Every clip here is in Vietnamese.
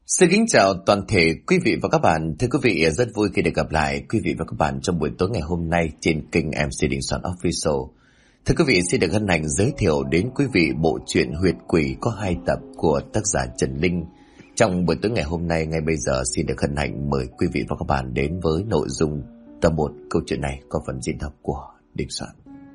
Xin kính chào toàn thể quý vị và các bạn. Thưa quý vị, rất vui khi được gặp lại quý vị và các bạn trong buổi tối ngày hôm nay trên kênh MC Đình Soạn Official. Thưa quý vị, xin được hân hạnh giới thiệu đến quý vị bộ truyện Huyệt Quỷ có 2 tập của tác giả Trần Linh. Trong buổi tối ngày hôm nay, ngay bây giờ xin được hân hạnh mời quý vị và các bạn đến với nội dung tập 1 câu chuyện này có phần diễn đọc của Đình Soạn.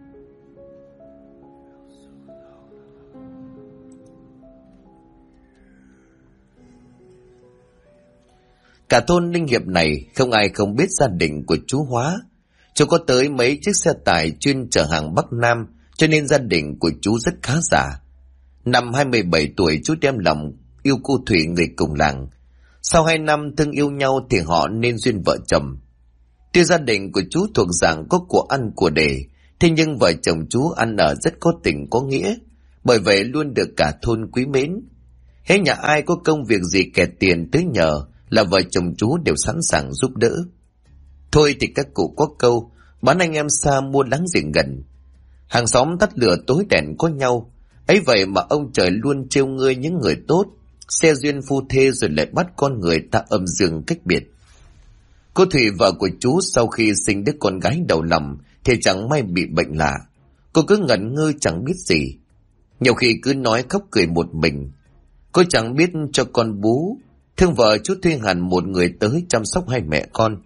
Cả thôn Linh Hiệp này không ai không biết gia đình của chú Hóa. Chú có tới mấy chiếc xe tải chuyên chở hàng Bắc Nam, cho nên gia đình của chú rất khá giả. Năm 27 tuổi, chú đem lòng yêu cô Thủy, người cùng làng. Sau 2 năm thương yêu nhau thì họ nên duyên vợ chồng. Tuy gia đình của chú thuộc dạng có của ăn của để, thế nhưng vợ chồng chú ăn ở rất có tình có nghĩa, bởi vậy luôn được cả thôn quý mến. Hễ nhà ai có công việc gì kẹt tiền tới nhờ là vợ chồng chú đều sẵn sàng giúp đỡ. Thôi thì các cụ có câu bán anh em xa mua láng giềng gần. Hàng xóm tắt lửa tối đèn có nhau, ấy vậy mà ông trời luôn trêu ngươi những người tốt, xe duyên phu thê rồi lại bắt con người ta âm dương cách biệt. Cô Thủy, vợ của chú, sau khi sinh đứa con gái đầu lòng thì chẳng may bị bệnh lạ. Cô cứ ngẩn ngơ chẳng biết gì, nhiều khi cứ nói khóc cười một mình. Cô chẳng biết cho con bú, thương vợ chú thuê hẳn một người tới chăm sóc 2 mẹ con.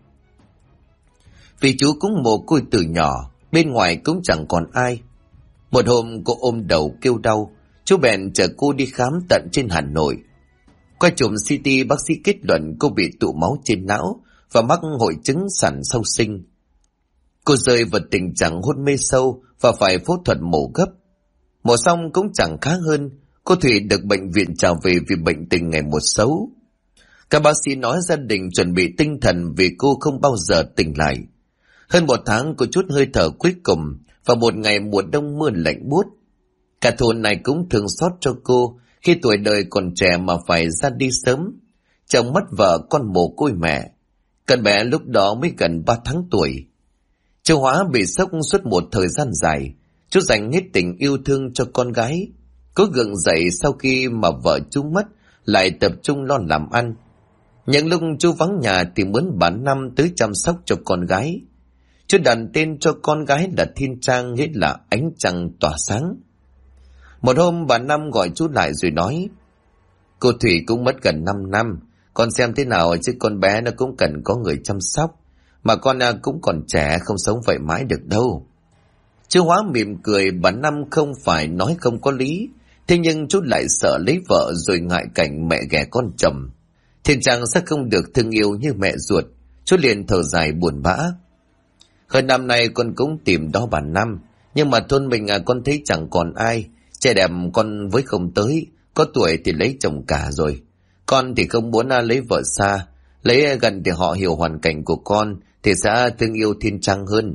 Vì chú cũng mồ côi từ nhỏ, bên ngoài cũng chẳng còn ai. Một hôm cô ôm đầu kêu đau, chú bèn chở cô đi khám tận trên Hà Nội. Qua chụp CT, bác sĩ kết luận cô bị tụ máu trên não và mắc hội chứng sẵn sau sinh. Cô rơi vào tình trạng hôn mê sâu và phải phẫu thuật mổ gấp. Mổ xong cũng chẳng khá hơn, cô Thủy được bệnh viện trả về vì bệnh tình ngày một xấu. Các bác sĩ nói gia đình chuẩn bị tinh thần vì cô không bao giờ tỉnh lại. Hơn 1 tháng cô chút hơi thở cuối cùng, và một ngày mùa đông mưa lạnh buốt. Cả thôn này cũng thương xót cho cô khi tuổi đời còn trẻ mà phải ra đi sớm. Chồng mất vợ, con mồ côi mẹ. Con bé lúc đó mới gần 3 tháng tuổi. Chú Hóa bị sốc suốt một thời gian dài. Chú dành hết tình yêu thương cho con gái. Cố gượng dậy sau khi mà vợ chú mất, lại tập trung lo làm ăn. Những lúc chú vắng nhà thì mướn bà Năm tới chăm sóc cho con gái. Chú đặt tên cho con gái là Thiên Trang, nghĩa là ánh trăng tỏa sáng. Một hôm bà Năm gọi chú lại rồi nói: Cô Thủy cũng mất gần 5 năm, con xem thế nào chứ con bé nó cũng cần có người chăm sóc. Mà con cũng còn trẻ, không sống vậy mãi được đâu. Chú Hóa mỉm cười, bà Năm không phải nói không có lý. Thế nhưng chú lại sợ lấy vợ rồi ngại cảnh mẹ ghẻ con chồng. Thiên Trang sẽ không được thương yêu như mẹ ruột. Chú liền thở dài buồn bã. Hơn năm nay con cũng tìm đó bà Năm, nhưng mà thôn mình con thấy chẳng còn ai. Trẻ đẹp con với không tới, có tuổi thì lấy chồng cả rồi. Con thì không muốn lấy vợ xa, lấy gần để họ hiểu hoàn cảnh của con thì sẽ thương yêu Thiên Trang hơn.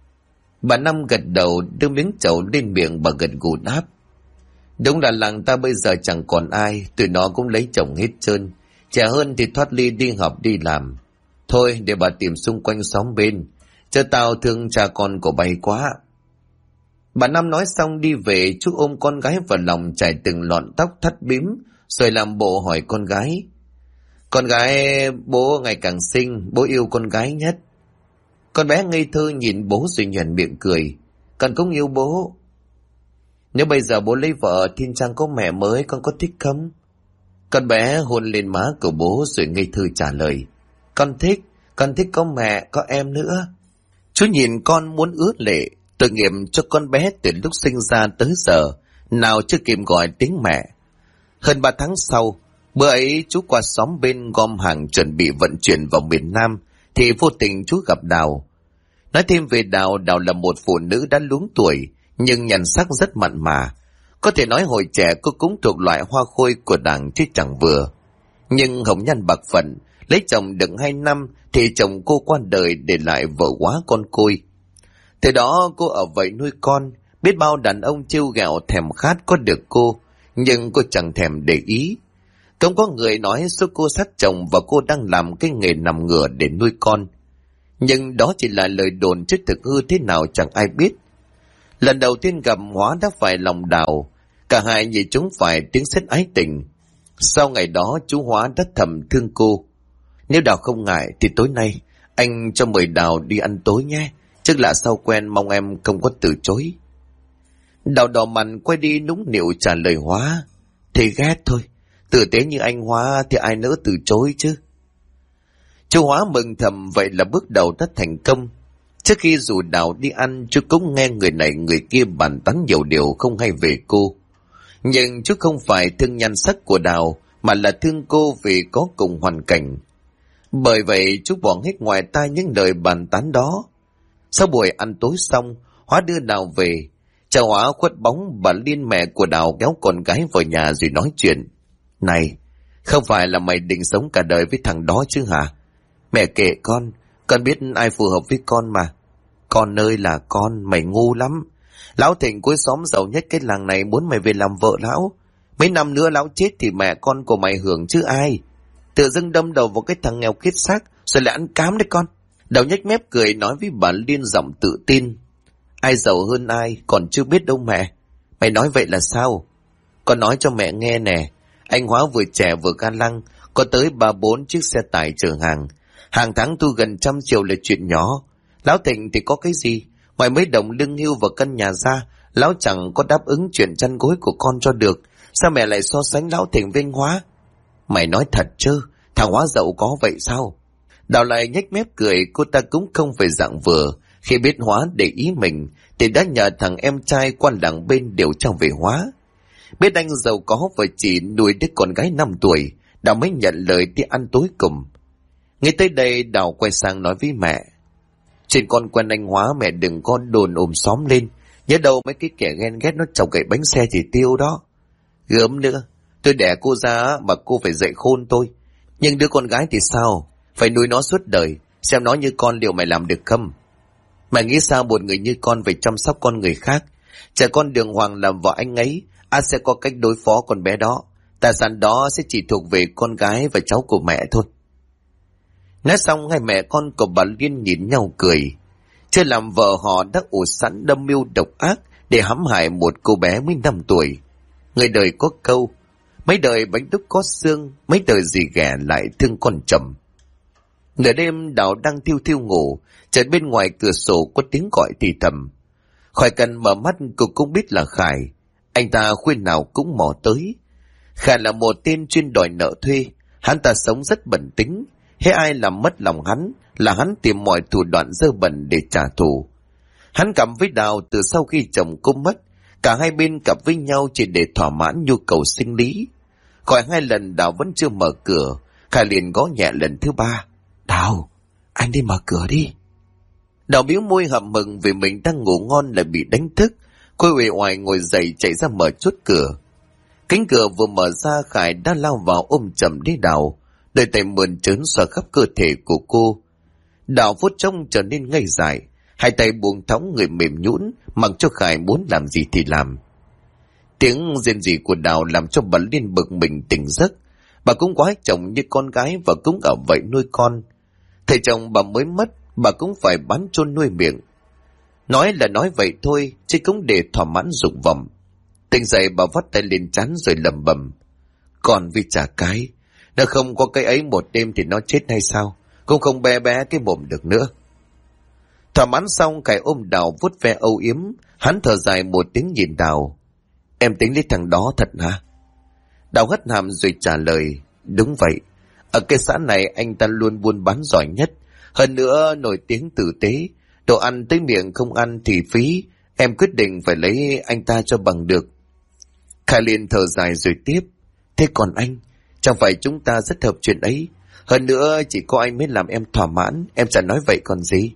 Bà Năm gật đầu, đưa miếng chầu lên miệng, bà gật gù đáp: Đúng là làng ta bây giờ chẳng còn ai, tụi nó cũng lấy chồng hết trơn. Trẻ hơn thì thoát ly đi học đi làm. Thôi để bà tìm xung quanh xóm bên, chứ tao thương cha con của bay quá. Bà Năm nói xong đi về. Chú ôm con gái vào lòng, chải từng lọn tóc thắt bím, rồi làm bộ hỏi con gái: Con gái bố ngày càng xinh, bố yêu con gái nhất. Con bé ngây thơ nhìn bố rồi nhoẻn miệng cười: Con cũng yêu bố. Nếu bây giờ bố lấy vợ, Thiên Trang có mẹ mới, con có thích không? Con bé hôn lên má của bố rồi ngây thơ trả lời: Con thích có mẹ, có em nữa. Chú nhìn con muốn ứa lệ, tội nghiệp cho con bé từ lúc sinh ra tới giờ, nào chưa kịp gọi tiếng mẹ. Hơn 3 tháng sau, bữa ấy chú qua xóm bên gom hàng chuẩn bị vận chuyển vào miền Nam, thì vô tình chú gặp Đào. Nói thêm về Đào, Đào là một phụ nữ đã luống tuổi, nhưng nhan sắc rất mặn mà. Có thể nói hồi trẻ cô cũng thuộc loại hoa khôi của đảng chứ chẳng vừa. Nhưng hồng nhan bạc phận, lấy chồng được 2 năm thì chồng cô qua đời để lại vợ quá con côi. Từ đó cô ở vậy nuôi con, biết bao đàn ông trêu ghẹo thèm khát có được cô, nhưng cô chẳng thèm để ý. Không có người nói số cô sát chồng và cô đang làm cái nghề nằm ngửa để nuôi con. Nhưng đó chỉ là lời đồn chứ thực hư thế nào chẳng ai biết. Lần đầu tiên gặp Hóa đã phải lòng Đào, cả hai nhìn chúng phải tiếng sét ái tình. Sau ngày đó chú Hóa đã thầm thương cô. Nếu Đào không ngại thì tối nay anh cho mời Đào đi ăn tối nhé. Chắc là sau quen, mong em không có từ chối. Đào đỏ mặt quay đi nũng nịu trả lời Hóa. Thì ghét thôi, tử tế như anh Hóa thì ai nỡ từ chối chứ. Chú Hóa mừng thầm vậy là bước đầu đã thành công. Trước khi rủ Đào đi ăn, chú cũng nghe người này người kia bàn tán nhiều điều không hay về cô. Nhưng chú không phải thương nhan sắc của Đào, mà là thương cô vì có cùng hoàn cảnh. Bởi vậy chú bỏ hết ngoài tai những lời bàn tán đó. Sau buổi ăn tối xong, Hóa đưa Đào về. Cha Hóa khuất bóng, bà Liên mẹ của Đào kéo con gái vào nhà rồi nói chuyện. Này, không phải là mày định sống cả đời với thằng đó chứ hả? Mẹ kệ con biết ai phù hợp với con mà. Con ơi là con, mày ngu lắm. Lão Thịnh cuối xóm giàu nhất cái làng này muốn mày về làm vợ lão. Mấy năm nữa lão chết thì mẹ con của mày hưởng chứ ai. Tự dưng đâm đầu vào cái thằng nghèo kiết xác rồi lại ăn cám đấy con. Đào nhếch mép cười nói với bà Liên giọng tự tin. Ai giàu hơn ai còn chưa biết đâu mẹ. Mày nói vậy là sao? Con nói cho mẹ nghe nè. Anh Hóa vừa trẻ vừa gan lăng, có tới 3-4 chiếc xe tải chở hàng. Hàng tháng thu gần 100 triệu là chuyện nhỏ. Lão Thịnh thì có cái gì? Ngoài mấy đồng lương hưu và căn nhà ra, lão chẳng có đáp ứng chuyện chăn gối của con cho được. Sao mẹ lại so sánh lão Thịnh với anh Hóa? Mày nói thật chứ, thằng Hóa giàu có vậy sao? Đào lại nhếch mép cười, cô ta cũng không phải dạng vừa. Khi biết Hóa để ý mình, thì đã nhờ thằng em trai qua làng bên điều tra về Hóa. Biết anh giàu có và chỉ nuôi đứa con gái 5 tuổi, Đào mới nhận lời đi ăn tối cùng. Ngay tới đây Đào quay sang nói với mẹ. Trên con quen anh Hóa mẹ đừng có đồn ồm xóm lên. Nhớ đâu mấy cái kẻ ghen ghét nó trồng gậy bánh xe thì tiêu đó. Gớm nữa, tôi đẻ cô ra mà cô phải dạy khôn tôi. Nhưng đứa con gái thì sao? Phải nuôi nó suốt đời. Xem nó như con liệu mày làm được không? Mày nghĩ sao một người như con phải chăm sóc con người khác? Trẻ con đường hoàng làm vợ anh ấy, anh sẽ có cách đối phó con bé đó. Tài sản đó sẽ chỉ thuộc về con gái và cháu của mẹ thôi. Nói xong hai mẹ con của bà Liên nhìn nhau cười. Chưa làm vợ họ đã ủ sẵn đâm mưu độc ác để hãm hại một cô bé mới 5 tuổi. Người đời có câu, mấy đời bánh đúc có xương, mấy đời dì ghẻ lại thương con chồng. Nửa đêm Đào đang thiêu thiêu ngủ, chợt bên ngoài cửa sổ có tiếng gọi thì thầm. Khỏi cần mở mắt cô cũng biết là Khải. Anh ta khuyên nào cũng mò tới. Khải là một tên chuyên đòi nợ thuê. Hắn ta sống rất bẩn tính. Hễ ai làm mất lòng hắn là hắn tìm mọi thủ đoạn dơ bẩn để trả thù. Hắn cặp với Đào từ sau khi chồng cô mất. Cả hai bên cặp với nhau chỉ để thỏa mãn nhu cầu sinh lý. Gọi 2 lần Đào vẫn chưa mở cửa. Khải liền gõ nhẹ lần thứ 3. Đào, anh đi mở cửa đi. Đào bĩu môi hậm mừng vì mình đang ngủ ngon lại bị đánh thức. Cô uể oải ngồi dậy chạy ra mở chốt cửa. Cánh cửa vừa mở ra Khải đã lao vào ôm chầm lấy Đào. Đôi tay mơn trớn xoa khắp cơ thể của cô. Đào phút trông trở nên ngây dại. Hai tay buông thõng người mềm nhũn, mặc cho Khải muốn làm gì thì làm. Tiếng rên rỉ của Đào làm cho bà Liên bực mình tỉnh giấc. Bà cũng quá chồng như con gái và cũng ở vậy nuôi con. Thầy chồng bà mới mất, bà cũng phải bán chôn nuôi miệng. Nói là nói vậy thôi, chứ cũng để thỏa mãn dục vọng. Tỉnh dậy bà vắt tay lên trán rồi lẩm bẩm. Còn vì chả cái, nó không có cái ấy một đêm thì nó chết hay sao? Cũng không bé bé cái mồm được nữa. Thỏa mãn xong Khải ôm Đào vuốt ve âu yếm. Hắn thở dài một tiếng nhìn Đào. Em tính lấy thằng đó thật hả? Đào hất hàm rồi trả lời. Đúng vậy. Ở cái xã này anh ta luôn buôn bán giỏi nhất. Hơn nữa nổi tiếng tử tế. Đồ ăn tới miệng không ăn thì phí. Em quyết định phải lấy anh ta cho bằng được. Khải liền thở dài rồi tiếp. Thế còn anh? Chẳng phải chúng ta rất hợp chuyện ấy. Hơn nữa chỉ có anh mới làm em thỏa mãn. Em chẳng nói vậy còn gì.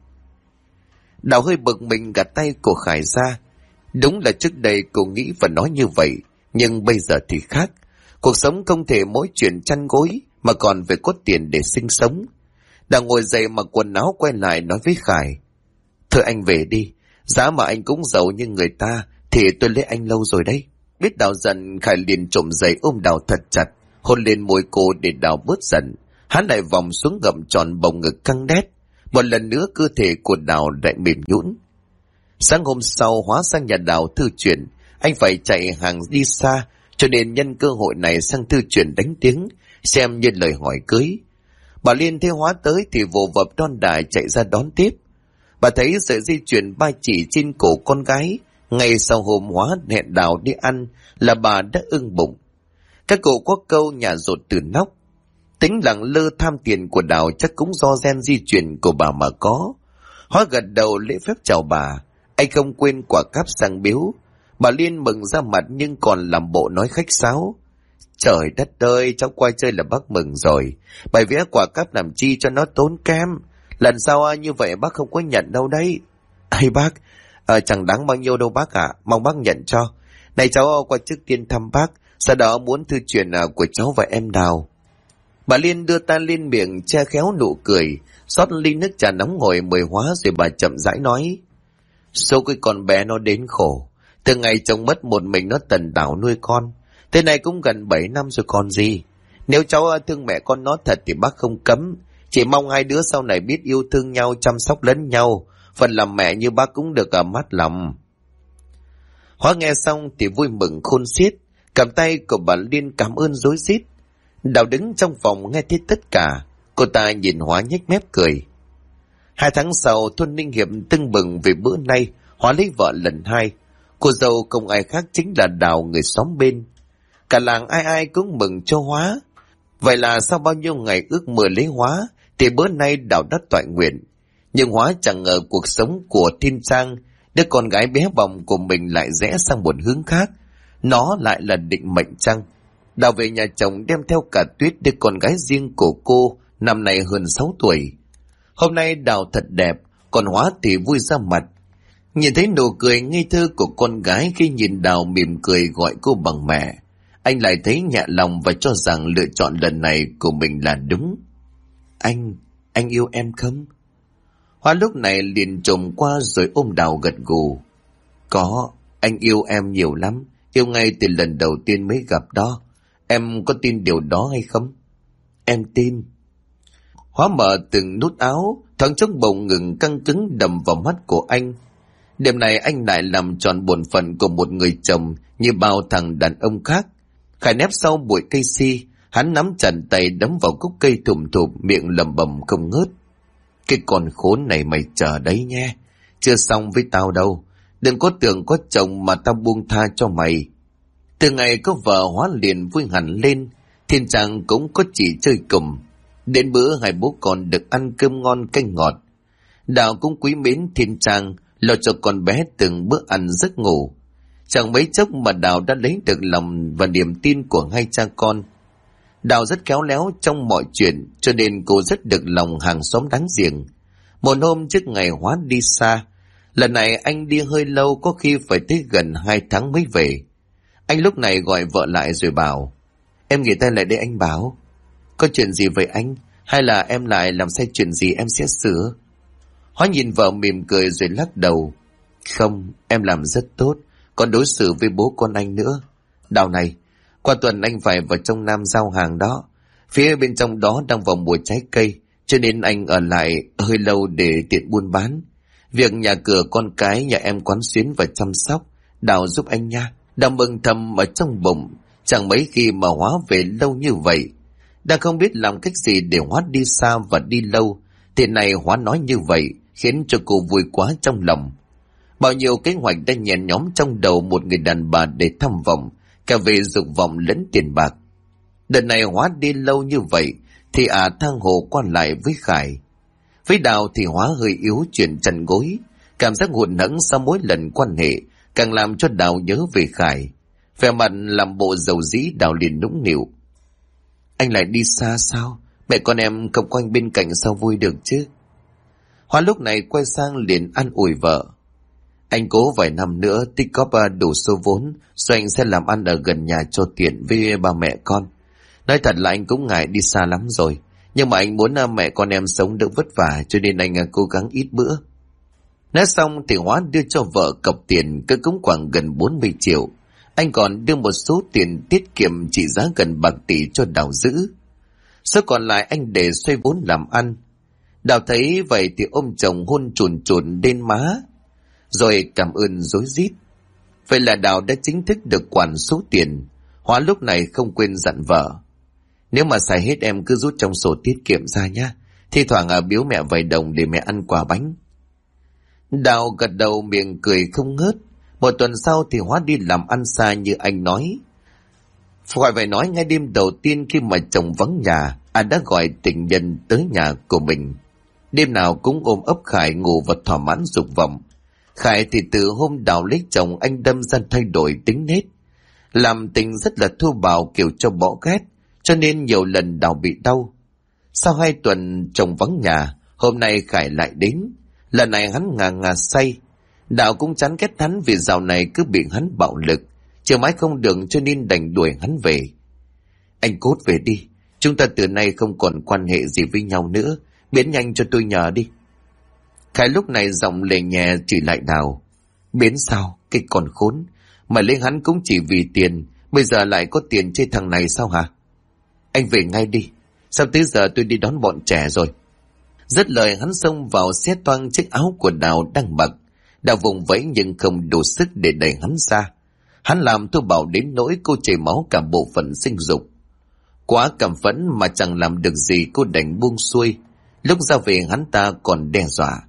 Đào hơi bực mình gạt tay của Khải ra. Đúng là trước đây cô nghĩ và nói như vậy. Nhưng bây giờ thì khác. Cuộc sống không thể mỗi chuyện chăn gối mà còn phải có tiền để sinh sống. Đào ngồi dậy mặc quần áo quay lại nói với Khải. Thôi anh về đi. Giá mà anh cũng giàu như người ta thì tôi lấy anh lâu rồi đấy. Biết Đào giận, Khải liền trộm dậy ôm Đào thật chặt, hôn lên môi cô để Đào bớt giận. Hắn lại vòng xuống gặm tròn bầu ngực căng đét. Một lần nữa cơ thể của Đào lại mềm nhũn. Sáng hôm sau Hóa sang nhà Đào thư chuyện. Anh phải chạy hàng đi xa cho nên nhân cơ hội này sang thư truyền đánh tiếng, xem như lời hỏi cưới. Bà Liên thấy Hóa tới thì vồ vập đon đả chạy ra đón tiếp. Bà thấy sợi dây chuyền ba chỉ trên cổ con gái, ngay sau hôm Hóa hẹn Đào đi ăn là bà đã ưng bụng. Các cụ có câu nhà rột từ nóc. Tính lẳng lơ tham tiền của Đào chắc cũng do gen di truyền của bà mà có. Hóa gật đầu lễ phép chào bà. Anh không quên quả cáp sang biếu. Bà Liên mừng ra mặt nhưng còn làm bộ nói khách sáo. Trời đất ơi, cháu qua chơi là bác mừng rồi. Bài vẽ quả cáp làm chi cho nó tốn kém. Lần sau như vậy bác không có nhận đâu đấy. Ây bác, chẳng đáng bao nhiêu đâu bác ạ, mong bác nhận cho. Này cháu qua trước tiên thăm bác, sau đó muốn thư truyền của cháu và em Đào. Bà Liên đưa tay lên miệng che khéo nụ cười, xót ly nước trà nóng ngồi mời Hóa rồi bà chậm rãi nói. Số cái con bé nó đến khổ, từ ngày chồng mất một mình nó tần tảo nuôi con. Thế này cũng gần 7 năm rồi còn gì. Nếu cháu thương mẹ con nó thật thì bác không cấm. Chỉ mong hai đứa sau này biết yêu thương nhau, chăm sóc lẫn nhau. Phần làm mẹ như bác cũng được mát lòng. Hóa nghe xong thì vui mừng khôn xiết. Cầm tay của bà Liên cảm ơn rối rít. Đào đứng trong phòng nghe thấy tất cả. Cô ta nhìn Hóa nhếch mép cười. 2 tháng sau, thôn Ninh Hiệp tưng bừng vì bữa nay Hóa lấy vợ lần 2. Cô dâu không ai khác chính là Đào, người xóm bên. Cả làng ai ai cũng mừng cho Hóa. Vậy là sau bao nhiêu ngày ước mơ lấy Hóa thì bữa nay Đào đã toại nguyện. Nhưng Hóa chẳng ngờ cuộc sống của Thiên Trang, đứa con gái bé bỏng của mình lại rẽ sang một hướng khác. Nó lại là định mệnh chăng? Đào về nhà chồng đem theo cả Tuyết, đứa con gái riêng của cô, năm nay hơn 6 tuổi. Hôm nay Đào thật đẹp, còn Hóa thì vui ra mặt. Nhìn thấy nụ cười ngây thơ của con gái khi nhìn Đào mỉm cười gọi cô bằng mẹ, anh lại thấy nhẹ lòng và cho rằng lựa chọn lần này của mình là đúng. Anh yêu em không? Hóa lúc này liền trồm qua rồi ôm Đào gật gù. Có, anh yêu em nhiều lắm, yêu ngay từ lần đầu tiên mới gặp đó. Em có tin điều đó hay không? Em tin. Hóa mở từng nút áo, thoáng chốc bồng ngừng căng cứng đầm vào mắt của anh. Đêm này anh lại làm tròn bổn phận của một người chồng như bao thằng đàn ông khác. Khải nép sau bụi cây si, hắn nắm chặt tay đấm vào gốc cây thùm thụp, miệng lẩm bẩm không ngớt. Cái con khốn này mày chờ đấy nhé, chưa xong với tao đâu. Đừng có tưởng có chồng mà tao buông tha cho mày. Từ ngày có vợ Hóa liền vui hẳn lên, Thiên Trang cũng có chỉ chơi cùng. Đến bữa hai bố con được ăn cơm ngon canh ngọt. Đào cũng quý mến Thiên Trang, lo cho con bé từng bữa ăn giấc ngủ. Chẳng mấy chốc mà Đào đã lấy được lòng và niềm tin của hai cha con. Đào rất khéo léo trong mọi chuyện, cho nên cô rất được lòng hàng xóm láng giềng. Một hôm trước ngày Hóa đi xa, lần này anh đi hơi lâu, có khi phải tới gần 2 tháng mới về. Anh lúc này gọi vợ lại rồi bảo, em nghỉ tay lại đây anh Bảo. Có chuyện gì vậy anh? Hay là em lại làm sai chuyện gì em sẽ sửa? Hóa nhìn vợ mỉm cười rồi lắc đầu. Không, em làm rất tốt, còn đối xử với bố con anh nữa. Đào này, qua tuần anh phải vào trong Nam giao hàng đó. Phía bên trong đó đang vào mùa trái cây, cho nên anh ở lại hơi lâu để tiện buôn bán. Việc nhà cửa con cái nhà em quán xuyến và chăm sóc, Đào giúp anh nha. Đào mừng thầm ở trong bụng, chẳng mấy khi mà Hóa về lâu như vậy. Đang không biết làm cách gì để Hóa đi xa và đi lâu, thì này Hóa nói như vậy khiến cho cô vui quá trong lòng. Bao nhiêu kế hoạch đã nhen nhóm trong đầu một người đàn bà để tham vọng, cả về dục vọng lẫn tiền bạc. Đợt này Hóa đi lâu như vậy thì thang hồ qua lại với Khải. Với Đào thì Hóa hơi yếu chuyện chăn gối. Cảm giác hụt hẫng sau mỗi lần quan hệ càng làm cho Đào nhớ về Khải. Vẻ mặt làm bộ dầu dĩ, Đào liền nũng nịu. Anh lại đi xa sao? Mẹ con em không có anh bên cạnh sao vui được chứ? Hóa lúc này quay sang liền an ủi vợ. Anh cố vài năm nữa tích góp đủ số vốn, rồi anh sẽ làm ăn ở gần nhà cho tiện với ba mẹ con. Nói thật là anh cũng ngại đi xa lắm rồi, nhưng mà anh muốn mẹ con em sống đỡ vất vả, cho nên anh cố gắng ít bữa. Nói xong thì Hóa đưa cho vợ cọc tiền cứ cũng khoảng gần 40 triệu. Anh còn đưa một số tiền tiết kiệm trị giá gần bạc tỷ cho Đào giữ. Số còn lại anh để xoay vốn làm ăn. Đào thấy vậy thì ôm chồng hôn chùn chùn lên má, rồi cảm ơn rối rít. Vậy là Đào đã chính thức được quản số tiền. Hóa lúc này không quên dặn vợ: nếu mà xài hết em cứ rút trong sổ tiết kiệm ra nhá. Thi thoảng biếu mẹ vài đồng để mẹ ăn quà bánh. Đào gật đầu miệng cười không ngớt. Một tuần sau thì Hóa đi làm ăn xa như anh nói. Khỏi phải nói, ngay đêm đầu tiên khi mà chồng vắng nhà, anh đã gọi tình nhân tới nhà của mình. Đêm nào cũng ôm ấp Khải ngủ và thỏa mãn dục vọng. Khải thì từ hôm Đào lấy chồng anh đâm ra thay đổi tính nết. Làm tình rất là thô bạo kiểu cho bỏ ghét, cho nên nhiều lần Đào bị đau. Sau 2 tuần chồng vắng nhà, hôm nay Khải lại đến. Lần này hắn ngà say. Đào cũng chán ghét hắn vì dạo này cứ bị hắn bạo lực. Chiều mãi không được cho nên đành đuổi hắn về. Anh cốt về đi, chúng ta từ nay không còn quan hệ gì với nhau nữa. Biến nhanh cho tôi nhờ đi. Khải lúc này giọng lề nhẹ chỉ lại Đào. Biến sao, cái con khốn. Mà lấy hắn cũng chỉ vì tiền. Bây giờ lại có tiền chê thằng này sao hả? Anh về ngay đi. Sao tới giờ tôi đi đón bọn trẻ rồi. Dứt lời hắn xông vào xé toang chiếc áo của Đào đang mặc. Đào vùng vẫy nhưng không đủ sức để đẩy hắn ra. Hắn làm thô bạo đến nỗi cô chảy máu cả bộ phận sinh dục. Quá cảm phẫn mà chẳng làm được gì, cô đành buông xuôi. Lúc ra về hắn ta còn đe dọa: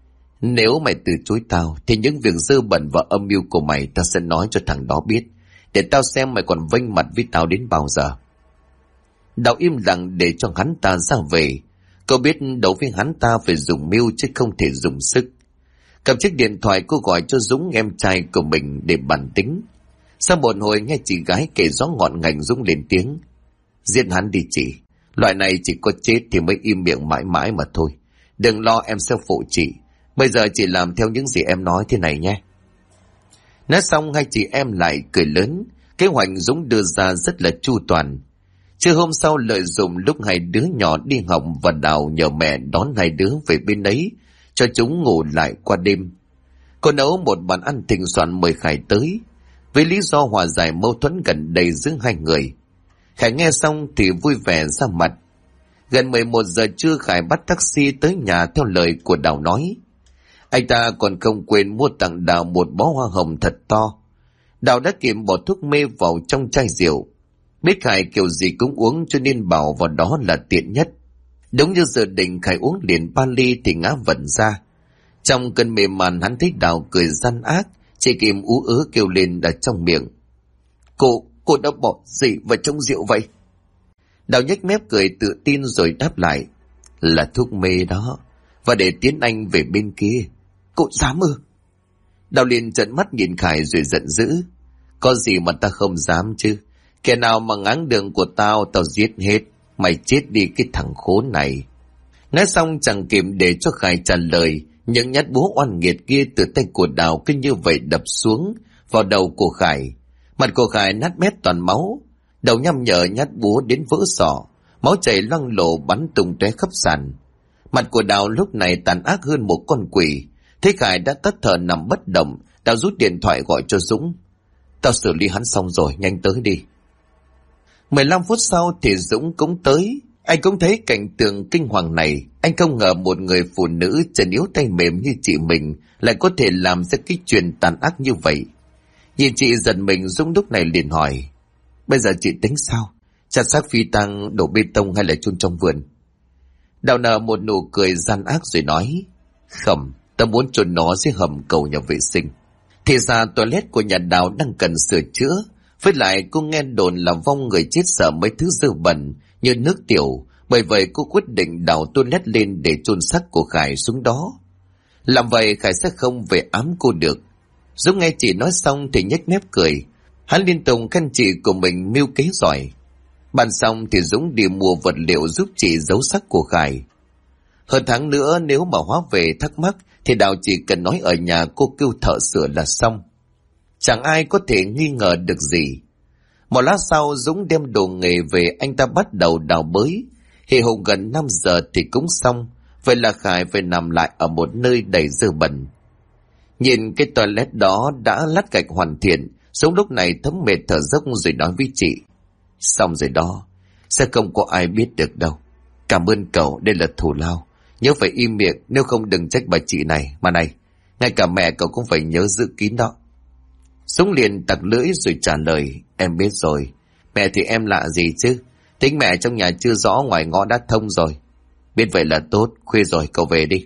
nếu mày từ chối tao thì những việc dơ bẩn và âm mưu của mày tao sẽ nói cho thằng đó biết, để tao xem mày còn vênh mặt với tao đến bao giờ. Đào im lặng để cho hắn ta ra về. Cô biết đấu với hắn ta phải dùng mưu chứ không thể dùng sức. Cầm chiếc điện thoại cô gọi cho Dũng, em trai của mình, để bàn tính. Sau một hồi nghe chị gái kể rõ ngọn ngành, Dũng lên tiếng: giết hắn đi chị. Loại này chỉ có chết thì mới im miệng mãi mãi mà thôi. Đừng lo, em sẽ phụ chị. Bây giờ chị làm theo những gì em nói thế này nhé. Nói xong hai chị em lại cười lớn. Kế hoạch Dũng đưa ra rất là chu toàn. Trưa hôm sau lợi dụng lúc hai đứa nhỏ đi học và Đào nhờ mẹ đón hai đứa về bên ấy, cho chúng ngủ lại qua đêm. Cô nấu một bàn ăn thịnh soạn mời Khải tới, với lý do hòa giải mâu thuẫn gần đây giữa hai người. Khải nghe xong thì vui vẻ ra mặt. Gần 11 giờ trưa Khải bắt taxi tới nhà theo lời của Đào nói. Anh ta còn không quên mua tặng Đào một bó hoa hồng thật to. Đào đã kịp bỏ thuốc mê vào trong chai rượu. Biết Khải kiểu gì cũng uống cho nên bảo vào đó là tiện nhất. Đúng như dự định, Khải uống liền 3 ly thì ngã vật ra. Trong cơn mê man hắn thấy Đào cười gian ác, chỉ kịp ú ớ kêu lên ở trong miệng: Cô đã bỏ gì vào trong rượu vậy? Đào nhếch mép cười tự tin rồi đáp lại: là thuốc mê đó, và để tiến anh về bên kia. Cô dám ư? Đào liền trợn mắt nhìn Khải rồi giận dữ: có gì mà ta không dám chứ? Kẻ nào mà ngáng đường của tao giết hết. Mày chết đi cái thằng khốn này. Nói xong chẳng kịp để cho Khải trả lời, những nhát búa oan nghiệt kia từ tay của Đào cứ như vậy đập xuống vào đầu của Khải. Mặt của Khải nát bét toàn máu, đầu nhăm nhở nhát búa đến vỡ sọ, máu chảy loang lổ bắn tung tóe khắp sàn. Mặt của Đào lúc này tàn ác hơn một con quỷ. Thấy Khải đã tắt thở nằm bất động, Đào rút điện thoại gọi cho Dũng: tao xử lý hắn xong rồi, nhanh tới đi. 15 phút sau thì Dũng cũng tới. Anh cũng thấy cảnh tượng kinh hoàng này. Anh không ngờ một người phụ nữ chân yếu tay mềm như chị mình lại có thể làm ra cái chuyện tàn ác như vậy. Nhìn chị giật mình, Dũng lúc này liền hỏi: bây giờ chị tính sao? Chặt xác phi tang đổ bê tông hay là chôn trong vườn? Đào nở một nụ cười gian ác rồi nói: không, ta muốn chôn nó dưới hầm cầu nhà vệ sinh. Thì ra toilet của nhà Đào đang cần sửa chữa. Với lại cô nghe đồn là vong người chết sợ mấy thứ dơ bẩn như nước tiểu. Bởi vậy cô quyết định đào toilet lên để chôn xác của Khải xuống đó. Làm vậy Khải sẽ không về ám cô được. Dũng nghe chị nói xong thì nhếch mép cười. Hắn liên tục khen chị của mình mưu kế giỏi. Bàn xong thì Dũng đi mua vật liệu giúp chị giấu xác của Khải. Hơn tháng nữa nếu mà Hóa về thắc mắc thì Đào chỉ cần nói ở nhà cô kêu thợ sửa là xong. Chẳng ai có thể nghi ngờ được gì. Một lát sau Dũng đem đồ nghề về, anh ta bắt đầu đào bới. Hì hục gần 5 giờ thì cũng xong. Vậy là Khải phải nằm lại ở một nơi đầy dơ bẩn. Nhìn cái toilet đó đã lát gạch hoàn thiện, Dũng lúc này thấm mệt thở dốc rồi nói với chị: xong rồi đó, sẽ không có ai biết được đâu. Cảm ơn cậu, đây là thù lao. Nhớ phải im miệng, nếu không đừng trách bà chị này. Mà này, ngay cả mẹ cậu cũng phải nhớ giữ kín đó. Dũng liền tặc lưỡi rồi trả lời: em biết rồi, Mẹ thì em lạ gì chứ, tính mẹ trong nhà chưa rõ, ngoài ngõ đã thông rồi. Biết vậy là tốt, khuya rồi cậu về đi.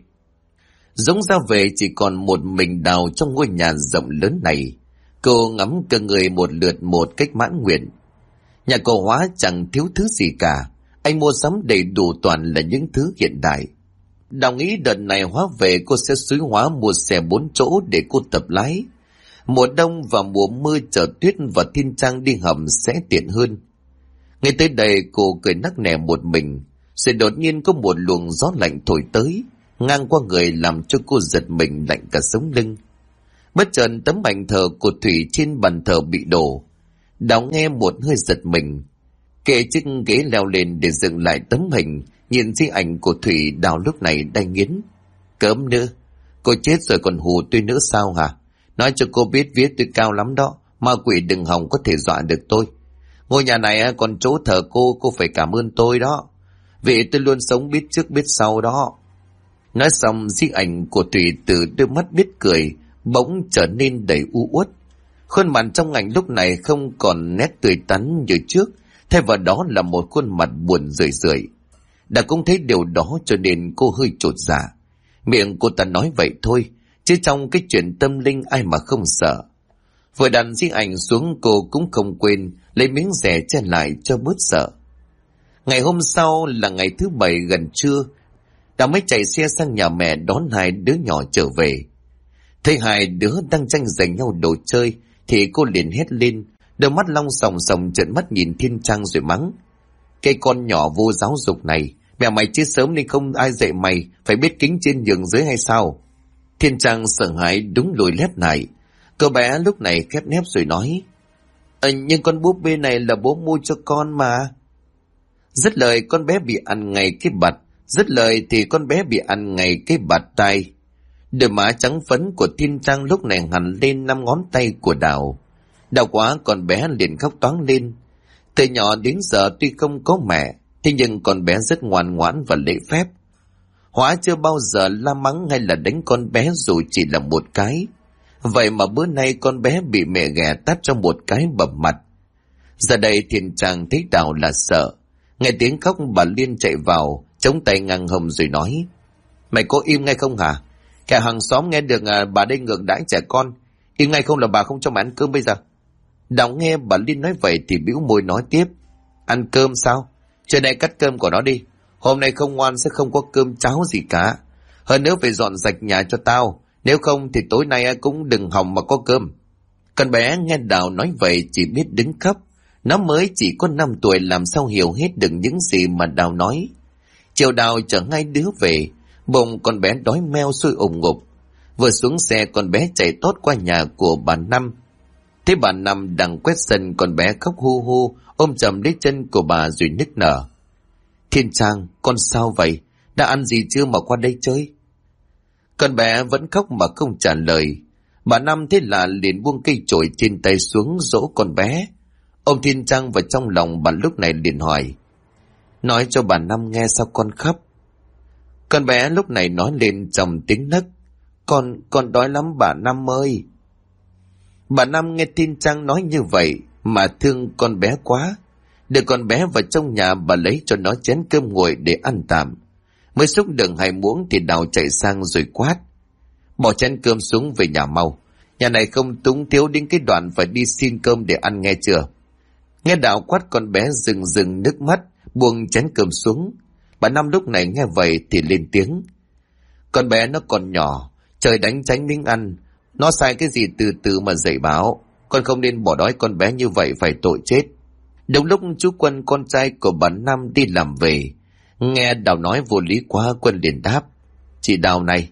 Dũng ra về chỉ còn một mình Đào trong ngôi nhà rộng lớn này. Cô ngắm cơ người một lượt một cách mãn nguyện. Nhà cô Hóa chẳng thiếu thứ gì cả, anh mua sắm đầy đủ toàn là những thứ hiện đại. Đào nghĩ đợt này Hóa về cô sẽ xúi Hóa mua xe 4 chỗ để cô tập lái. Mùa đông và mùa mưa chở tuyết và Thiên Trang đi hầm sẽ tiện hơn. Ngay tới đây cô cười nắc nẻ một mình, rồi đột nhiên có một luồng gió lạnh thổi tới, ngang qua người làm cho cô giật mình lạnh cả sống lưng. Bất chợt tấm ảnh thờ của Thủy trên bàn thờ bị đổ. Đào nghe một hơi giật mình, kệ chiếc ghế leo lên để dựng lại tấm hình. Nhìn di ảnh của Thủy, Đào lúc này đay nghiến. Cớm nữa, cô chết rồi còn hù tôi nữa sao hả? Nói cho cô biết vía tôi cao lắm đó, ma quỷ đừng hòng có thể dọa được tôi. Ngôi nhà này còn chỗ thờ cô phải cảm ơn tôi đó, vì tôi luôn sống biết trước biết sau đó. Nói xong di ảnh của Thủy từ đôi mắt biết cười bỗng trở nên đầy u uất. Khuôn mặt trong ảnh lúc này không còn nét tươi tắn như trước, thay vào đó là một khuôn mặt buồn rười rượi. Đã cũng thấy điều đó cho nên cô hơi chột dạ. Miệng cô ta nói vậy thôi, chứ trong cái chuyện tâm linh ai mà không sợ. Vừa đặt di ảnh xuống, cô cũng không quên lấy miếng rẻ che lại cho bớt sợ. Ngày hôm sau là ngày thứ Bảy gần trưa, Đào mới chạy xe sang nhà mẹ đón hai đứa nhỏ trở về. Thấy hai đứa đang tranh giành nhau đồ chơi thì cô liền hét lên, đôi mắt long sòng sòng trợn mắt nhìn Thiên Trang rồi mắng. Cái con nhỏ vô giáo dục này, mẹ mày chết sớm nên không ai dạy mày phải biết kính trên nhường dưới hay sao? Thiên Trang sợ hãi đúng lùi lép lại. Cô bé lúc này khép nép rồi nói, nhưng con búp bê này là bố mua cho con mà. Dứt lời con bé bị ăn ngay cái bạt, dứt lời thì con bé bị ăn ngay cái bạt tay. Đôi má trắng phấn của Thiên Trang lúc này hằn lên 5 ngón tay của Đào. Đau quá con bé liền khóc toáng lên. Từ nhỏ đến giờ tuy không có mẹ, thế nhưng con bé rất ngoan ngoãn và lễ phép. Hóa chưa bao giờ la mắng hay là đánh con bé dù chỉ là một cái. Vậy mà bữa nay con bé bị mẹ ghẻ tát cho một cái bầm mặt. Giờ đây Thiên Trang thấy Đào là sợ. Nghe tiếng khóc bà Liên chạy vào, chống tay ngang hông rồi nói, mày có im ngay không hả? Cả hàng xóm nghe được bà đây ngược đãi trẻ con. Im ngay không là bà không cho mày ăn cơm bây giờ. Đào nghe bà Liên nói vậy thì bĩu môi nói tiếp, ăn cơm sao? Trưa nay cắt cơm của nó đi. Hôm nay không ngoan sẽ không có cơm cháo gì cả. Hơn nữa phải dọn sạch nhà cho tao, nếu không thì tối nay cũng đừng hòng mà có cơm. Con bé nghe Đào nói vậy chỉ biết đứng khóc. Nó mới chỉ có 5 tuổi làm sao hiểu hết được những gì mà Đào nói. Chiều Đào chở hai đứa về, bụng con bé đói meo sôi ủng ngục. Vừa xuống xe con bé chạy tót qua nhà của bà Năm. Thế bà Năm đang quét sân, con bé khóc hu hu ôm chầm lấy chân của bà rồi nức nở. Thiên Trang, con sao vậy? Đã ăn gì chưa mà qua đây chơi? Con bé vẫn khóc mà không trả lời. Bà Năm thế là liền buông cây chổi trên tay xuống dỗ con bé. Ôm Thiên Trang vào trong lòng, bà lúc này liền hỏi, nói cho bà Năm nghe sao con khóc? Con bé lúc này nói lên trong tiếng nấc, con đói lắm bà Năm ơi. Bà Năm nghe Thiên Trang nói như vậy mà thương con bé quá. Đưa con bé vào trong nhà, bà lấy cho nó chén cơm nguội để ăn tạm. Mới xúc được 2 muỗng thì Đào chạy sang rồi quát, bỏ chén cơm xuống về nhà mau. Nhà này không túng thiếu đến cái đoạn phải đi xin cơm để ăn nghe chưa? Nghe Đào quát con bé rừng nước mắt, buông chén cơm xuống. Bà Năm lúc này nghe vậy thì lên tiếng, con bé nó còn nhỏ, trời đánh tránh miếng ăn, nó sai cái gì từ từ mà dạy bảo. Con không nên bỏ đói con bé như vậy, phải tội chết. Đúng lúc chú Quân, con trai của bà Năm đi làm về, nghe Đào nói vô lý quá, Quân liền đáp, chị Đào này,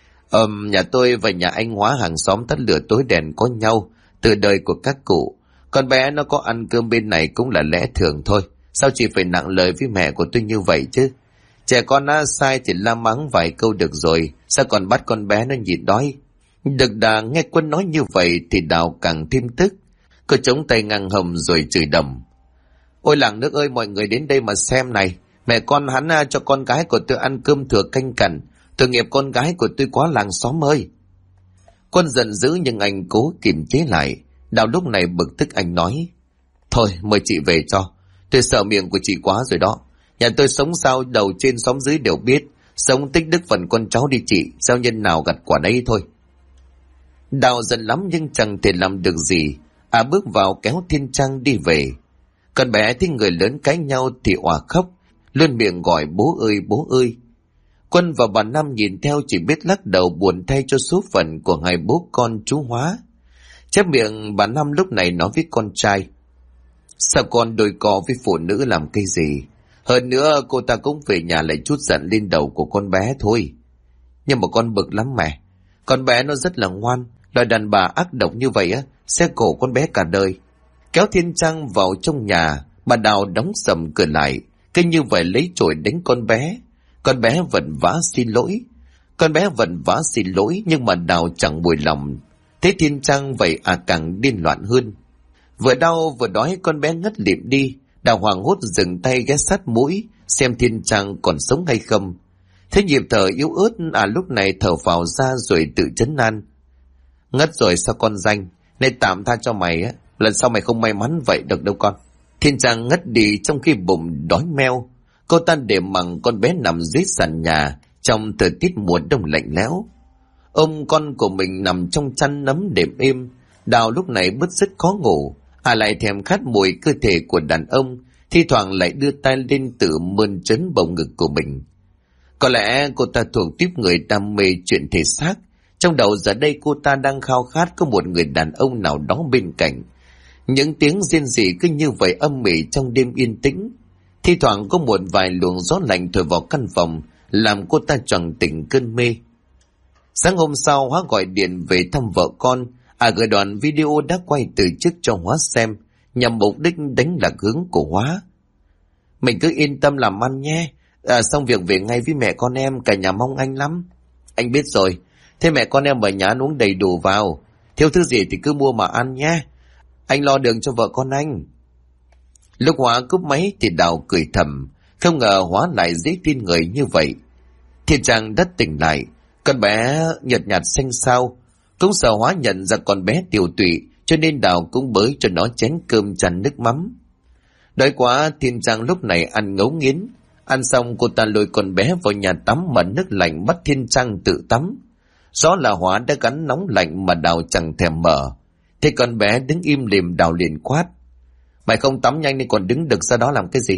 nhà tôi và nhà anh Hóa hàng xóm tắt lửa tối đèn có nhau từ đời của các cụ. Con bé nó có ăn cơm bên này cũng là lẽ thường thôi, sao chị phải nặng lời với mẹ của tôi như vậy chứ? Trẻ con đã sai thì la mắng vài câu được rồi, sao còn bắt con bé nó nhịn đói? Đực đà nghe Quân nói như vậy thì Đào càng thêm tức. Cô chống tay ngang hầm rồi chửi đầm, ôi làng nước ơi, mọi người đến đây mà xem này, mẹ con hắn cho con gái của tôi ăn cơm thừa canh cằn, tội nghiệp con gái của tôi quá làng xóm ơi. Quân giận dữ nhưng anh cố kiềm chế lại. Đào lúc này bực tức anh nói, Thôi mời chị về cho. Tôi sợ miệng của chị quá rồi đó. Nhà tôi sống sao đầu trên xóm dưới đều biết. Sống tích đức phần con cháu đi chị. Sao nhân nào gặt quả đấy thôi. Đào giận lắm nhưng chẳng thể làm được gì. Bước vào kéo Thiên Trang đi về. Con bé thấy người lớn cãi nhau thì òa khóc. Luôn miệng gọi bố ơi bố ơi. Quân và bà Năm nhìn theo chỉ biết lắc đầu buồn thay cho số phận của hai bố con chú Hóa. Chép miệng bà Năm lúc này nói với con trai. Sao con đôi co với phụ nữ làm cái gì? Hơn nữa cô ta cũng về nhà lại trút giận lên đầu của con bé thôi. Nhưng mà con bực lắm mẹ. Con bé nó rất là ngoan. Loại đàn bà ác độc như vậy sẽ khổ con bé cả đời. Kéo Thiên Trang vào trong nhà. Bà Đào đóng sầm cửa lại. Cứ như vậy lấy chổi đánh con bé. Con bé vẫn vã xin lỗi. Con bé vẫn vã xin lỗi nhưng mà Đào chẳng bùi lòng. Thế Thiên Trang vậy càng điên loạn hơn. Vừa đau vừa đói con bé ngất lịm đi. Đào hoảng hốt dừng tay ghé sát mũi xem Thiên Trang còn sống hay không. Thế nhịp thở yếu ớt lúc này thở phào ra rồi tự trấn an. Ngất rồi sao con danh. Nên tạm tha cho mày lần sau mày không may mắn vậy được đâu con. Thiên Trang ngất đi trong khi bụng đói meo. Cô ta để mặc con bé nằm dưới sàn nhà trong thời tiết mùa đông lạnh lẽo. Ôm con của mình nằm trong chăn nấm đệm êm. Đào lúc này bứt rứt khó ngủ. Lại thèm khát mùi cơ thể của đàn ông. Thi thoảng lại đưa tay lên tự mơn trớn bầu ngực của mình. Có lẽ cô ta thuộc tiếp người đam mê chuyện thể xác. Trong đầu giờ đây cô ta đang khao khát có một người đàn ông nào đó bên cạnh. Những tiếng rên rỉ cứ như vậy âm mỉ trong đêm yên tĩnh. Thi thoảng có một vài luồng gió lạnh thổi vào căn phòng, làm cô ta choàng tỉnh cơn mê. Sáng hôm sau Hóa gọi điện về thăm vợ con. Gửi đoạn video đã quay từ trước cho Hóa xem, nhằm mục đích đánh lạc hướng của Hóa. Mình cứ yên tâm làm ăn nhé. Xong việc về ngay với mẹ con em, cả nhà mong anh lắm. Anh biết rồi. Thế mẹ con em ở nhà ăn uống đầy đủ vào. Thiếu thứ gì thì cứ mua mà ăn nhé. Anh lo đường cho vợ con anh. Lúc Hóa cúp máy thì Đào cười thầm. Không ngờ Hóa lại dễ tin người như vậy. Thiên Trang đã tỉnh lại. Con bé nhợt nhạt xanh xao. Cũng sợ Hóa nhận ra con bé tiều tụy, cho nên Đào cũng bới cho nó chén cơm chan nước mắm. Đói quá, Thiên Trang lúc này ăn ngấu nghiến. Ăn xong cô ta lôi con bé vào nhà tắm mà nước lạnh bắt Thiên Trang tự tắm. Gió là Hóa đã gắn nóng lạnh mà Đào chẳng thèm mở. Thế con bé đứng im lìm, Đào liền quát. Mày không tắm nhanh nên còn đứng đực ra đó làm cái gì?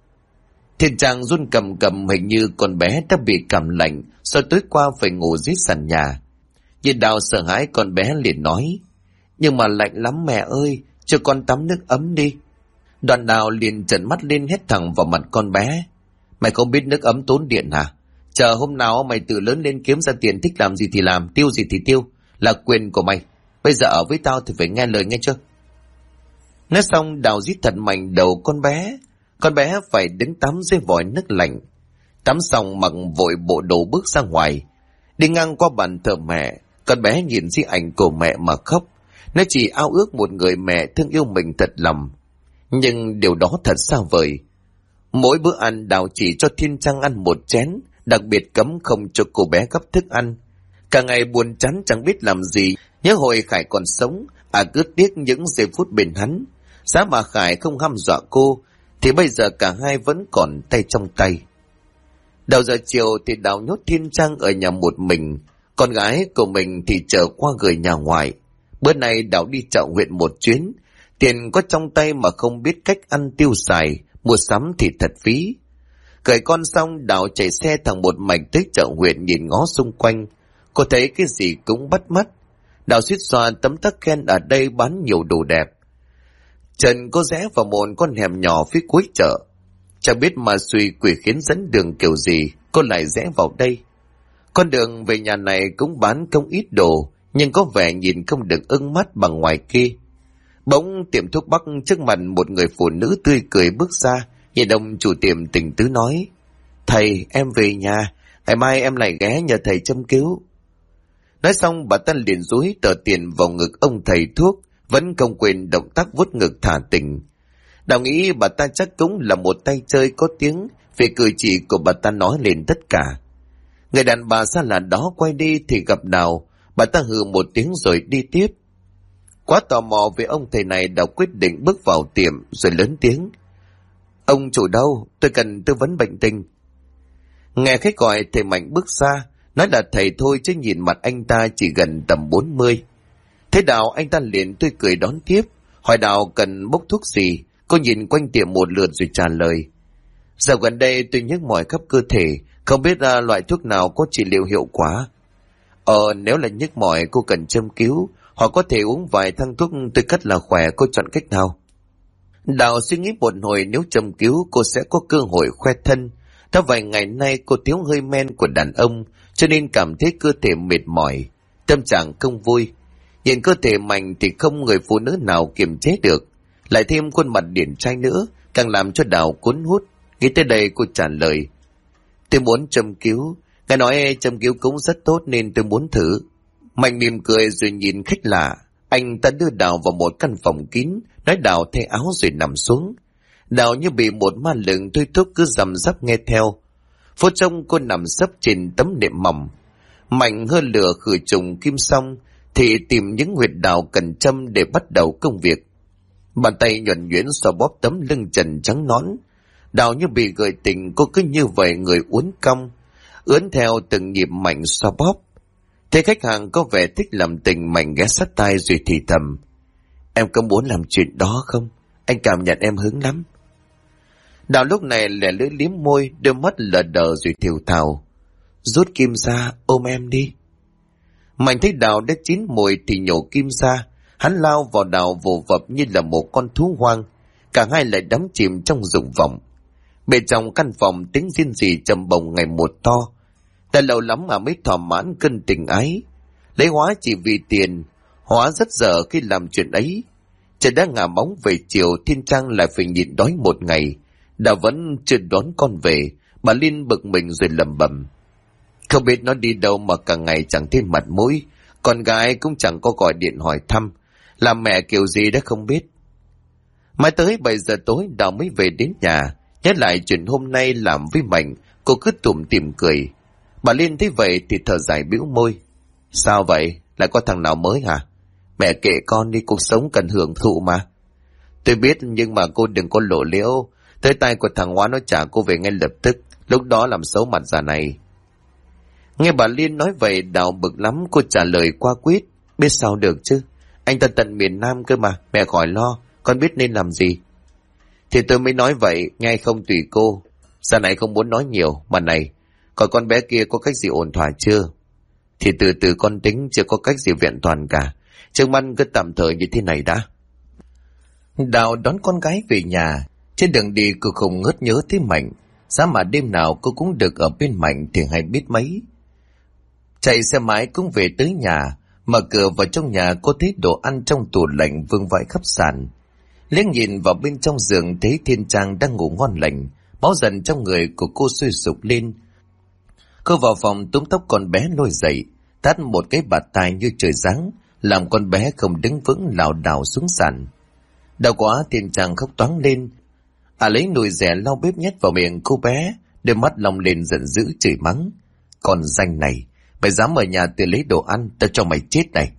Thiên Trang run cầm cầm, hình như con bé đã bị cảm lạnh do tối qua phải ngủ dưới sàn nhà. Nhìn Đào sợ hãi, con bé liền nói. Nhưng mà lạnh lắm mẹ ơi, cho con tắm nước ấm đi. Đoạn Đào liền trợn mắt lên hét thẳng vào mặt con bé. Mày không biết nước ấm tốn điện hả? Chờ hôm nào mày tự lớn lên kiếm ra tiền, thích làm gì thì làm, tiêu gì thì tiêu. Là quyền của mày. Bây giờ ở với tao thì phải nghe lời nghe chưa? Nói xong Đào rít thật mạnh đầu con bé. Con bé phải đứng tắm dưới vòi nước lạnh. Tắm xong mặc vội bộ đồ bước ra ngoài. Đi ngang qua bàn thờ mẹ, con bé nhìn di ảnh của mẹ mà khóc. Nó chỉ ao ước một người mẹ thương yêu mình thật lòng. Nhưng điều đó thật xa vời. Mỗi bữa ăn Đào chỉ cho Thiên Trang ăn một chén, đặc biệt cấm không cho cô bé gấp thức ăn. Cả ngày buồn chán chẳng biết làm gì. Nhớ hồi Khải còn sống, cứ tiếc những giây phút bên hắn. Giá mà Khải không hăm dọa cô, thì bây giờ cả hai vẫn còn tay trong tay. Đầu giờ chiều thì Đào nhốt Thiên Trang ở nhà một mình. Con gái của mình thì trở qua gửi nhà ngoại. Bữa nay Đào đi chợ huyện một chuyến. Tiền có trong tay mà không biết cách ăn tiêu xài, mua sắm thì thật phí. Gửi con xong Đào chạy xe thẳng một mạch tới chợ huyện, nhìn ngó xung quanh. Cô thấy cái gì cũng bắt mắt. Đào suýt xoa tấm tắc khen ở đây bán nhiều đồ đẹp. Trần có rẽ vào một con hẻm nhỏ phía cuối chợ. Chẳng biết mà suy quỷ khiến dẫn đường kiểu gì, cô lại rẽ vào đây. Con đường về nhà này cũng bán không ít đồ, nhưng có vẻ nhìn không được ưng mắt bằng ngoài kia. Bỗng tiệm thuốc bắc trước mặt một người phụ nữ tươi cười bước ra, nhìn ông chủ tiệm tình tứ nói. Thầy, em về nhà, ngày mai em lại ghé nhờ thầy châm cứu. Nói xong bà ta liền dúi tờ tiền vào ngực ông thầy thuốc, vẫn không quên động tác vuốt ngực thả tình. Đào nghĩ bà ta chắc cũng là một tay chơi có tiếng, vì cử chỉ của bà ta nói lên tất cả. Người đàn bà xa lạ đó quay đi thì gặp Đào, bà ta hừ một tiếng rồi đi tiếp. Quá tò mò về ông thầy này, Đào quyết định bước vào tiệm rồi lớn tiếng: "Ông chủ đâu? Tôi cần tư vấn bệnh tình." Nghe khách gọi, thầy Mạnh bước ra, nói là thầy thôi chứ nhìn mặt anh ta chỉ gần tầm 40. Thế Đào, anh ta liền tươi cười đón tiếp, hỏi Đào cần bốc thuốc gì. Cô nhìn quanh tiệm một lượt rồi trả lời: "Dạo gần đây tôi nhức mỏi khắp cơ thể, không biết loại thuốc nào có trị liệu hiệu quả." Nếu là nhức mỏi cô cần châm cứu, hoặc có thể uống vài thang thuốc tôi cất là khỏe, cô chọn cách nào? Đào suy nghĩ một hồi, nếu châm cứu cô sẽ có cơ hội khoe thân. Đã vài ngày nay cô thiếu hơi men của đàn ông, cho nên cảm thấy cơ thể mệt mỏi, tâm trạng không vui. Nhìn cơ thể Mạnh thì không người phụ nữ nào kiềm chế được, lại thêm khuôn mặt điển trai nữa, càng làm cho Đào cuốn hút. Nghĩ tới đây cô trả lời: "Tôi muốn châm cứu, nghe nói châm cứu cũng rất tốt nên tôi muốn thử." Mạnh mỉm cười rồi nhìn khách lạ. Anh ta đưa Đào vào một căn phòng kín, nói Đào thay áo rồi nằm xuống. Đào như bị một ma lực thôi thúc, cứ răm rắp nghe theo. Phút trông cô nằm sấp trên tấm nệm mỏng. Mạnh hơn lửa khử trùng kim xong thì tìm những huyệt Đào cần châm để bắt đầu công việc. Bàn tay nhuần nhuyễn xoa bóp tấm lưng trần trắng nõn. Đào như bị gợi tình, cô cứ như vậy người uốn cong, ướn theo từng nhịp Mạnh xoa bóp. Thấy khách hàng có vẻ thích làm tình, Mạnh ghé sát tai rồi thì thầm: "Em có muốn làm chuyện đó không? Anh cảm nhận em hứng lắm." Đào lúc này lẻ lưỡi liếm môi, đôi mắt lờ đờ rồi thều thào: "Rút kim ra, ôm em đi." Mạnh thấy Đào đã chín mùi thì nhổ kim ra. Hắn lao vào Đào vồ vập như là một con thú hoang. Cả hai lại đắm chìm trong dục vọng. Bên trong căn phòng tiếng riêng rỉ trầm bồng ngày một to. Đã lâu lắm mà mới thỏa mãn cơn tình ái. Lấy hóa chỉ vì tiền, hóa rất dở khi làm chuyện ấy. Trời đã ngả bóng về chiều, Thiên Trang lại phải nhịn đói một ngày. Đào vẫn chưa đón con về. Bà Liên bực mình rồi lẩm bẩm: "Không biết nó đi đâu mà cả ngày chẳng thấy mặt mũi. Con gái cũng chẳng có gọi điện hỏi thăm. Làm mẹ kiểu gì đã không biết." Mai tới 7 giờ tối Đào mới về đến nhà. Nhớ lại chuyện hôm nay làm với Mạnh, cô cứ tủm tỉm cười. Bà Liên thấy vậy thì thở dài bĩu môi: "Sao vậy? Lại có thằng nào mới hả?" "Mẹ kệ con đi, cuộc sống cần hưởng thụ mà." "Tôi biết, nhưng mà cô đừng có lộ liễu. Tới tay của thằng Hóa nó trả cô về ngay lập tức, lúc đó làm xấu mặt già này." Nghe bà Liên nói vậy, Đào bực lắm. Cô trả lời qua quýt: "Biết sao được chứ, anh ta tận miền Nam cơ mà, mẹ khỏi lo, con biết nên làm gì." "Thì tôi mới nói vậy, nghe không tùy cô. Giờ này không muốn nói nhiều, mà này, còn con bé kia có cách gì ổn thỏa chưa?" "Thì từ từ con tính, chưa có cách gì vẹn toàn cả. Trước mắt cứ tạm thời như thế này đã." Đào đón con gái về nhà. Trên đường đi cô không ngớt nhớ tới Mạnh. Giá mà đêm nào cô cũng được ở bên Mạnh thì hay biết mấy. Chạy xe máy cũng về tới nhà. Mở cửa vào trong nhà, cô thấy đồ ăn trong tủ lạnh vương vãi khắp sàn. Liếc nhìn vào bên trong giường thấy Thiên Trang đang ngủ ngon lành. Máu dần trong người của cô sôi sục lên. Cô vào phòng túm tóc con bé lôi dậy, tát một cái bạt tai như trời giáng, làm con bé không đứng vững, lảo đảo xuống sàn. Đau quá, Thiên Trang khóc toáng lên. Lấy nồi dẻ lau bếp nhét vào miệng cô bé, đôi mắt long lên giận dữ chửi mắng: "Con danh này, mày dám ở nhà tự lấy đồ ăn, tao cho mày chết này."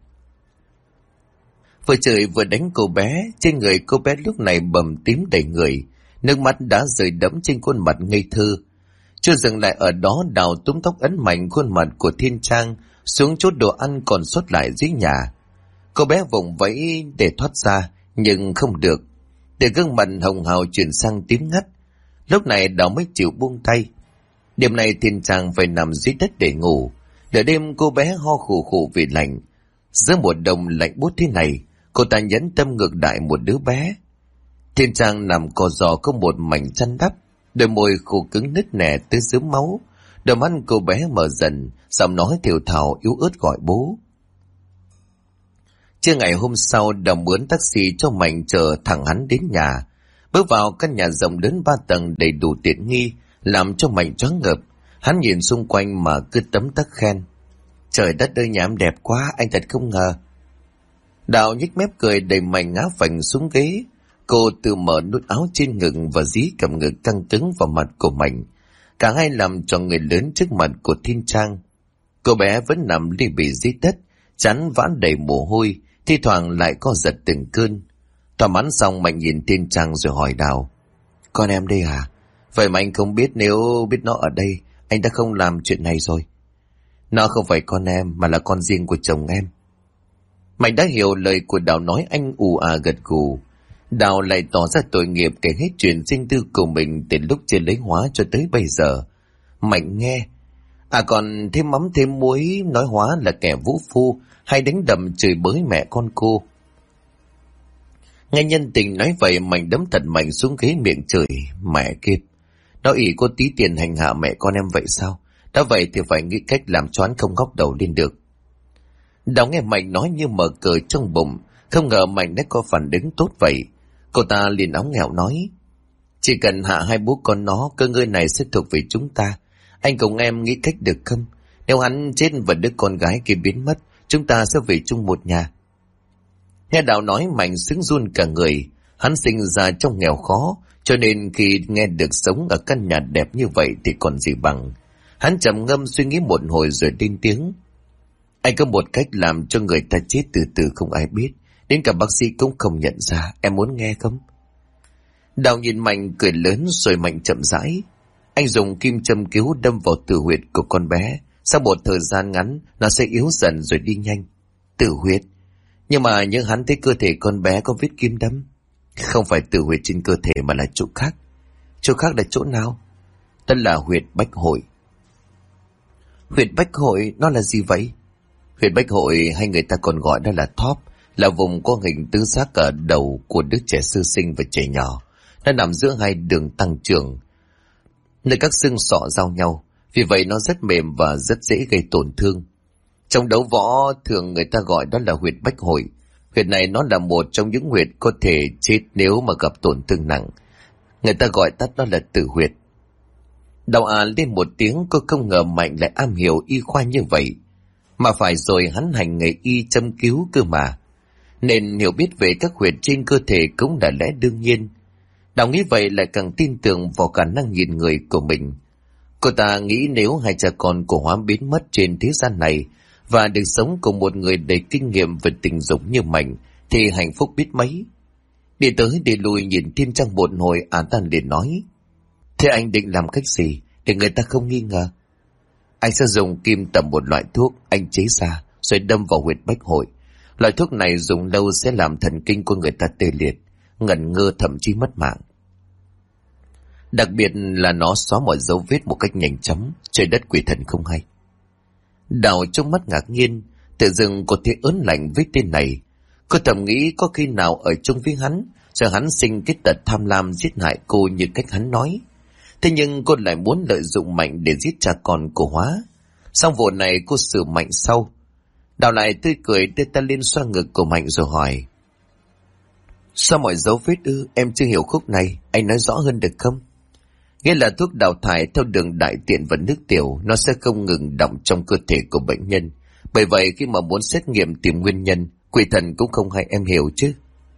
Vừa chửi vừa đánh cô bé. Trên người cô bé lúc này bầm tím đầy người, nước mắt đã rơi đẫm trên khuôn mặt ngây thơ. Chưa dừng lại ở đó, Đào túm tóc ấn mạnh khuôn mặt của Thiên Trang xuống chốt đồ ăn còn sót lại dưới nhà. Cô bé vùng vẫy để thoát ra, nhưng không được. Từ gương mặt hồng hào chuyển sang tím ngắt. Lúc này Đào mới chịu buông tay. Đêm nay Thiên Trang phải nằm dưới đất để ngủ. Nửa đêm cô bé ho khủ khủ vì lạnh. Giữa mùa đông lạnh buốt thế này, cô ta nhẫn tâm ngược đại một đứa bé. Thiên Trang nằm co giò có một mảnh chăn đắp, đôi môi khô cứng nứt nẻ tới rướm máu. Đôi mắt cô bé mở dần, giọng nói thều thào yếu ớt gọi bố. Trưa ngày hôm sau, Đào mướn taxi cho Mạnh chờ thẳng hắn đến nhà. Bước vào căn nhà rộng lớn 3 tầng đầy đủ tiện nghi, làm cho Mạnh choáng ngợp. Hắn nhìn xung quanh mà cứ tấm tắc khen: "Trời đất ơi, nhà em đẹp quá, anh thật không ngờ." Đào nhếch mép cười đẩy Mạnh ngã phành xuống ghế. Cô từ mở nút áo trên ngực và dí cầm ngực căng cứng vào mặt của Mạnh. Cả hai làm cho người lớn trước mặt của Thiên Trang. Cô bé vẫn nằm li bì dưới đất, chán vãn đầy mồ hôi, thi thoảng lại co giật từng cơn. Thỏa mãn xong, Mạnh nhìn Thiên Trang rồi hỏi Đào: Con em đây à? Vậy mà anh không biết, nếu biết nó ở đây, anh đã không làm chuyện này rồi. Nó không phải con em, mà là con riêng của chồng em. Mạnh đã hiểu lời của Đào nói, anh ù à gật gù. Đào lại tỏ ra tội nghiệp kể hết chuyện riêng tư của mình từ lúc chưa lấy Hóa cho tới bây giờ. Mạnh nghe, còn thêm mắm thêm muối, nói Hóa là kẻ vũ phu, hay đánh đầm chửi bới mẹ con cô. Nghe nhân tình nói vậy, Mạnh đấm thật mạnh xuống ghế, miệng chửi: Mẹ kiếp, nó ỷ có tí tiền hành hạ mẹ con em vậy sao? Đã vậy thì phải nghĩ cách làm cho hắn không ngóc đầu lên được. Đào nghe Mạnh nói như mở cờ trong bụng, không ngờ Mạnh đã có phản ứng tốt vậy. Cô ta liền óng nghẹo nói: Chỉ cần hạ hai bố con nó, cơ ngơi này sẽ thuộc về chúng ta. Anh cùng em nghĩ cách được không? Nếu hắn chết và đứa con gái kia biến mất, chúng ta sẽ về chung một nhà. Nghe Đào nói, Mạnh sững run cả người. Hắn sinh ra trong nghèo khó, cho nên khi nghe được sống ở căn nhà đẹp như vậy thì còn gì bằng. Hắn trầm ngâm suy nghĩ một hồi rồi lên tiếng: Anh có một cách làm cho người ta chết từ từ không ai biết, đến cả bác sĩ cũng không nhận ra, em muốn nghe không? Đào nhìn Mạnh cười lớn rồi Mạnh chậm rãi: Anh dùng kim châm cứu đâm vào tử huyệt của con bé, sau một thời gian ngắn nó sẽ yếu dần rồi đi nhanh. Tử huyệt? Nhưng mà những hắn thấy cơ thể con bé có vết kim đâm. Không phải tử huyệt trên cơ thể mà là chỗ khác. Chỗ khác là chỗ nào? Tên là huyệt bách hội. Huyệt bách hội nó là gì vậy? Huyệt bách hội hay người ta còn gọi đó là thóp, là vùng có hình tứ giác ở đầu của đứa trẻ sơ sinh và trẻ nhỏ. Nó nằm giữa hai đường tăng trưởng, nơi các xương sọ giao nhau, vì vậy nó rất mềm và rất dễ gây tổn thương. Trong đấu võ thường người ta gọi đó là huyệt bách hội. Huyệt này nó là một trong những huyệt có thể chết nếu mà gặp tổn thương nặng. Người ta gọi tắt đó là tử huyệt. Đào lên một tiếng, cô không ngờ Mạnh lại am hiểu y khoa như vậy. Mà phải rồi, hắn hành nghề y châm cứu cơ mà, nên hiểu biết về các huyệt trên cơ thể cũng là lẽ đương nhiên. Đào nghĩ vậy lại càng tin tưởng vào khả năng nhìn người của mình. Cô ta nghĩ nếu hai cha con của Hóa biến mất trên thế gian này và được sống cùng một người đầy kinh nghiệm về tình dục như Mạnh thì hạnh phúc biết mấy. Đi tới đi lui nhìn Thiên Trang một hồi, ta liền nói: Thế anh định làm cách gì để người ta không nghi ngờ? Anh sẽ dùng kim tầm một loại thuốc anh chế ra rồi đâm vào huyệt bách hội. Loại thuốc này dùng lâu sẽ làm thần kinh của người ta tê liệt, ngẩn ngơ, thậm chí mất mạng. Đặc biệt là nó xóa mọi dấu vết một cách nhanh chóng, trời đất quỷ thần không hay. Đào trong mắt ngạc nhiên, tự dưng có thể ớn lạnh với tên này. Cô thầm nghĩ có khi nào ở chung với hắn, rồi hắn sinh cái tật tham lam giết hại cô như cách hắn nói. Thế nhưng cô lại muốn lợi dụng Mạnh để giết cha con của Hóa. Xong vụ này cô xử Mạnh sau. Đào lại tươi cười đưa tay lên xoa ngực của Mạnh rồi hỏi: Sao mọi dấu vết ư? Em chưa hiểu khúc này, anh nói rõ hơn được không? Nghĩa là thuốc đào thải theo đường đại tiện và nước tiểu, nó sẽ không ngừng đọng trong cơ thể của bệnh nhân. Bởi vậy khi mà muốn xét nghiệm tìm nguyên nhân, quỷ thần cũng không hay, em hiểu chứ?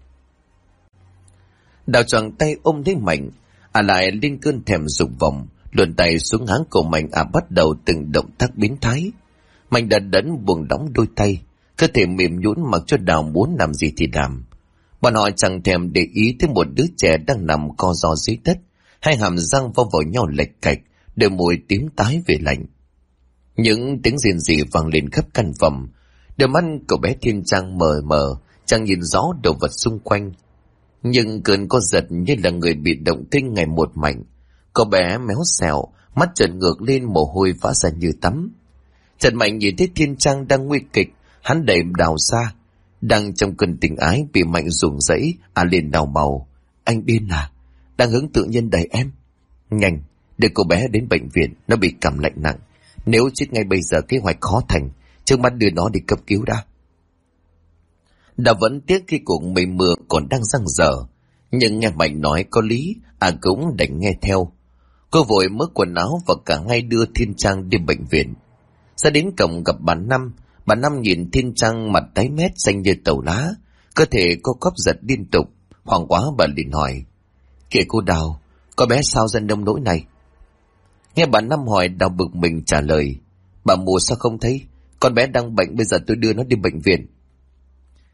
Đào choàng tay ôm lấy Mạnh, lại lên cơn thèm dục vọng, luồn tay xuống háng cổ Mạnh, bắt đầu từng động tác biến thái. Mạnh đã đẫn buông đóng đôi tay, cơ thể mềm nhũn mặc cho Đào muốn làm gì thì làm. Bọn họ chẳng thèm để ý tới một đứa trẻ đang nằm co ro dưới đất, hai hàm răng vong vào nhau lệch cạch, đôi môi tím tái về lạnh. Những tiếng rền rỉ vang lên khắp căn phòng. Đôi mắt của bé Thiên Trang mờ mờ, chẳng nhìn rõ đồ vật xung quanh. Nhưng cơn co giật như là người bị động kinh ngày một mạnh. Cô bé méo xẹo, mắt trợn ngược lên, mồ hôi vã ra như tắm. Trần Mạnh nhìn thấy Thiên Trang đang nguy kịch, hắn đẩy Đào ra. Đang trong cơn tình ái bị Mạnh ruồng rẫy, liền đào màu: Anh điên à? Đang hướng tự nhiên đẩy em. Nhanh, đưa cô bé đến bệnh viện, nó bị cảm lạnh nặng. Nếu chết ngay bây giờ kế hoạch khó thành, trước mắt đưa nó đi cấp cứu đã. Đào vẫn tiếc khi cuộc mây mưa còn đang giăng dở, nhưng nghe Mạnh nói có lý, cũng đành nghe theo. Cô vội mớ quần áo và cả hai đưa Thiên Trang đi bệnh viện. Ra đến cổng gặp bà Năm. Bà Năm nhìn Thiên Trang mặt tái mét xanh như tàu lá, cơ thể co quắp giật liên tục. Hoảng quá bà liền hỏi: Kìa cô Đào, có bé sao ra nông nỗi này? Nghe bà Năm hỏi, Đào bực mình trả lời: Bà mù sao không thấy? Con bé đang bệnh, bây giờ tôi đưa nó đi bệnh viện.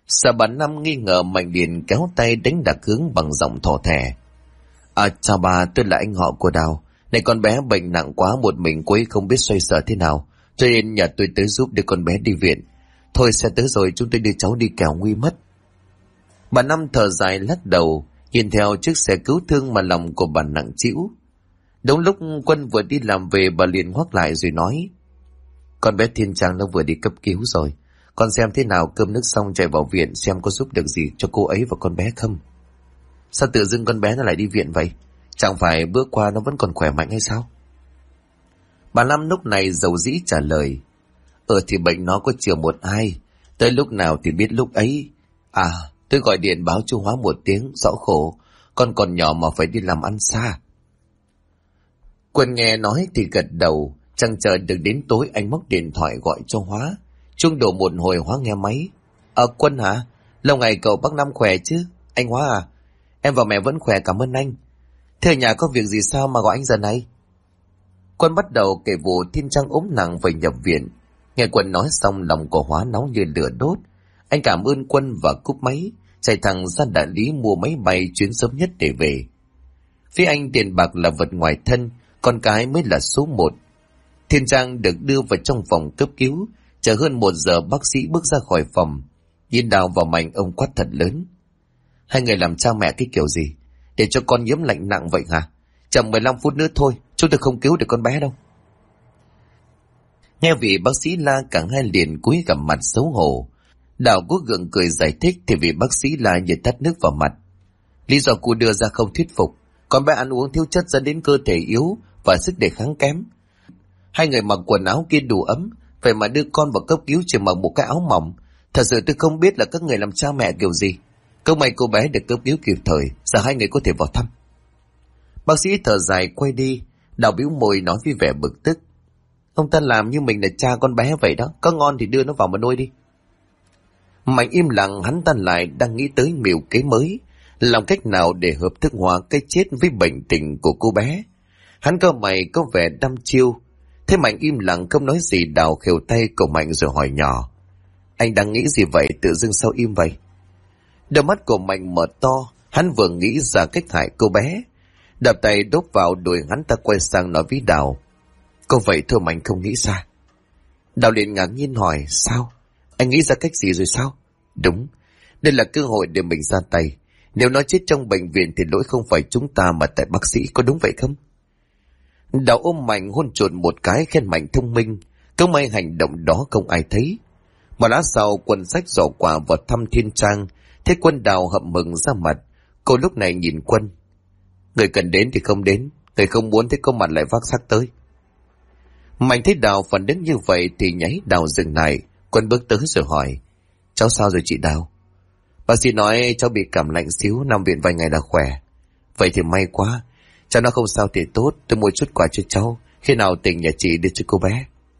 Sợ bà Năm nghi ngờ, Mạnh liền kéo tay đánh Đặc hướng bằng giọng thỏ thẻ. Chào bà, tôi là anh họ của Đào. Này con bé bệnh nặng quá, một mình cô ấy không biết xoay sở thế nào, cho nên nhờ tôi tới giúp đưa con bé đi viện. Thôi xe tới rồi, chúng tôi đưa cháu đi kẻo nguy mất. Bà Năm thở dài lắc đầu, nhìn theo chiếc xe cứu thương mà lòng của bà nặng trĩu. Đúng lúc Quân vừa đi làm về, bà liền hoắc lại rồi nói: Con bé Thiên Trang nó vừa đi cấp cứu rồi. Con xem thế nào, cơm nước xong chạy vào viện xem có giúp được gì cho cô ấy và con bé không. Sao tự dưng con bé nó lại đi viện vậy? Chẳng phải bữa qua nó vẫn còn khỏe mạnh hay sao? Bà Năm lúc này dầu dĩ trả lời: Thì bệnh nó có chiều 1-2, tới lúc nào thì biết lúc ấy. Tôi gọi điện báo chú Hóa một tiếng, rõ khổ, con còn nhỏ mà phải đi làm ăn xa. Quân nghe nói thì gật đầu, chẳng chờ được đến tối anh móc điện thoại gọi cho Hóa. Chuông đổ một hồi, Hóa nghe máy. Quân hả? Lâu ngày cậu bác Năm khỏe chứ? Anh Hóa à? Em và mẹ vẫn khỏe, cảm ơn anh. Thế ở nhà có việc gì sao mà gọi anh giờ này? Quân bắt đầu kể vụ Thiên Trang ốm nặng phải nhập viện. Nghe Quân nói xong, lòng của Hóa nóng như lửa đốt. Anh cảm ơn Quân và cúp máy, chạy thẳng ra đại lý mua máy bay chuyến sớm nhất để về. Phía anh tiền bạc là vật ngoài thân, con cái mới là số 1. Thiên Trang được đưa vào trong phòng cấp cứu, chờ hơn 1 giờ bác sĩ bước ra khỏi phòng. Nhìn Đào và Mạnh, ông quát thật lớn: Hai người làm cha mẹ cái kiểu gì để cho con nhiễm lạnh nặng vậy hả? Chậm 15 phút nữa thôi, chúng tôi không cứu được con bé đâu. Nghe vị bác sĩ la, cả hai liền cúi gặp mặt xấu hổ. Đào cố gượng cười giải thích thì vị bác sĩ la như tát nước vào mặt. Lý do cô đưa ra không thuyết phục. Con bé ăn uống thiếu chất dẫn đến cơ thể yếu và sức đề kháng kém. Hai người mặc quần áo kia đủ ấm, vậy mà đưa con vào cấp cứu chỉ mặc một cái áo mỏng. Thật sự tôi không biết là các người làm cha mẹ kiểu gì. Câu may cô bé được cấp cứu kịp thời, giờ hai người có thể vào thăm. Bác sĩ thở dài quay đi. Đào bĩu môi nói với vẻ bực tức: Ông ta làm như mình là cha con bé vậy đó, có ngon thì đưa nó vào mà nuôi đi. Mạnh im lặng, hắn ta lại đang nghĩ tới mưu kế mới, làm cách nào để hợp thức hóa cái chết với bệnh tình của cô bé. Hắn cau mày có vẻ đăm chiêu. Thế Mạnh im lặng không nói gì. Đào khều tay của Mạnh rồi hỏi nhỏ: Anh đang nghĩ gì vậy, tự dưng sao im vậy? Đôi mắt của Mạnh mở to, hắn vừa nghĩ ra cách hại cô bé. Đập tay đốt vào đùi hắn ta, quay sang nói với Đào: Có vậy thôi mà anh không nghĩ ra. Đào liền ngạc nhiên hỏi: Sao? Anh nghĩ ra cách gì rồi sao? Đúng, đây là cơ hội để mình ra tay. Nếu nó chết trong bệnh viện thì lỗi không phải chúng ta mà tại bác sĩ, có đúng vậy không? Đào ôm Mạnh hôn trộn một cái, khen Mạnh thông minh. Không may hành động đó không ai thấy. Một lát sau, Quân xách giỏ quà vào thăm Thiên Trang. Thế Quân Đào hậm mừng ra mặt. Cô lúc này nhìn Quân: Người cần đến thì không đến, người không muốn thì có mặt lại vác xác tới. Mạnh thấy Đào phản ứng như vậy thì nháy Đào dừng lại. Quân bước tới rồi hỏi: Cháu sao rồi chị Đào? Bác sĩ nói cháu bị cảm lạnh xíu, nằm viện vài ngày là khỏe. Vậy thì may quá, cháu nó không sao thì tốt. Tôi mua chút quà cho cháu, khi nào tỉnh nhà chị đưa cho cô bé.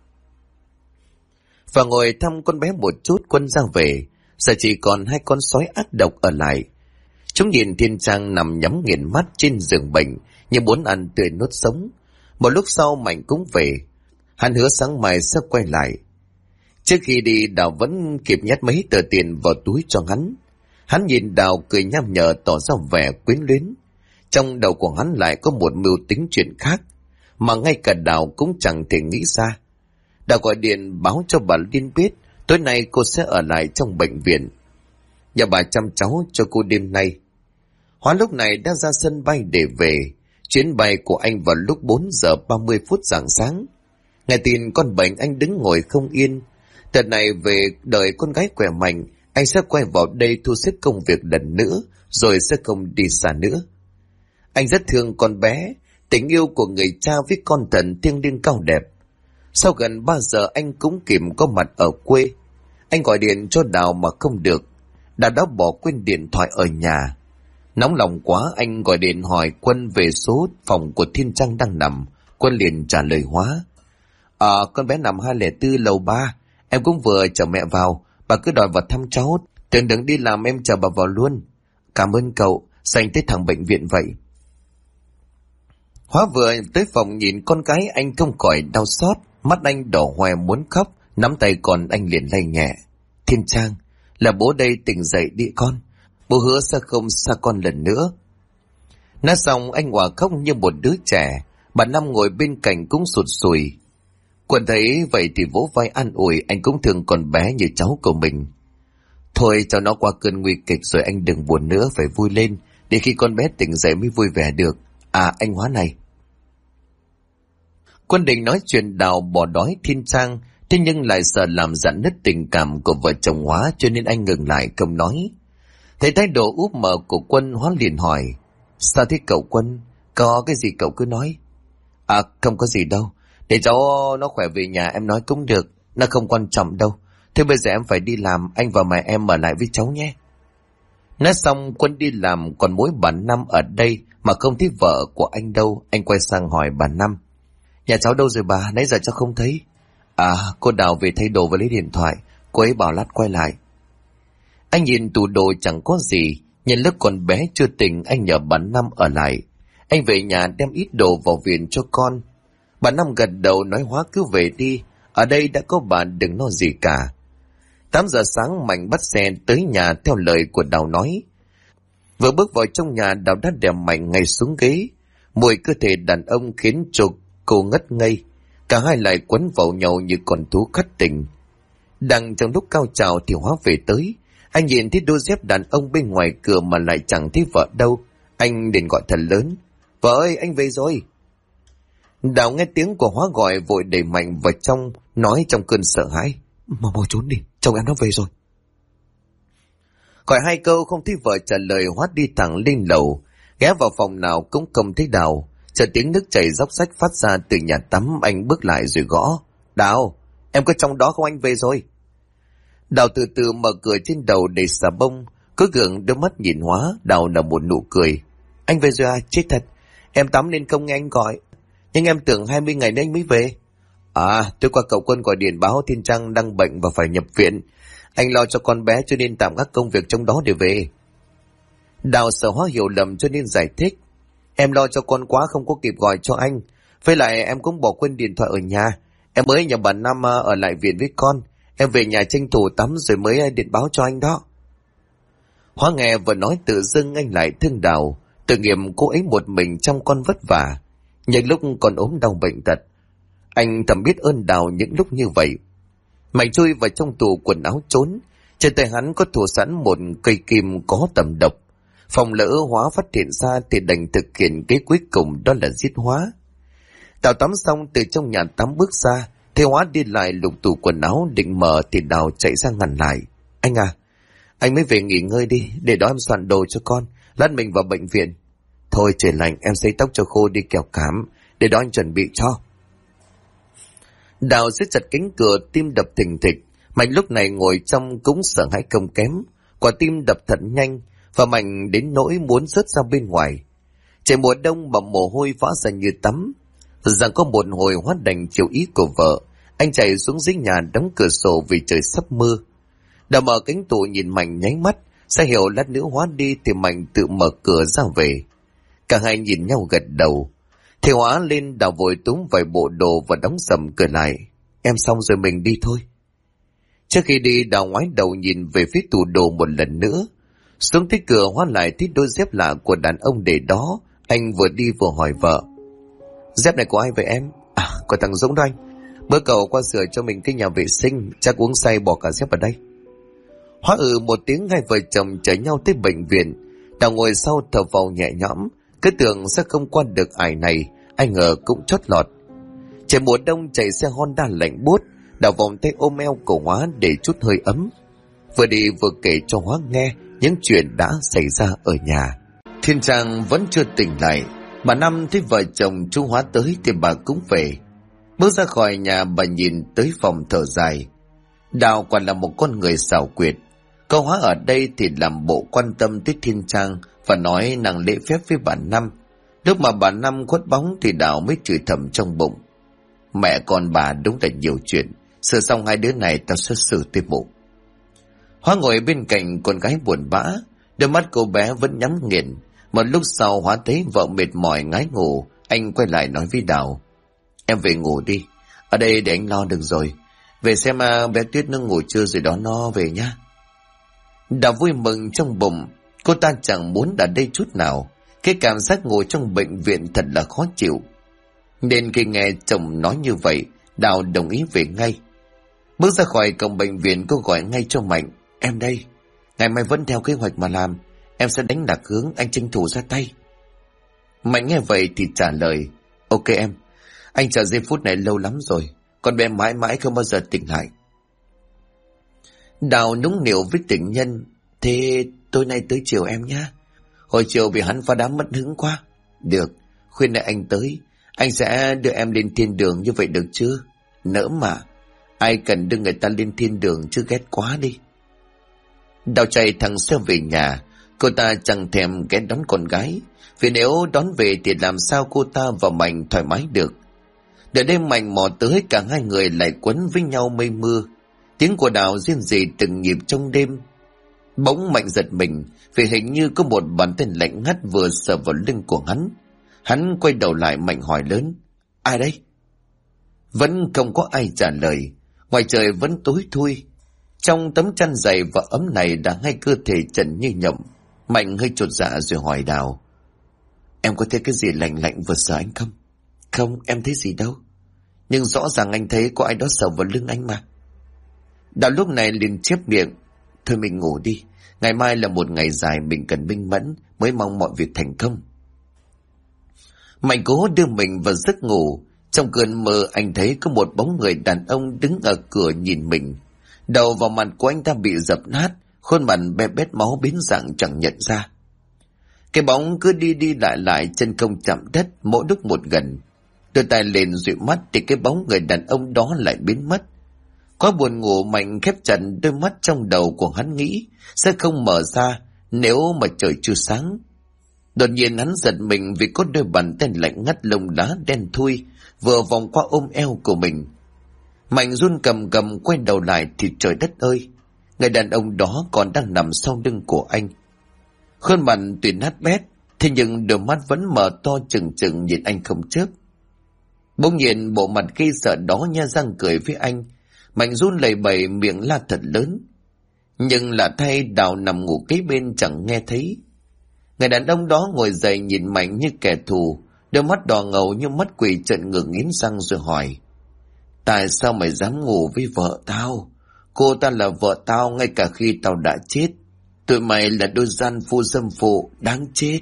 Và ngồi thăm con bé một chút, Quân ra về. Giờ chỉ còn hai con sói ác độc ở lại. Chúng nhìn Thiên Trang nằm nhắm nghiền mắt trên giường bệnh, như muốn ăn tươi nuốt sống. Một lúc sau Mạnh cũng về. Hắn hứa sáng mai sẽ quay lại. Trước khi đi, Đào vẫn kịp nhét mấy tờ tiền vào túi cho hắn. Hắn nhìn Đào cười nham nhở, tỏ ra vẻ quyến luyến. Trong đầu của hắn lại có một mưu tính chuyện khác, mà ngay cả Đào cũng chẳng thể nghĩ ra. Đào gọi điện báo cho bà Liên biết tối nay cô sẽ ở lại trong bệnh viện. Nhà bà chăm cháu cho cô đêm nay. Hóa lúc này đã ra sân bay để về. Chuyến bay của anh vào lúc 4 giờ 30 phút rạng sáng. Nghe tin con bệnh, anh đứng ngồi không yên. Đợt này về đợi con gái khỏe mạnh, anh sẽ quay vào đây thu xếp công việc lần nữa, rồi sẽ không đi xa nữa. Anh rất thương con bé, tình yêu của người cha với con thần thiêng liêng cao đẹp. Sau gần 3 giờ anh cũng kịp có mặt ở quê. Anh gọi điện cho Đào mà không được. Đào đã bỏ quên điện thoại ở nhà. Nóng lòng quá, anh gọi điện hỏi Quân về số phòng của Thiên Trang đang nằm. Quân liền trả lời Hóa: Con bé nằm 204 lầu 3. Em cũng vừa chở mẹ vào. Bà cứ đòi vào thăm cháu. Tưởng đừng đi làm em chờ bà vào luôn. Cảm ơn cậu, dành tới thẳng bệnh viện vậy. Hóa vừa tới phòng nhìn con gái, anh không khỏi đau xót. Mắt anh đỏ hoe muốn khóc, nắm tay con anh liền lay nhẹ: Thiên Trang, Là bố đây, tỉnh dậy đi con. Bố hứa sẽ không xa con lần nữa. Nói xong anh Hòa khóc như một đứa trẻ. Bà Năm ngồi bên cạnh cũng sụt sùi. Quân thấy vậy thì vỗ vai an ủi, anh cũng thương con bé như cháu của mình. Thôi cho nó qua cơn nguy kịch rồi anh đừng buồn nữa, phải vui lên, để khi con bé tỉnh dậy mới vui vẻ được. À anh Hóa này. Quân định nói chuyện Đào bỏ đói Thiên Trang, thế nhưng lại sợ làm rạn nứt tình cảm của vợ chồng Hóa, cho nên anh ngừng lại không nói. Thấy thái độ úp mở của Quân, Hóa liền hỏi: Sao thế cậu Quân? Có cái gì cậu cứ nói. À không có gì đâu, để cháu nó khỏe về nhà em nói cũng được, nó không quan trọng đâu. Thế bây giờ em phải đi làm, anh và mẹ em ở lại với cháu nhé. Nói xong Quân đi làm, còn mỗi bà Năm ở đây mà không thấy vợ của anh đâu. Anh quay sang hỏi bà Năm: Nhà cháu đâu rồi bà, nãy giờ cháu không thấy. À cô Đào về thay đồ và lấy điện thoại, cô ấy bảo lát quay lại. Anh nhìn tủ đồ chẳng có gì, nhân lúc con bé chưa tỉnh anh nhờ bà Năm ở lại. Anh về nhà đem ít đồ vào viện cho con. Bà Năm gật đầu nói: Hóa cứ về đi, ở đây đã có bà, đừng lo gì cả. 8 giờ sáng Mạnh bắt xe tới nhà theo lời của Đào nói. Vừa bước vào trong nhà, Đào đã đè Mạnh ngay xuống ghế. Mùi cơ thể đàn ông khiến cho cô ngất ngây. Cả hai lại quấn vào nhau như con thú khát tình. Đang trong lúc cao trào thì Hóa về tới. Anh nhìn thấy đôi dép đàn ông bên ngoài cửa mà lại chẳng thấy vợ đâu. Anh liền gọi thật lớn: Vợ ơi, anh về rồi. Đào nghe tiếng của Hóa gọi vội đẩy Mạnh vào trong, nói trong cơn sợ hãi: Mau trốn đi, chồng em nó về rồi. Gọi 2 câu không thấy vợ trả lời, Hóa đi thẳng lên lầu. Ghé vào phòng nào cũng không thấy Đào. Chờ tiếng nước chảy róc rách phát ra từ nhà tắm, anh bước lại rồi gõ: Đào, em có trong đó không, anh về rồi. Đào từ từ mở cửa trên đầu đầy xà bông, cứ gượng đôi mắt nhìn Hóa. Đào nở một nụ cười: Anh về rồi à, chết thật. Em tắm nên không nghe anh gọi, nhưng em tưởng 20 ngày nữa anh mới về. À, tôi qua cậu Quân gọi điện báo Thiên Trang đang bệnh và phải nhập viện. Anh lo cho con bé cho nên tạm gác công việc trong đó để về. Đào sợ Hóa hiểu lầm cho nên giải thích: Em lo cho con quá không có kịp gọi cho anh. Với lại em cũng bỏ quên điện thoại ở nhà. Em mới nhờ bà Năm ở lại viện với con. Em về nhà tranh thủ tắm rồi mới điện báo cho anh đó. Hóa nghe vừa nói tự dưng anh lại thương Đào. Tội nghiệp cô ấy một mình trong con vất vả, những lúc còn ốm đau bệnh tật. Anh thầm biết ơn Đào những lúc như vậy. Mạnh chui vào trong tủ quần áo trốn. Trên tay hắn có thủ sẵn một cây kim có tầm độc. Phòng lỡ Hóa phát hiện ra thì đành thực hiện kế cuối cùng, đó là giết Hóa. Đào tắm xong từ trong nhà tắm bước ra, thì Hóa đi lại lục tủ quần áo định mở thì Đào chạy ra ngăn lại: Anh à, anh mới về nghỉ ngơi đi, để đó em soạn đồ cho con, lát mình vào bệnh viện. Thôi trời lạnh, em sấy tóc cho khô đi kẻo cảm, để đó anh chuẩn bị cho. Đào siết chặt cánh cửa, tim đập thình thịch. Mạnh lúc này ngồi trong cũng sợ hãi không kém. Quả tim đập thật nhanh, và Mạnh đến nỗi muốn rớt ra bên ngoài. Trời mùa đông mà mồ hôi vã ra như tắm. Rằng có một hồi Hóa đành chiều ý của vợ, anh chạy xuống dưới nhà đóng cửa sổ vì trời sắp mưa. Đào mở cánh tủ nhìn Mạnh nháy mắt, sẽ hiểu lát nữa Hóa đi thì Mạnh tự mở cửa ra về. Cả hai nhìn nhau gật đầu. Thì Hóa lên, Đào vội túm vài bộ đồ và đóng sầm cửa lại: Em xong rồi mình đi thôi. Trước khi đi, Đào ngoái đầu nhìn về phía tủ đồ một lần nữa. Xuống tới cửa, Hóa lại thấy đôi dép lạ của đàn ông để đó. Anh vừa đi vừa hỏi vợ: Dép này của ai vậy em? À, của thằng Dũng đó anh. Bữa cậu qua sửa cho mình cái nhà vệ sinh, chắc uống say bỏ cả dép ở đây. Hóa một tiếng, hai vợ chồng chở nhau tới bệnh viện. Đào ngồi sau thở phào nhẹ nhõm, cứ tưởng sẽ không qua được ải này, ai ngờ cũng chót lọt. Trời mùa đông chạy xe Honda lạnh buốt. Đào vòng tay ôm eo của Hóa để chút hơi ấm. Vừa đi vừa kể cho Hóa nghe những chuyện đã xảy ra ở nhà. Thiên Trang vẫn chưa tỉnh lại. Bà Năm thấy vợ chồng chú Hóa tới thì bà cũng về. Bước ra khỏi nhà, bà nhìn tới phòng thở dài. Đào quả là một con người xảo quyệt. Có Hóa ở đây thì làm bộ quan tâm tới Thiên Trang và nói nàng lễ phép với bà Năm. Lúc mà bà Năm khuất bóng thì Đào mới chửi thầm trong bụng: Mẹ con bà đúng là nhiều chuyện, sửa xong 2 đứa này tao sẽ xử tới mộ. Hóa ngồi bên cạnh con gái buồn bã, đôi mắt cô bé vẫn nhắm nghiền. Một lúc sau Hóa thấy vợ mệt mỏi ngái ngủ, anh quay lại nói với Đào: Em về ngủ đi, ở đây để anh lo được rồi. Về xem bé Tuyết nó ngủ chưa rồi đó nó về nhá. Đào vui mừng trong bụng, cô ta chẳng muốn ở đây chút nào. Cái cảm giác ngồi trong bệnh viện thật là khó chịu. Nên khi nghe chồng nói như vậy, Đào đồng ý về ngay. Bước ra khỏi cổng bệnh viện, cô gọi ngay cho Mạnh. Em đây, ngày mai vẫn theo kế hoạch mà làm. Em sẽ đánh lạc hướng, anh tranh thủ ra tay. Mạnh nghe vậy thì trả lời. Ok em, anh chờ giây phút này lâu lắm rồi. Con bé mãi mãi không bao giờ tỉnh lại. Đào nũng nịu với tình nhân. Thế tối nay tới chiều em nhé. Hồi chiều bị hắn phá đám mất hứng quá. Được, khuyên lại anh tới. Anh sẽ đưa em lên thiên đường, như vậy được chưa? Nỡ mà, ai cần đưa người ta lên thiên đường chứ, ghét quá đi. Đào chạy thằng xe về nhà. Cô ta chẳng thèm ghé đón con gái, vì nếu đón về thì làm sao cô ta và Mạnh thoải mái được. Đợi đêm Mạnh mò tới, cả hai người lại quấn với nhau mây mưa. Tiếng của Đào rên rỉ từng nhịp trong đêm. Bỗng Mạnh giật mình, vì hình như có một bàn tay lạnh ngắt vừa sờ vào lưng của hắn. Hắn quay đầu lại, Mạnh hỏi lớn. Ai đấy? Vẫn không có ai trả lời. Ngoài trời vẫn tối thui. Trong tấm chăn dày và ấm này đã ngay cơ thể trần như nhộng. Mạnh hơi chột dạ rồi hỏi Đào. Em có thấy cái gì lạnh lạnh vừa sờ anh không? Không, em thấy gì đâu. Nhưng rõ ràng anh thấy có ai đó sờ vào lưng anh mà. Đào lúc này liền chép miệng. Thôi mình ngủ đi. Ngày mai là một ngày dài, mình cần minh mẫn mới mong mọi việc thành công. Mạnh cố đưa mình vào giấc ngủ. Trong cơn mơ anh thấy có một bóng người đàn ông đứng ở cửa nhìn mình. Đầu và mặt của anh ta bị dập nát, khuôn mặt be bét máu biến dạng chẳng nhận ra. Cái bóng cứ đi đi lại lại, chân không chạm đất, mỗi lúc một gần. Đưa tay lên dụi mắt thì cái bóng người đàn ông đó lại biến mất. Có buồn ngủ, Mạnh khép chặt đôi mắt, trong đầu của hắn nghĩ sẽ không mở ra nếu mà trời chưa sáng. Đột nhiên hắn giật mình vì có đôi bàn tay lạnh ngắt lông lá đen thui vừa vòng qua ôm eo của mình. Mạnh run cầm cầm quay đầu lại thì trời đất ơi, người đàn ông đó còn đang nằm sau lưng của anh. Khuôn mặt tuy nát bét, thế nhưng đôi mắt vẫn mở to trừng trừng nhìn anh không chớp. Bỗng nhiên bộ mặt gây sợ đó nhe răng cười với anh. Mạnh run lẩy bẩy, miệng la thật lớn. Nhưng lạ thay, Đào nằm ngủ kế bên chẳng nghe thấy. Người đàn ông đó ngồi dậy nhìn Mạnh như kẻ thù, đôi mắt đỏ ngầu như mắt quỷ trợn ngược nghiến răng rồi hỏi. Tại sao mày dám ngủ với vợ tao? Cô ta là vợ tao ngay cả khi tao đã chết. Tụi mày là đôi gian phu dâm phụ đáng chết.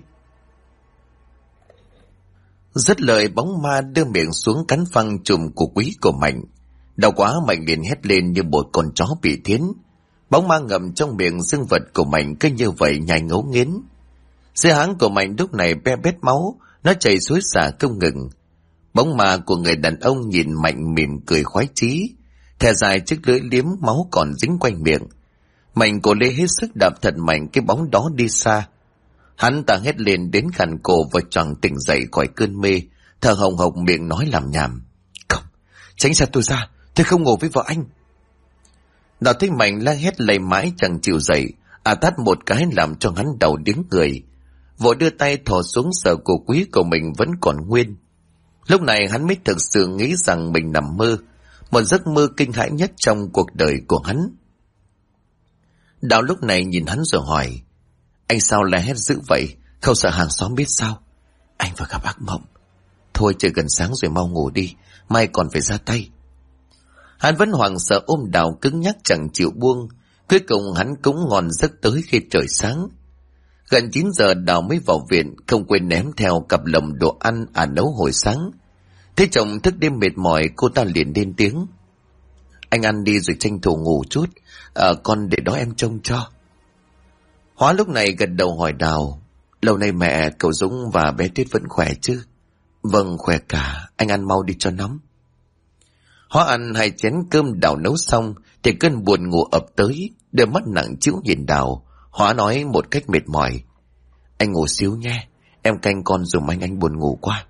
Dứt lời, bóng ma đưa miệng xuống cắn phăng chùm của quý của Mạnh. Đau quá, Mạnh liền hét lên như một con chó bị thiến. Bóng ma ngậm trong miệng dương vật của Mạnh cứ như vậy nhai ngấu nghiến. Dưới háng của Mạnh lúc này be bét máu, nó chảy xối xả không ngừng. Bóng ma của người đàn ông nhìn Mạnh mỉm cười khoái chí, thè dài chiếc lưỡi liếm máu còn dính quanh miệng. Mạnh cổ lê hết sức đạp thật mạnh cái bóng đó đi xa. Hắn ta hét lên đến khàn cổ và choàng tỉnh dậy khỏi cơn mê, thở hồng hộc miệng nói làm nhảm. Không, tránh xa tôi ra, tôi không ngủ với vợ anh. Đào thấy Mạnh la hét lầy mãi chẳng chịu dậy, tát một cái làm cho hắn đầu điếng người. Vội đưa tay thò xuống sờ cổ quý của mình vẫn còn nguyên. Lúc này hắn mới thực sự nghĩ rằng mình nằm mơ, một giấc mơ kinh hãi nhất trong cuộc đời của hắn. Đào lúc này nhìn hắn rồi hỏi. Anh sao la hét dữ vậy, không sợ hàng xóm biết sao? Anh vừa gặp ác mộng. Thôi trời gần sáng rồi, mau ngủ đi, mai còn phải ra tay. Hắn vẫn hoảng sợ ôm Đào cứng nhắc chẳng chịu buông. Cuối cùng hắn cũng ngon giấc tới khi trời sáng. Gần 9 giờ Đào mới vào viện, không quên ném theo cặp lồng đồ ăn nấu hồi sáng. Thấy chồng thức đêm mệt mỏi, cô ta liền lên tiếng. Anh ăn đi rồi tranh thủ ngủ chút, con để đó em trông cho. Hóa lúc này gật đầu hỏi Đào. Lâu nay mẹ, cậu Dũng và bé Tuyết vẫn khỏe chứ? Vâng, khỏe cả, anh ăn mau đi cho nóng. Hóa ăn 2 chén cơm Đào nấu xong thì cơn buồn ngủ ập tới, đôi mắt nặng trĩu nhìn Đào. Hóa nói một cách mệt mỏi. Anh ngủ xíu nhé, em canh con dùm anh buồn ngủ quá.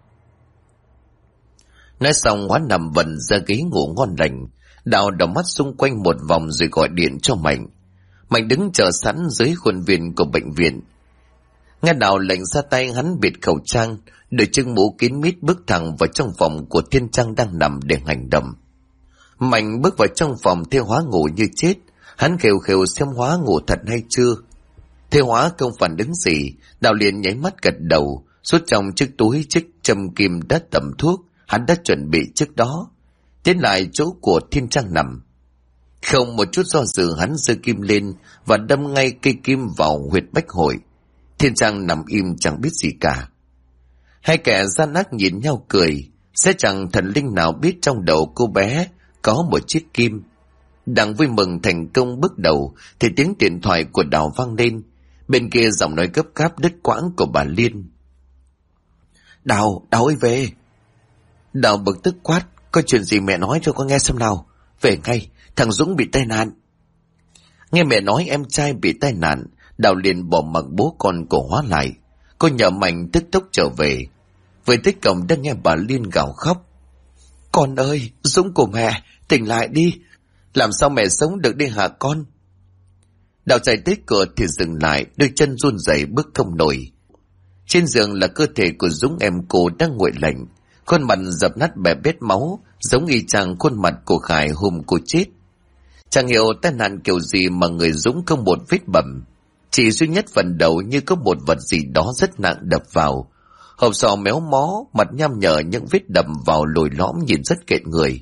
Nói xong Hóa nằm vần ra ghế ngủ ngon lành. Đào đảo mắt xung quanh một vòng rồi gọi điện cho Mạnh. Mạnh đứng chờ sẵn dưới khuôn viên của bệnh viện. Nghe Đào lệnh ra tay, hắn bịt khẩu trang, đội chưng mũ kín mít bước thẳng vào trong phòng của Thiên Trang đang nằm để hành động. Mạnh bước vào trong phòng thấy Hóa ngủ như chết. Hắn khều khều xem Hóa ngủ thật hay chưa. Thế Hóa không phản ứng gì, Đào liền nháy mắt gật đầu, rút trong chiếc túi chiếc châm kim đã tẩm thuốc hắn đã chuẩn bị trước đó, tiến lại chỗ của Thiên Trang nằm. Không một chút do dự, hắn giơ kim lên và đâm ngay cây kim vào huyệt bách hội. Thiên Trang nằm im chẳng biết gì cả. Hai kẻ gian ác nhìn nhau cười, sẽ chẳng thần linh nào biết trong đầu cô bé có một chiếc kim. Đang vui mừng thành công bước đầu thì tiếng điện thoại của Đào vang lên. Bên kia giọng nói gấp gáp đứt quãng của bà Liên. Đào ơi về. Đào bực tức quát, có chuyện gì mẹ nói cho con nghe xem nào. Về ngay, thằng Dũng bị tai nạn. Nghe mẹ nói em trai bị tai nạn, Đào liền bỏ mặc bố con của Hóa lại. Cô nhờ Mạnh tức tốc trở về. Về tới cổng đã nghe bà Liên gào khóc. Con ơi, Dũng của mẹ, tỉnh lại đi. Làm sao mẹ sống được đi hả con? Đào chạy tới cửa thì dừng lại, đôi chân run rẩy bước không nổi. Trên giường là cơ thể của Dũng em cô đang nguội lạnh, khuôn mặt dập nát bè bết máu, giống y chang khuôn mặt của Khải hôm cô chết. Chẳng hiểu tai nạn kiểu gì mà người Dũng không một vết bầm, chỉ duy nhất phần đầu như có một vật gì đó rất nặng đập vào. Hộp sọ méo mó, mặt nham nhở những vết đầm vào lồi lõm nhìn rất kệ người.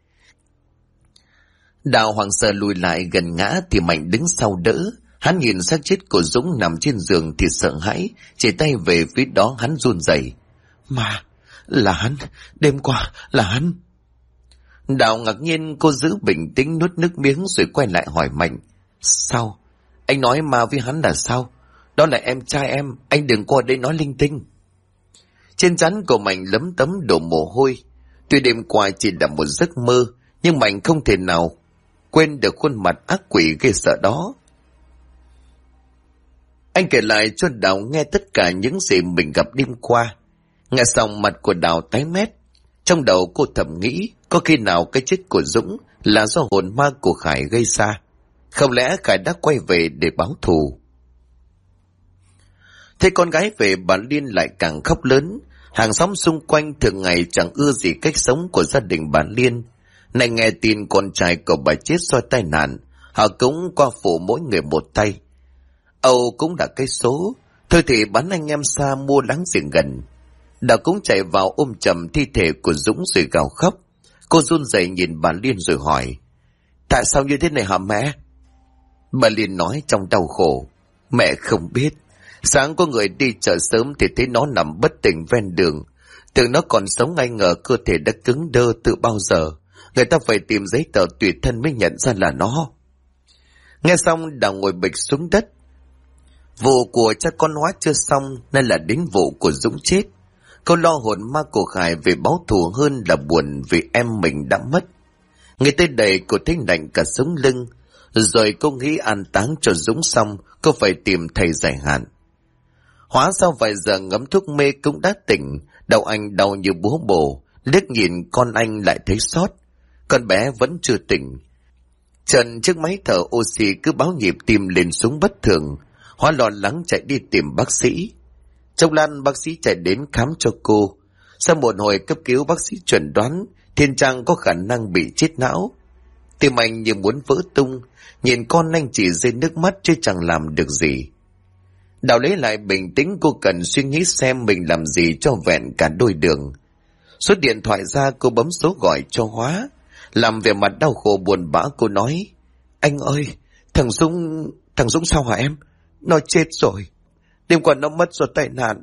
Đào hoảng sợ lùi lại gần ngã thì Mạnh đứng sau đỡ. Hắn nhìn xác chết của Dũng nằm trên giường thì sợ hãi, chỉ tay về phía đó hắn run rẩy. Mà, là hắn, đêm qua là hắn. Đào ngạc nhiên, cô giữ bình tĩnh nuốt nước miếng rồi quay lại hỏi Mạnh. Sao? Anh nói ma với hắn là sao? Đó là em trai em, anh đừng qua đây nói linh tinh. Trên trán của Mạnh lấm tấm đổ mồ hôi. Tuy đêm qua chỉ là một giấc mơ, nhưng Mạnh không thể nào quên được khuôn mặt ác quỷ ghê sợ đó. Anh kể lại cho Đào nghe tất cả những gì mình gặp đêm qua. Nghe xong mặt của Đào tái mét. Trong đầu cô thầm nghĩ, có khi nào cái chết của Dũng là do hồn ma của Khải gây ra? Không lẽ Khải đã quay về để báo thù? Thấy con gái về, bà Liên lại càng khóc lớn. Hàng xóm xung quanh thường ngày chẳng ưa gì cách sống của gia đình bà Liên. Này nghe tin con trai của bà chết do tai nạn, họ cũng qua phụ mỗi người một tay. Âu cũng đã cái số, thôi thì bán anh em xa mua láng giềng gần. Đào cũng chạy vào ôm chầm thi thể của Dũng rồi gào khóc. Cô run rẩy nhìn bà Liên rồi hỏi, tại sao như thế này hả mẹ? Bà Liên nói trong đau khổ, mẹ không biết. Sáng có người đi chợ sớm thì thấy nó nằm bất tỉnh ven đường. Tưởng nó còn sống, ai ngờ cơ thể đã cứng đơ từ bao giờ. Người ta phải tìm giấy tờ tùy thân mới nhận ra là nó. Nghe xong Đào ngồi bịch xuống đất. Vụ của cha con Hóa chưa xong nên là đến vụ của Dũng chết. Cô lo hồn ma của Khải về báo thù hơn là buồn vì em mình đã mất. Người tới đây cô thấy lạnh cả sống lưng. Rồi cô nghĩ an táng cho Dũng xong, cô phải tìm thầy giải hạn. Hóa sau vài giờ ngấm thuốc mê cũng đã tỉnh. Đầu anh đau như búa bổ, liếc nhìn con anh lại thấy xót. Con bé vẫn chưa tỉnh. Trần chiếc máy thở oxy cứ báo nhịp tim lên xuống bất thường. Hóa lo lắng chạy đi tìm bác sĩ. Trong lăn bác sĩ chạy đến khám cho cô. Sau một hồi cấp cứu, bác sĩ chuẩn đoán Thiên Trang có khả năng bị chết não. Tim anh như muốn vỡ tung. Nhìn con anh chỉ rơi nước mắt chứ chẳng làm được gì. Đào lấy lại bình tĩnh, cô cần suy nghĩ xem mình làm gì cho vẹn cả đôi đường. Rút điện thoại ra, cô bấm số gọi cho Hóa. Làm về mặt đau khổ buồn bã, cô nói, anh ơi, thằng Dũng sao hả em? Nó chết rồi. Đêm qua nó mất do tai nạn.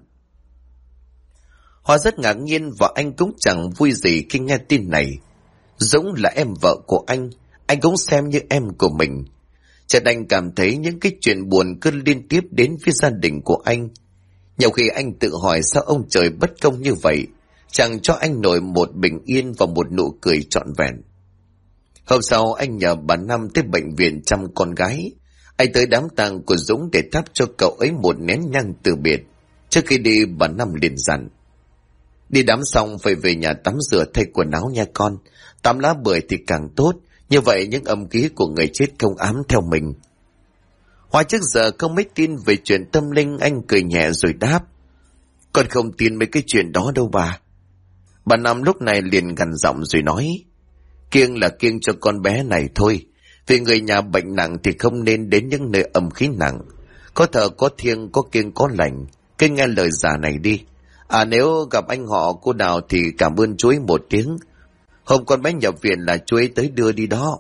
Hóa rất ngạc nhiên và anh cũng chẳng vui gì khi nghe tin này. Dũng là em vợ của anh cũng xem như em của mình. Chợt anh cảm thấy những cái chuyện buồn cứ liên tiếp đến với gia đình của anh. Nhiều khi anh tự hỏi sao ông trời bất công như vậy, chẳng cho anh nổi một bình yên và một nụ cười trọn vẹn. Hôm sau anh nhờ bà Năm tới bệnh viện chăm con gái. Anh tới đám tang của Dũng để thắp cho cậu ấy một nén nhang từ biệt. Trước khi đi, bà Năm liền dặn, đi đám xong phải về nhà tắm rửa thay quần áo nha con. Tắm lá bưởi thì càng tốt, như vậy những âm khí của người chết không ám theo mình. Hóa trước giờ không mấy tin về chuyện tâm linh, anh cười nhẹ rồi đáp, con không tin mấy cái chuyện đó đâu bà. Bà Năm lúc này liền gằn giọng rồi nói, kiêng là kiêng cho con bé này thôi. Vì người nhà bệnh nặng thì không nên đến những nơi âm khí nặng. Có thờ có thiêng, có kiêng có lành. Cứ nghe lời già này đi. Nếu gặp anh họ cô Đào thì cảm ơn chú ấy một tiếng. Hôm con bé nhập viện là chú ấy tới đưa đi đó.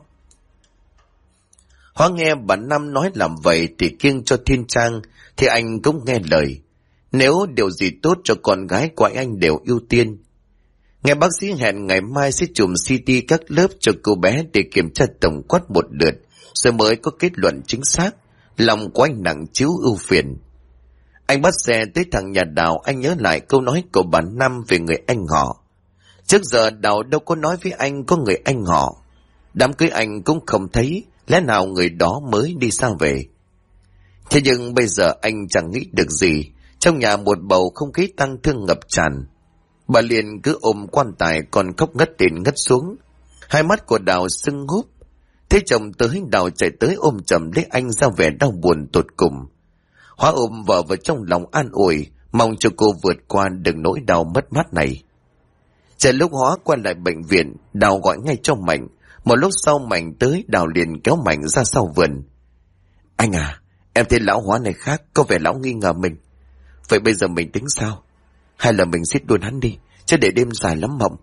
Hóa nghe bà Năm nói làm vậy thì kiêng cho Thiên Trang, thì anh cũng nghe lời. Nếu điều gì tốt cho con gái của anh đều ưu tiên. Nghe bác sĩ hẹn ngày mai sẽ chụp CT các lớp cho cô bé để kiểm tra tổng quát một lượt, rồi mới có kết luận chính xác. Lòng của anh nặng chiếu ưu phiền. Anh bắt xe tới thằng nhà Đào, anh nhớ lại câu nói của bà Năm về người anh họ. Trước giờ Đào đâu có nói với anh có người anh họ. Đám cưới anh cũng không thấy, lẽ nào người đó mới đi xa về. Thế nhưng bây giờ anh chẳng nghĩ được gì. Trong nhà một bầu không khí tăng thương ngập tràn. Bà liền cứ ôm quan tài còn khóc ngất lên ngất xuống. Hai mắt của Đào sưng húp. Thế chồng tới, Đào chạy tới ôm chầm lấy anh ra vẻ đau buồn tột cùng. Hóa ôm vợ vào trong lòng an ủi, mong cho cô vượt qua được nỗi đau mất mát này. Chờ lúc Hóa quay lại bệnh viện, Đào gọi ngay cho Mạnh. Một lúc sau Mạnh tới, Đào liền kéo Mạnh ra sau vườn. Anh à, em thấy lão Hóa này khác, có vẻ lão nghi ngờ mình. Vậy bây giờ mình tính sao? Hay là mình giết luôn hắn đi, chứ để đêm dài lắm mộng.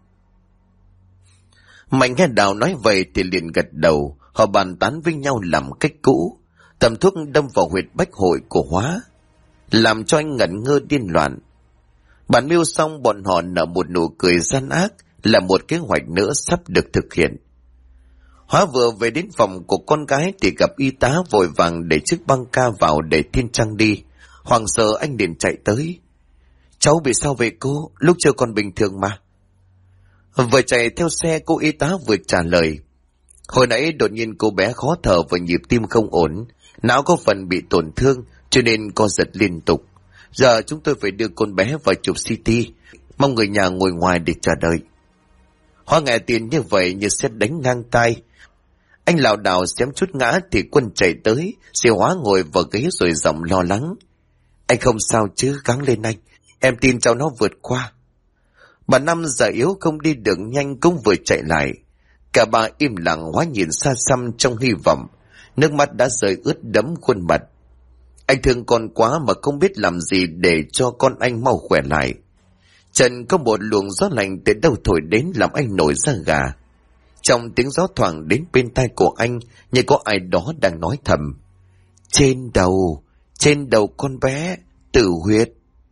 Mạnh nghe Đào nói vậy thì liền gật đầu. Họ bàn tán với nhau làm cách cũ. Tầm thuốc đâm vào huyệt bách hội của Hóa, làm cho anh ngẩn ngơ điên loạn. Bàn mưu xong, bọn họ nở một nụ cười gian ác, là một kế hoạch nữa sắp được thực hiện. Hóa vừa về đến phòng của con gái thì gặp y tá vội vàng để chiếc băng ca vào để Thiên Trang đi. Hoảng sợ anh liền chạy tới. Cháu bị sao vậy cô? Lúc chưa còn bình thường mà. Vừa chạy theo xe, cô y tá vừa trả lời. Hồi nãy đột nhiên cô bé khó thở và nhịp tim không ổn. Não có phần bị tổn thương cho nên co giật liên tục. Giờ chúng tôi phải đưa con bé vào chụp CT. Mong người nhà ngồi ngoài để chờ đợi. Hóa nghe tin như vậy như sét đánh ngang tai. Anh lảo đảo xém chút ngã thì Quân chạy tới, xe Hóa ngồi vào ghế rồi giọng lo lắng. Anh không sao chứ, gắng lên anh. Em tin cháu nó vượt qua. Bà Năm già yếu không đi được nhanh cũng vừa chạy lại. Cả bà im lặng, Hóa nhìn xa xăm trong hy vọng. Nước mắt đã rơi ướt đẫm khuôn mặt. Anh thương con quá mà không biết làm gì để cho con anh mau khỏe lại. Trần có một luồng gió lạnh từ đâu thổi đến làm anh nổi da gà. Trong tiếng gió thoảng đến bên tai của anh như có ai đó đang nói thầm. Trên đầu con bé, tử huyệt.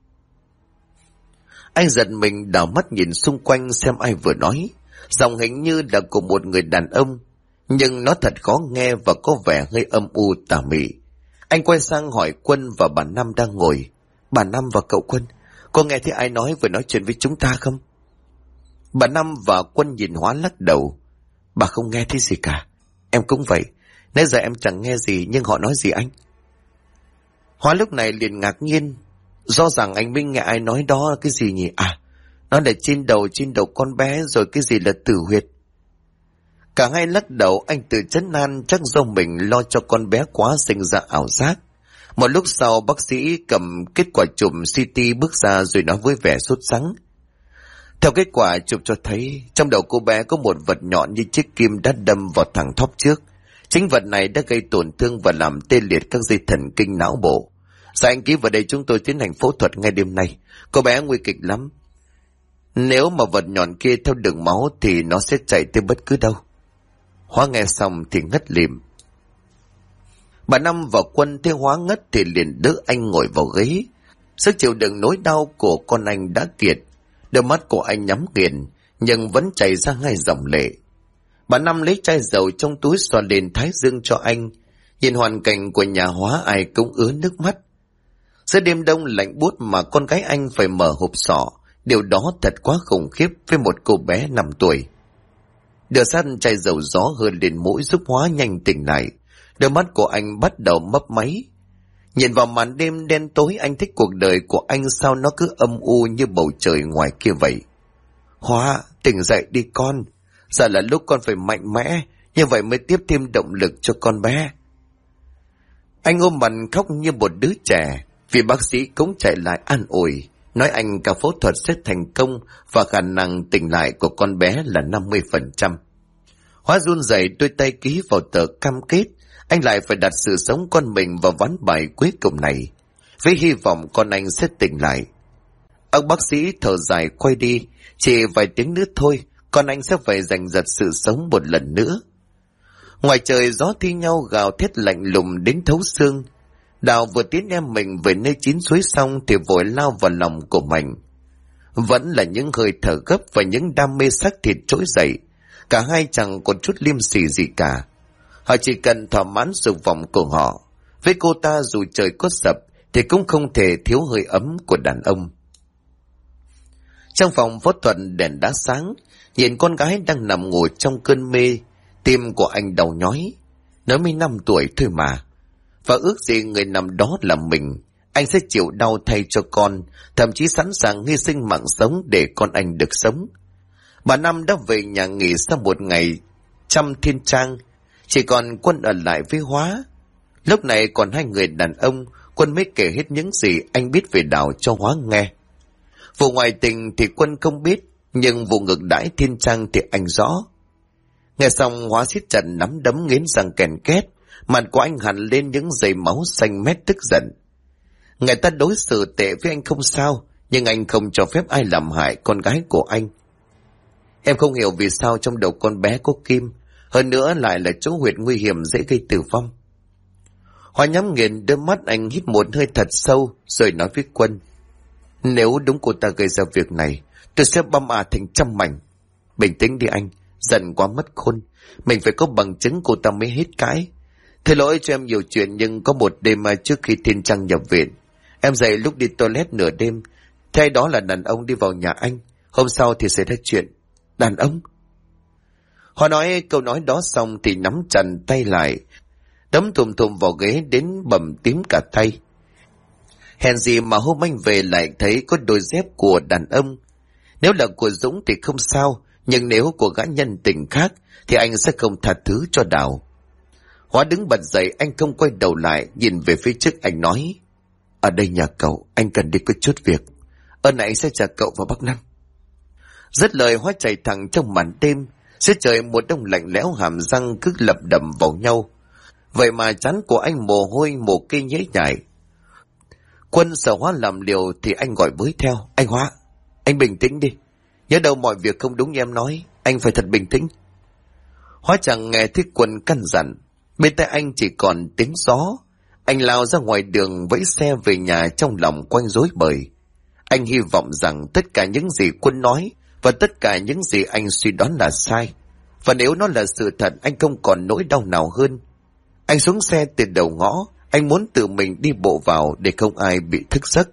Anh giật mình đảo mắt nhìn xung quanh xem ai vừa nói. Giọng hình như là của một người đàn ông, nhưng nó thật khó nghe và có vẻ hơi âm u tà mị. Anh quay sang hỏi Quân và bà Năm đang ngồi. Bà Năm và cậu Quân, có nghe thấy ai vừa nói chuyện với chúng ta không? Bà Năm và Quân nhìn Hóa lắc đầu. Bà không nghe thấy gì cả. Em cũng vậy. Nãy giờ em chẳng nghe gì, nhưng họ nói gì anh? Hóa lúc này liền ngạc nhiên. Rõ ràng anh mới nghe ai nói đó là cái gì nhỉ? Nó là trên đầu con bé, rồi cái gì là tử huyệt. Cả hai lắc đầu. Anh tự trấn an chắc do mình lo cho con bé quá sinh ra ảo giác. Một lúc sau bác sĩ cầm kết quả chụp CT bước ra rồi nói với vẻ sốt sắng. Theo kết quả chụp cho thấy trong đầu cô bé có một vật nhọn như chiếc kim đã đâm vào thẳng thóp trước. Chính vật này đã gây tổn thương và làm tê liệt các dây thần kinh não bộ. Dạ anh ký vào đây, chúng tôi tiến hành phẫu thuật ngay đêm nay. Cô bé nguy kịch lắm. Nếu mà vật nhọn kia theo đường máu thì nó sẽ chạy tới bất cứ đâu. Hóa nghe xong thì ngất lịm. Bà Năm và Quân thấy Hóa ngất thì liền đỡ anh ngồi vào ghế. Sức chịu đựng nỗi đau của con anh đã kiệt. Đôi mắt của anh nhắm nghiền nhưng vẫn chảy ra hai dòng lệ. Bà Năm lấy chai dầu trong túi xoa lên thái dương cho anh. Nhìn hoàn cảnh của nhà Hóa ai cũng ứa nước mắt. Giữa đêm đông lạnh buốt mà con gái anh phải mở hộp sọ, điều đó thật quá khủng khiếp với một cô bé 5 tuổi. Đưa sát chai dầu gió hơn lên mũi giúp Hóa nhanh tỉnh lại. Đôi mắt của anh bắt đầu mấp máy. Nhìn vào màn đêm đen tối, anh thích cuộc đời của anh sao nó cứ âm u như bầu trời ngoài kia vậy. Hóa, tỉnh dậy đi con. Giờ là lúc con phải mạnh mẽ, như vậy mới tiếp thêm động lực cho con bé. Anh ôm mặt khóc như một đứa trẻ, vì bác sĩ cũng chạy lại an ủi, nói anh cả phẫu thuật sẽ thành công và khả năng tỉnh lại của con bé là 50%. Hóa run rẩy đôi tay ký vào tờ cam kết, anh lại phải đặt sự sống con mình vào ván bài cuối cùng này, với hy vọng con anh sẽ tỉnh lại. Ông bác sĩ thở dài quay đi, chỉ vài tiếng nữa thôi, con anh sẽ phải giành giật sự sống một lần nữa. Ngoài trời gió thi nhau gào thét lạnh lùng đến thấu xương. Đào vừa tiến em mình về nơi chín suối xong thì vội lao vào lòng của mình. Vẫn là những hơi thở gấp và những đam mê xác thịt trỗi dậy. Cả hai chẳng còn chút liêm sỉ gì cả. Họ chỉ cần thỏa mãn dục vọng của họ. Với cô ta dù trời có sập thì cũng không thể thiếu hơi ấm của đàn ông. Trong phòng phẫu thuật đèn đã sáng, nhìn con gái đang nằm ngủ trong cơn mê, tim của anh đau nhói. Nó mới 5 tuổi thôi mà. Và ước gì người nằm đó là mình, anh sẽ chịu đau thay cho con, thậm chí sẵn sàng hy sinh mạng sống để con anh được sống. Bà Năm đã về nhà nghỉ sau một ngày chăm thiên trang, chỉ còn Quân ở lại với Hóa. Lúc này còn hai người đàn ông, Quân mới kể hết những gì anh biết về Đào cho Hóa nghe. Vụ ngoại tình thì Quân không biết, nhưng vụ ngược đãi thiên trang thì anh rõ. Nghe xong Hóa siết chặt nắm đấm nghiến răng kèn két, mặt của anh hằn lên những dây máu xanh mét tức giận. Người ta đối xử tệ với anh không sao, nhưng anh không cho phép ai làm hại con gái của anh. Em không hiểu vì sao trong đầu con bé có kim, hơn nữa lại là chỗ huyệt nguy hiểm dễ gây tử vong. Hóa nhắm nghiền đôi mắt, anh hít một hơi thật sâu rồi nói với Quân: Nếu đúng cô ta gây ra việc này, tôi sẽ băm thành trăm mảnh. Bình tĩnh đi anh, giận quá mất khôn. Mình phải có bằng chứng cô ta mới hết cãi. Thưa lỗi cho em nhiều chuyện, nhưng có một đêm trước khi Thiên Trăng nhập viện, em dậy lúc đi toilet nửa đêm, thay đó là đàn ông đi vào nhà anh. Hôm sau thì xảy ra chuyện. Đàn ông? Họ nói câu nói đó xong thì nắm chặt tay lại, đấm thùm thùm vào ghế đến bầm tím cả tay. Hèn gì mà hôm anh về lại thấy có đôi dép của đàn ông. Nếu là của Dũng thì không sao, nhưng nếu của gã nhân tình khác thì anh sẽ không tha thứ cho Đào. Hóa đứng bật dậy, anh không quay đầu lại, nhìn về phía trước. Anh nói: Ở đây nhà cậu, anh cần đi có chút việc. Ơn này anh sẽ trả cậu vào Bắc Năng. Dứt lời Hóa chạy thẳng trong màn đêm. Giữa trời một đông lạnh lẽo, hàm răng cứ lập đầm vào nhau. Vậy mà trán của anh mồ hôi mồ kê nhễ nhại. Quân sợ Hóa làm liều thì anh gọi với theo: Anh Hóa, anh bình tĩnh đi. Nhớ đâu mọi việc không đúng như em nói, anh phải thật bình tĩnh. Hóa chẳng nghe thấy Quân căn dặn. Bên tai anh chỉ còn tiếng gió. Anh lao ra ngoài đường vẫy xe về nhà, trong lòng quanh rối bời. Anh hy vọng rằng tất cả những gì Quân nói và tất cả những gì anh suy đoán là sai. Và nếu nó là sự thật, anh không còn nỗi đau nào hơn. Anh xuống xe từ đầu ngõ. Anh muốn tự mình đi bộ vào để không ai bị thức giấc.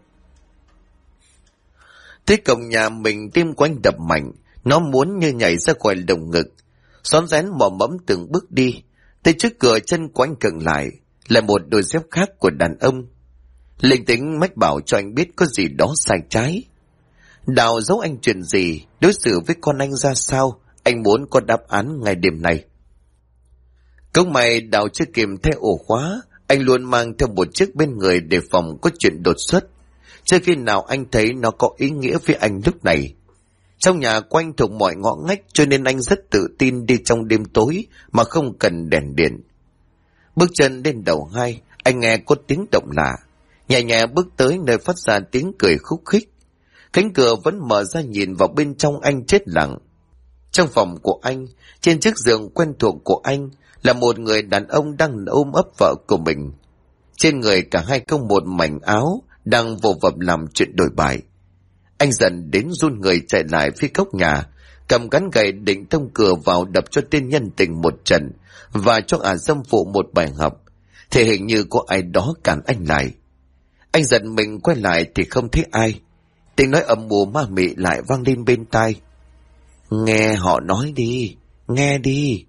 Tới cổng nhà mình, tim của anh đập mạnh. Nó muốn như nhảy ra khỏi lồng ngực. Rón rén mò mẫm từng bước đi. Tới trước cửa, chân của anh khựng lại. Là một đôi dép khác của đàn ông. Linh tính mách bảo cho anh biết có gì đó sai trái. Đào giấu anh chuyện gì, đối xử với con anh ra sao, anh muốn có đáp án ngày đêm này. Cũng may Đào chưa kìm theo ổ khóa, anh luôn mang theo một chiếc bên người để phòng có chuyện đột xuất. Chưa khi nào anh thấy nó có ý nghĩa với anh lúc này. Trong nhà quanh thuộc mọi ngõ ngách, cho nên anh rất tự tin đi trong đêm tối mà không cần đèn điện. Bước chân lên đầu 2, anh nghe có tiếng động lạ. Nhẹ nhẹ bước tới nơi phát ra tiếng cười khúc khích. Cánh cửa vẫn mở ra, nhìn vào bên trong anh chết lặng. Trong phòng của anh, trên chiếc giường quen thuộc của anh, là một người đàn ông đang ôm ấp vợ của mình. Trên người cả hai không một mảnh áo, đang vồ vập làm chuyện đổi bại. Anh dần đến run người chạy lại phía góc nhà, cầm cán gậy định tông cửa vào đập cho tên nhân tình một trận và cho ả dâm phụ một bài học. Thì hình như có ai đó cản anh lại. Anh giận mình quay lại thì không thấy ai. Tiếng nói ầm ù ma mị lại vang lên bên tai: Nghe họ nói đi, nghe đi.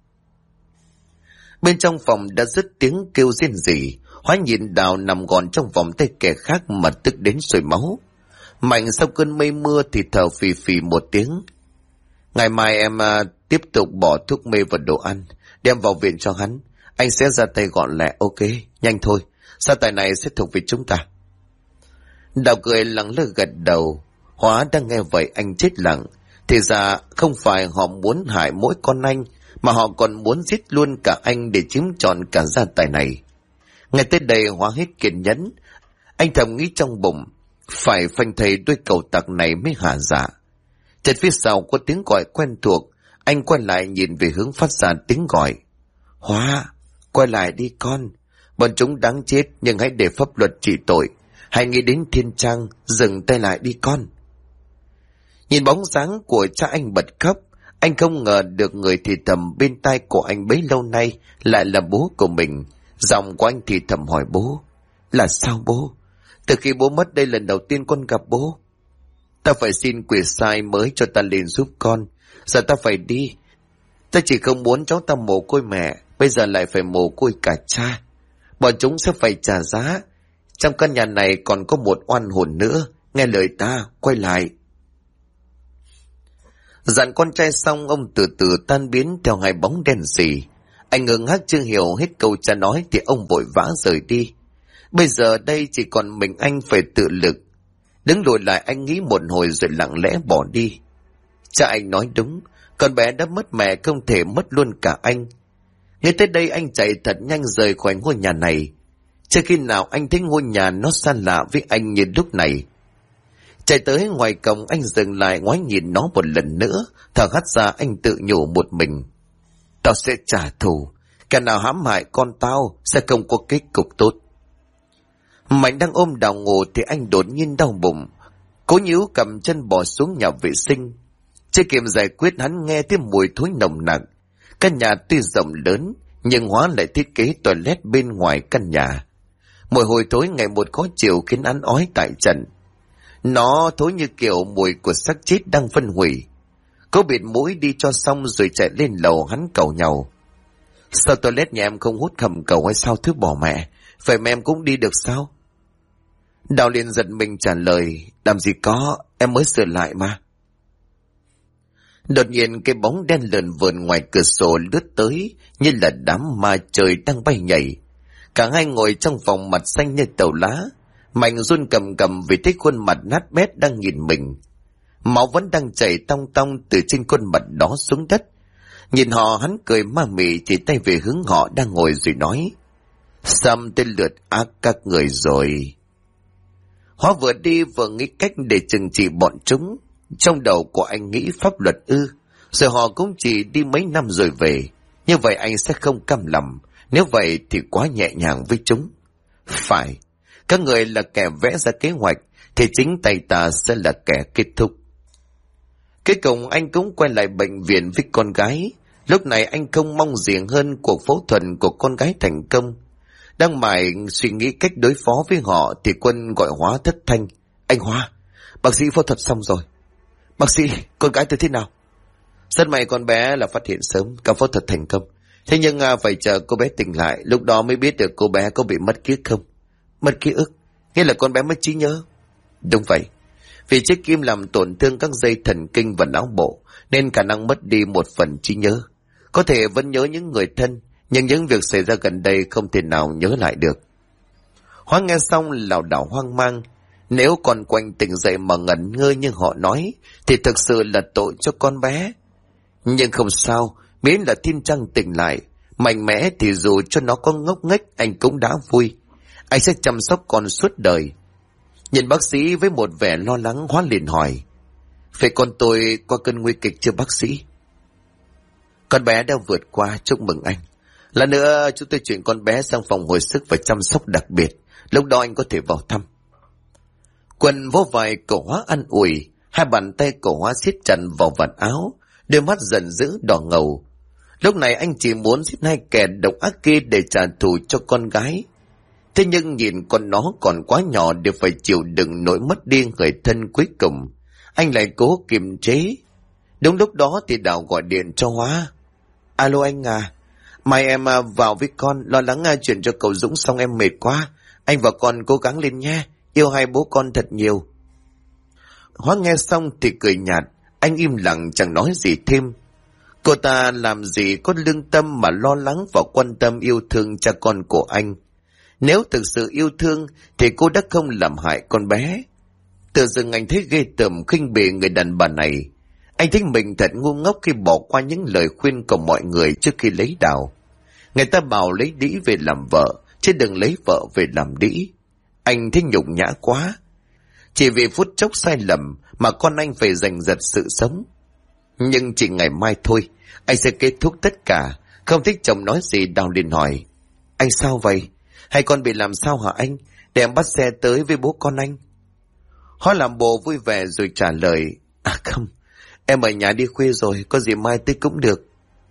Bên trong phòng đã dứt tiếng kêu rên rỉ. Hóa nhìn Đào nằm gọn trong vòng tay kẻ khác mà tức đến sôi máu. Mạnh sau cơn mây mưa thì thở phì phì một tiếng: Ngày mai em tiếp tục bỏ thuốc mê vào đồ ăn, đem vào viện cho hắn. Anh sẽ ra tay gọn lẹ. Ok, nhanh thôi, gia tài này sẽ thuộc về chúng ta. Đào cười lẳng lơ gật đầu. Hóa đang nghe vậy anh chết lặng. Thì ra không phải họ muốn hại mỗi con anh, mà họ còn muốn giết luôn cả anh để chiếm trọn cả gia tài này. Ngay tới đây Hóa hết kiên nhẫn. Anh thầm nghĩ trong bụng, phải phanh thầy đôi cẩu tặc này mới hả dạ. Chợt phía sau có tiếng gọi quen thuộc, anh quay lại nhìn về hướng phát ra tiếng gọi. Hóa, quay lại đi con, bọn chúng đáng chết nhưng hãy để pháp luật trị tội. Hãy nghĩ đến thiên trang, dừng tay lại đi con. Nhìn bóng dáng của cha anh bật khóc. Anh không ngờ được người thì thầm bên tai của anh bấy lâu nay lại là bố của mình. Giọng của anh thì thầm hỏi bố. Là sao bố? Từ khi bố mất đây lần đầu tiên con gặp bố. Ta phải xin quỷ sai mới cho ta lên giúp con. Giờ ta phải đi. Ta chỉ không muốn cháu ta mồ côi mẹ, bây giờ lại phải mồ côi cả cha. Bọn chúng sẽ phải trả giá. Trong căn nhà này còn có một oan hồn nữa. Nghe lời ta, quay lại. Dặn con trai xong, ông từ từ tan biến theo hai bóng đen sì. Anh ngơ ngác chưa hiểu hết câu cha nói thì ông vội vã rời đi. Bây giờ đây chỉ còn mình anh phải tự lực. Đứng lùi lại anh nghĩ một hồi rồi lặng lẽ bỏ đi. Cha anh nói đúng, con bé đã mất mẹ không thể mất luôn cả anh. Ngay tới đây anh chạy thật nhanh rời khỏi ngôi nhà này. Chưa khi nào anh thấy ngôi nhà nó xa lạ với anh như lúc này. Chạy tới ngoài cổng anh dừng lại ngoái nhìn nó một lần nữa, thở hắt ra anh tự nhủ một mình. Tao sẽ trả thù, kẻ nào hãm hại con tao sẽ không có kết cục tốt. Mạnh đang ôm Đào ngủ thì anh đột nhiên đau bụng. Cố níu cầm chân bò xuống nhà vệ sinh. Chưa kịp giải quyết hắn nghe thấy mùi thối nồng nặc. Căn nhà tuy rộng lớn nhưng Hóa lại thiết kế toilet bên ngoài căn nhà. Mùi hôi thối ngày một khó chịu khiến hắn ói tại trận. Nó thối như kiểu mùi của xác chết đang phân hủy. Cô bịt mũi đi cho xong rồi chạy lên lầu hắn cầu nhau. Sao toilet nhà em không hút khẩm cầu hay sao thứ bỏ mẹ? Vậy mà em cũng đi được sao? Đào liền giật mình trả lời. Làm gì có, em mới sửa lại mà. Đột nhiên cái bóng đen lờn vờn ngoài cửa sổ lướt tới như là đám ma trời đang bay nhảy. Cả hai ngồi trong phòng mặt xanh như tàu lá. Mạnh run cầm cầm vì thấy khuôn mặt nát bét đang nhìn mình. Máu vẫn đang chảy tong tong từ trên khuôn mặt đó xuống đất. Nhìn họ hắn cười ma mị chỉ tay về hướng họ đang ngồi rồi nói. Xăm tên lượt ác các người rồi. Hóa vừa đi vừa nghĩ cách để trừng trị bọn chúng. Trong đầu của anh nghĩ pháp luật ư. Rồi họ cũng chỉ đi mấy năm rồi về. Như vậy anh sẽ không căm lòng. Nếu vậy thì quá nhẹ nhàng với chúng. Phải. Các người là kẻ vẽ ra kế hoạch thì chính tay ta sẽ là kẻ kết thúc. Cuối cùng anh cũng quay lại bệnh viện với con gái. Lúc này anh không mong gì hơn cuộc phẫu thuật của con gái thành công. Đang mải suy nghĩ cách đối phó với họ thì Quân gọi Hóa thất thanh. Anh Hóa, bác sĩ phẫu thuật xong rồi. Bác sĩ, con gái tôi thế nào? Rất may con bé là phát hiện sớm, ca phẫu thuật thành công. Thế nhưng phải chờ cô bé tỉnh lại, lúc đó mới biết được cô bé có bị mất ký ức không. Mất ký ức, nghĩa là con bé mất trí nhớ. Đúng vậy, vì chiếc kim làm tổn thương các dây thần kinh và não bộ, nên khả năng mất đi một phần trí nhớ. Có thể vẫn nhớ những người thân, nhưng những việc xảy ra gần đây không thể nào nhớ lại được. Hóa nghe xong lảo đảo hoang mang. Nếu còn quanh tỉnh dậy mà ngẩn ngơ như họ nói, thì thực sự là tội cho con bé. Nhưng không sao, miễn là Thiên Trăng tỉnh lại, mạnh mẽ thì dù cho nó có ngốc nghếch anh cũng đã vui. Anh sẽ chăm sóc con suốt đời. Nhìn bác sĩ với một vẻ lo lắng, Hóa liền hỏi. Vậy con tôi qua cơn nguy kịch chưa bác sĩ? Con bé đã vượt qua, chúc mừng anh. Lần nữa chúng tôi chuyển con bé sang phòng hồi sức và chăm sóc đặc biệt. Lúc đó anh có thể vào thăm. Quân vỗ vai cậu Hóa an ủi. Hai bàn tay cậu Hóa siết chặt vào vạt áo, đôi mắt giận dữ đỏ ngầu. Lúc này anh chỉ muốn giết hai kẻ độc ác kia để trả thù cho con gái. Thế nhưng nhìn con nó còn quá nhỏ để phải chịu đựng nỗi mất đi người thân cuối cùng, anh lại cố kiềm chế. Đúng lúc đó thì Đào gọi điện cho Hóa. Alo anh à, mai em vào với con, lo lắng chuyển cho cậu Dũng xong em mệt quá. Anh và con cố gắng lên nhé, yêu hai bố con thật nhiều. Hóa nghe xong thì cười nhạt, anh im lặng chẳng nói gì thêm. Cô ta làm gì có lương tâm mà lo lắng và quan tâm yêu thương cha con của anh. Nếu thực sự yêu thương thì cô đã không làm hại con bé. Tự dưng anh thấy ghê tởm khinh bỉ người đàn bà này. Anh thấy mình thật ngu ngốc khi bỏ qua những lời khuyên của mọi người trước khi lấy Đào. Người ta bảo lấy đĩ về làm vợ, chứ đừng lấy vợ về làm đĩ. Anh thấy nhục nhã quá. Chỉ vì phút chốc sai lầm mà con anh phải giành giật sự sống. Nhưng chỉ ngày mai thôi, anh sẽ kết thúc tất cả. Không thích chồng nói gì, Đào liền hỏi: anh sao vậy? Hay con bị làm sao hả anh? Để em bắt xe tới với bố con anh. Hóa làm bộ vui vẻ rồi trả lời: à không, em ở nhà đi khuya rồi, có gì mai tới cũng được.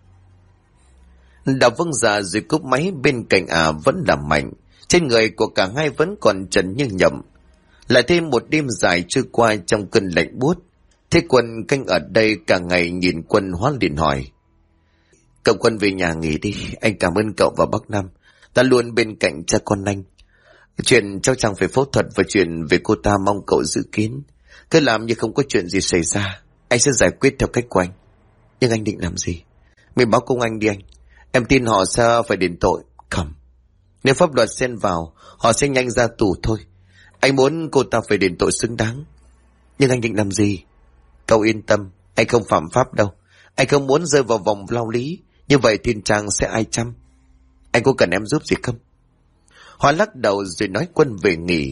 Đào vâng dạ rồi cúp máy. Bên cạnh vẫn là Mạnh. Trên người của cả hai vẫn còn trần như nhậm. Lại thêm một đêm dài trôi qua trong cơn lạnh buốt. Thế Quân canh ở đây cả ngày nhìn Quân, Hóa liền hỏi: cậu Quân về nhà nghỉ đi, anh cảm ơn cậu và bác Năm. Ta luôn bên cạnh cha con anh. Chuyện cháu Trang phải phẫu thuật và chuyện về cô ta mong cậu giữ kín. Cứ làm như không có chuyện gì xảy ra. Anh sẽ giải quyết theo cách của anh. Nhưng anh định làm gì? Mình báo công anh đi anh. Em tin họ sẽ phải đền tội. Không. Nếu pháp luật xen vào, họ sẽ nhanh ra tù thôi. Anh muốn cô ta phải đền tội xứng đáng. Nhưng anh định làm gì? Cậu yên tâm, anh không phạm pháp đâu. Anh không muốn rơi vào vòng lao lý. Như vậy Thiên Trang sẽ ai chăm. Anh có cần em giúp gì không? Hoa lắc đầu rồi nói Quân về nghỉ.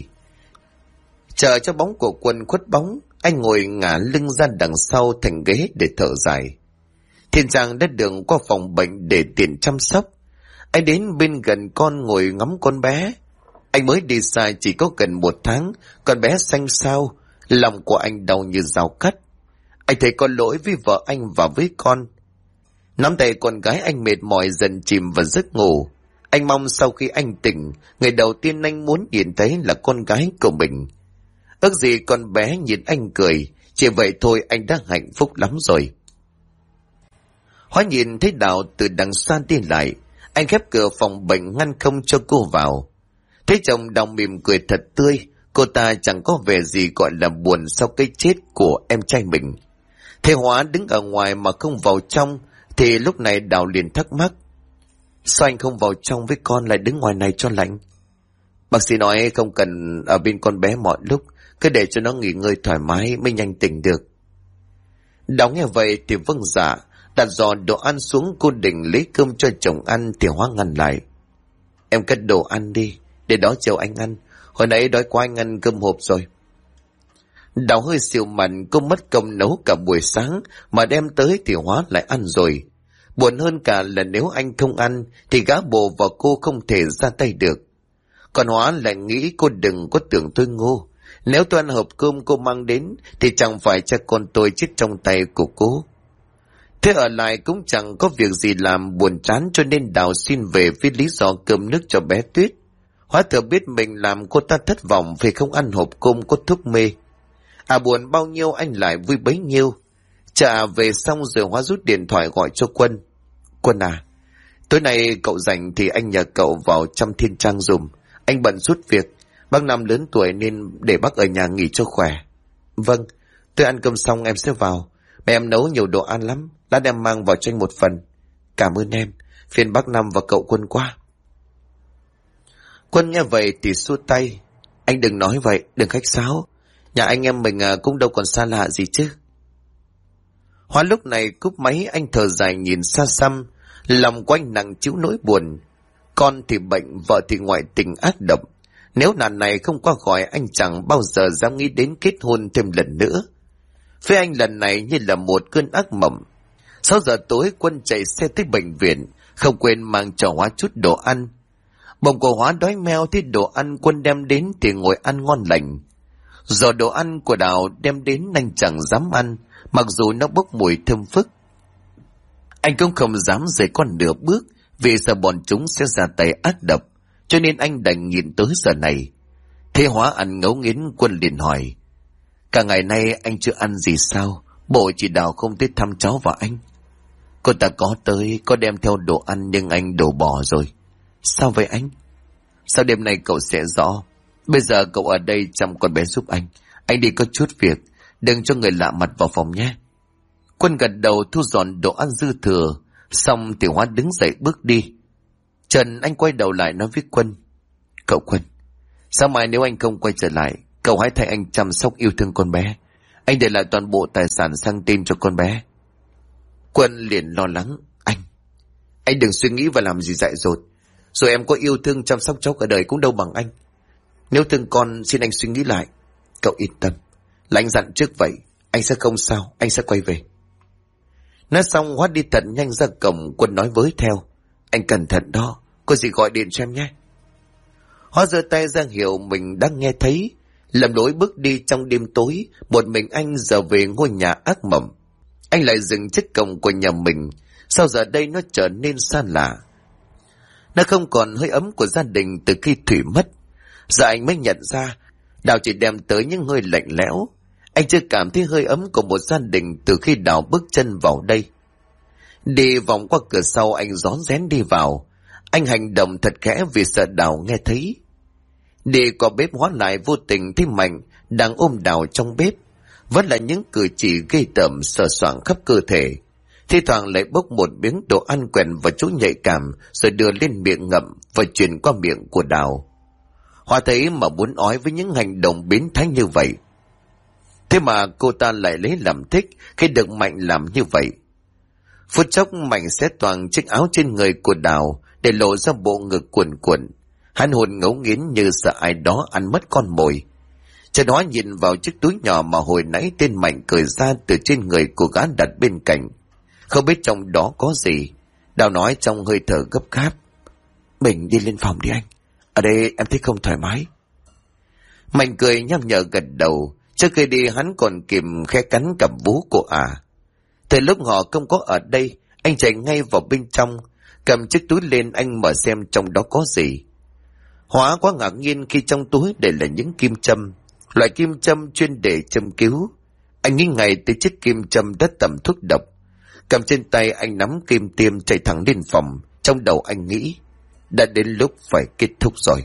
Chờ cho bóng của Quân khuất bóng, anh ngồi ngả lưng ra đằng sau thành ghế để thở dài. Thiên Trang đã đường qua phòng bệnh để tiền chăm sóc. Anh đến bên gần con ngồi ngắm con bé. Anh mới đi xa chỉ có gần 1 tháng, con bé xanh xao, lòng của anh đau như dao cắt. Anh thấy có lỗi với vợ anh và với con. Nắm tay con gái anh mệt mỏi dần chìm vào giấc ngủ. Anh mong sau khi anh tỉnh, người đầu tiên anh muốn nhìn thấy là con gái của mình. Ước gì con bé nhìn anh cười, chỉ vậy thôi anh đã hạnh phúc lắm rồi. Hóa nhìn thấy Đào từ đằng xa đi lại, anh khép cửa phòng bệnh ngăn không cho cô vào. Thấy chồng Đào mỉm cười thật tươi, cô ta chẳng có vẻ gì gọi là buồn sau cái chết của em trai mình. Thế Hóa đứng ở ngoài mà không vào trong, thì lúc này Đào liền thắc mắc: sao anh không vào trong với con, lại đứng ngoài này cho lạnh? Bác sĩ nói không cần ở bên con bé mọi lúc, cứ để cho nó nghỉ ngơi thoải mái mới nhanh tỉnh được. Đào nghe vậy thì vâng dạ, đặt giò đồ ăn xuống. Cô định lấy cơm cho chồng ăn thì Hóa ngăn lại: em cất đồ ăn đi, để đó chiều anh ăn. Hồi nãy đói quá anh ăn cơm hộp rồi. Đào hơi xỉu mặt, cô mất công nấu cả buổi sáng mà đem tới thì Hóa lại ăn rồi. Buồn hơn cả là nếu anh không ăn thì gã bồ và cô không thể ra tay được. Còn Hóa lại nghĩ cô đừng có tưởng tôi ngu. Nếu tôi ăn hộp cơm cô mang đến thì chẳng phải cha con tôi chết trong tay của cô. Thế ở lại cũng chẳng có việc gì làm, buồn chán cho nên Đào xin về với lý do cơm nước cho bé Tuyết. Hóa thừa biết mình làm cô ta thất vọng vì không ăn hộp cơm có thuốc mê. Buồn bao nhiêu anh lại vui bấy nhiêu. Trả về xong rồi Hóa rút điện thoại gọi cho Quân. Quân à, tối nay cậu rảnh thì anh nhờ cậu vào chăm Thiên Trang dùm. Anh bận chút việc. Bác Năm lớn tuổi nên để bác ở nhà nghỉ cho khỏe. Vâng, tôi ăn cơm xong em sẽ vào. Mẹ em nấu nhiều đồ ăn lắm, lát em mang vào cho anh một phần. Cảm ơn em, phiền bác Năm và cậu Quân quá. Quân nghe vậy thì xua tay. Anh đừng nói vậy, đừng khách sáo. Nhà anh em mình cũng đâu còn xa lạ gì chứ. Hóa lúc này cúp máy, anh thở dài nhìn xa xăm. Lòng của anh nặng chịu nỗi buồn. Con thì bệnh, vợ thì ngoại tình ác độc. Nếu nạn này không qua khỏi, anh chẳng bao giờ dám nghĩ đến kết hôn thêm lần nữa. Với anh lần này như là một cơn ác mộng. 6 giờ tối Quân chạy xe tới bệnh viện, không quên mang cho Hóa chút đồ ăn. Bụng của Hóa đói meo, thấy đồ ăn Quân đem đến thì ngồi ăn ngon lành. Rồi đồ ăn của Đào đem đến anh chẳng dám ăn, mặc dù nó bốc mùi thơm phức. Anh cũng không dám rời con nửa bước, vì sợ bọn chúng sẽ ra tay ác độc, cho nên anh đành nhịn tới giờ này. Thế Hóa ăn ngấu nghiến. Quân liền hỏi: cả ngày nay anh chưa ăn gì sao? Bộ chị Đào không tới thăm cháu và anh. Cô ta có tới, có đem theo đồ ăn nhưng anh đổ bỏ rồi. Sao vậy anh? Sao đêm nay cậu sẽ rõ. Bây giờ cậu ở đây chăm con bé giúp anh. Anh đi có chút việc, đừng cho người lạ mặt vào phòng nhé. Quân gật đầu thu dọn đồ ăn dư thừa, xong thì Hóa đứng dậy bước đi. Trần anh quay đầu lại nói với Quân: cậu Quân, sao mai nếu anh không quay trở lại, cậu hãy thay anh chăm sóc yêu thương con bé. Anh để lại toàn bộ tài sản sang tên cho con bé. Quân liền lo lắng. Anh đừng suy nghĩ và làm gì dại dột. Rồi em có yêu thương chăm sóc cháu cả đời cũng đâu bằng anh. Nếu thương con, xin anh suy nghĩ lại. Cậu yên tâm, là anh dặn trước vậy. Anh sẽ không sao, anh sẽ quay về. Nói xong Hóa đi thật nhanh ra cổng. Quân nói với theo. Anh cẩn thận đó, có gì gọi điện cho em nhé. Hóa giơ tay ra hiệu mình đang nghe thấy. Lầm lỗi bước đi trong đêm tối. Một mình anh giờ về ngôi nhà ác mộng. Anh lại dừng trước cổng của nhà mình. Sao giờ đây nó trở nên xa lạ. Nó không còn hơi ấm của gia đình từ khi Thủy mất. Giờ anh mới nhận ra Đào chỉ đem tới những hơi lạnh lẽo. Anh chưa cảm thấy hơi ấm của một gia đình từ khi Đào bước chân vào đây. Đi vòng qua cửa sau, anh rón rén đi vào. Anh hành động thật khẽ vì sợ Đào nghe thấy. Đi qua bếp Hóa lại vô tình thấy Mạnh đang ôm Đào trong bếp. Vẫn là những cử chỉ gây tởm sờ soạng khắp cơ thể. Thi thoảng lại bốc một miếng đồ ăn quèn vào chỗ nhạy cảm rồi đưa lên miệng ngậm và truyền qua miệng của Đào. Hóa thấy mà muốn ói với những hành động biến thái như vậy. Thế mà cô ta lại lấy làm thích khi được Mạnh làm như vậy. Phút chốc Mạnh xé toang chiếc áo trên người của Đào để lộ ra bộ ngực cuồn cuộn. Hắn hồn ngấu nghiến như sợ ai đó ăn mất con mồi. Trần Hóa nhìn vào chiếc túi nhỏ mà hồi nãy tên Mạnh cởi ra từ trên người của gã đặt bên cạnh. Không biết trong đó có gì. Đào nói trong hơi thở gấp gáp. Mình đi lên phòng đi anh. Ở đây em thấy không thoải mái. Mạnh cười nham nhở gật đầu. Trước khi đi hắn còn kìm khẽ cắn cặp vú của Từ lúc họ không có ở đây, anh chạy ngay vào bên trong, cầm chiếc túi lên anh mở xem trong đó có gì. Hóa quá ngạc nhiên khi trong túi để là những kim châm. Loại kim châm chuyên để châm cứu. Anh nghĩ ngay tới chiếc kim châm đã tẩm thuốc độc. Cầm trên tay anh nắm kim tiêm chạy thẳng lên phòng. Trong đầu anh nghĩ đã đến lúc phải kết thúc rồi.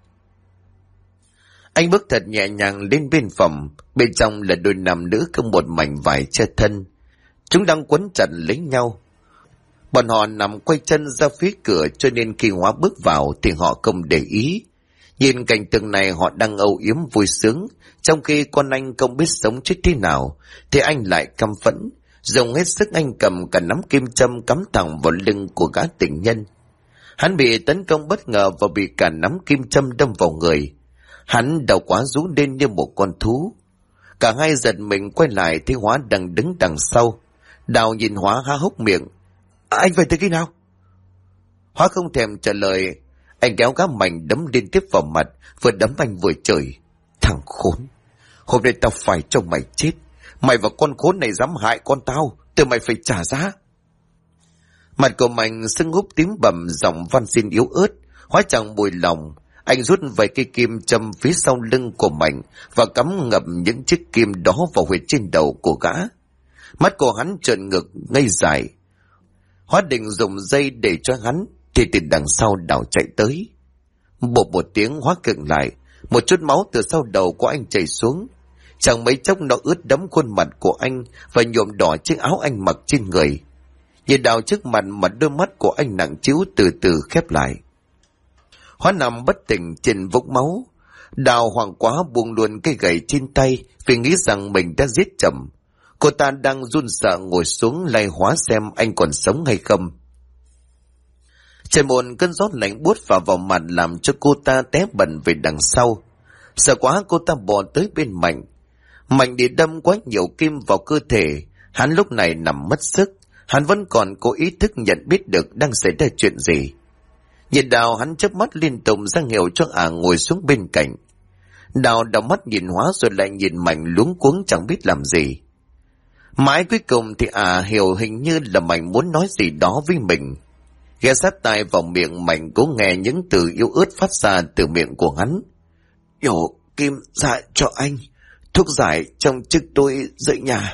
Anh bước thật nhẹ nhàng lên bên phòng. Bên trong là đôi nam nữ không một mảnh vải che thân. Chúng đang quấn chặt lấy nhau. Bọn họ nằm quay chân ra phía cửa, cho nên khi Hóa bước vào thì họ không để ý. Nhìn cảnh tượng này họ đang âu yếm vui sướng. Trong khi con anh không biết sống chết thế nào thì anh lại căm phẫn. Dùng hết sức anh cầm cả nắm kim châm cắm thẳng vào lưng của gã tình nhân. Hắn bị tấn công bất ngờ và bị cả nắm kim châm đâm vào người. Hắn đầu quá rú lên như một con thú. Cả hai giật mình quay lại thấy Hóa đang đứng đằng sau. Đào nhìn Hóa há hốc miệng. Anh về từ khi nào? Hóa không thèm trả lời. Anh kéo gã Mạnh đấm liên tiếp vào mặt, vừa đấm anh vừa chửi. Thằng khốn, hôm nay tao phải cho mày chết. Mày và con khốn này dám hại con tao, từ mày phải trả giá. Mặt của Mạnh sưng húp tím bầm, giọng van xin yếu ớt. Hóa chẳng bùi lòng. Anh rút vài cây kim châm phía sau lưng của Mạnh và cắm ngập những chiếc kim đó vào huyệt trên đầu của gã. Mắt của hắn trợn ngược ngây dại. Hóa định dùng dây để cho hắn thì từ đằng sau Đào chạy tới. Bộp một tiếng Hóa khựng lại. Một chút máu từ sau đầu của anh chảy xuống. Chẳng mấy chốc nó ướt đẫm khuôn mặt của anh và nhuộm đỏ chiếc áo anh mặc trên người. Nhìn Đào trước mặt mà đôi mắt của anh nặng trĩu từ từ khép lại. Hóa nằm bất tỉnh trên vũng máu. Đào hoảng quá buông luôn cây gậy trên tay vì nghĩ rằng mình đã giết chồng. Cô ta đang run sợ ngồi xuống lay Hóa xem anh còn sống hay không. Trời một cơn gió lạnh buốt vào mặt làm cho cô ta té bần về đằng sau. Sợ quá cô ta bò tới bên Mạnh. Mạnh bị đâm quá nhiều kim vào cơ thể. Hắn lúc này nằm mất sức. Hắn vẫn còn có ý thức nhận biết được đang xảy ra chuyện gì. Nhìn Đào hắn chớp mắt liên tục ra hiệu cho ngồi xuống bên cạnh. Đào đảo mắt nhìn Hóa rồi lại nhìn Mạnh luống cuống chẳng biết làm gì. Mãi cuối cùng thì hiểu hình như là Mạnh muốn nói gì đó với mình. Ghé sát tai vào miệng Mạnh cố nghe những từ yếu ớt phát ra từ miệng của hắn. Nhổ kim dại cho anh, thuốc giải trong chiếc túi dưới nhà.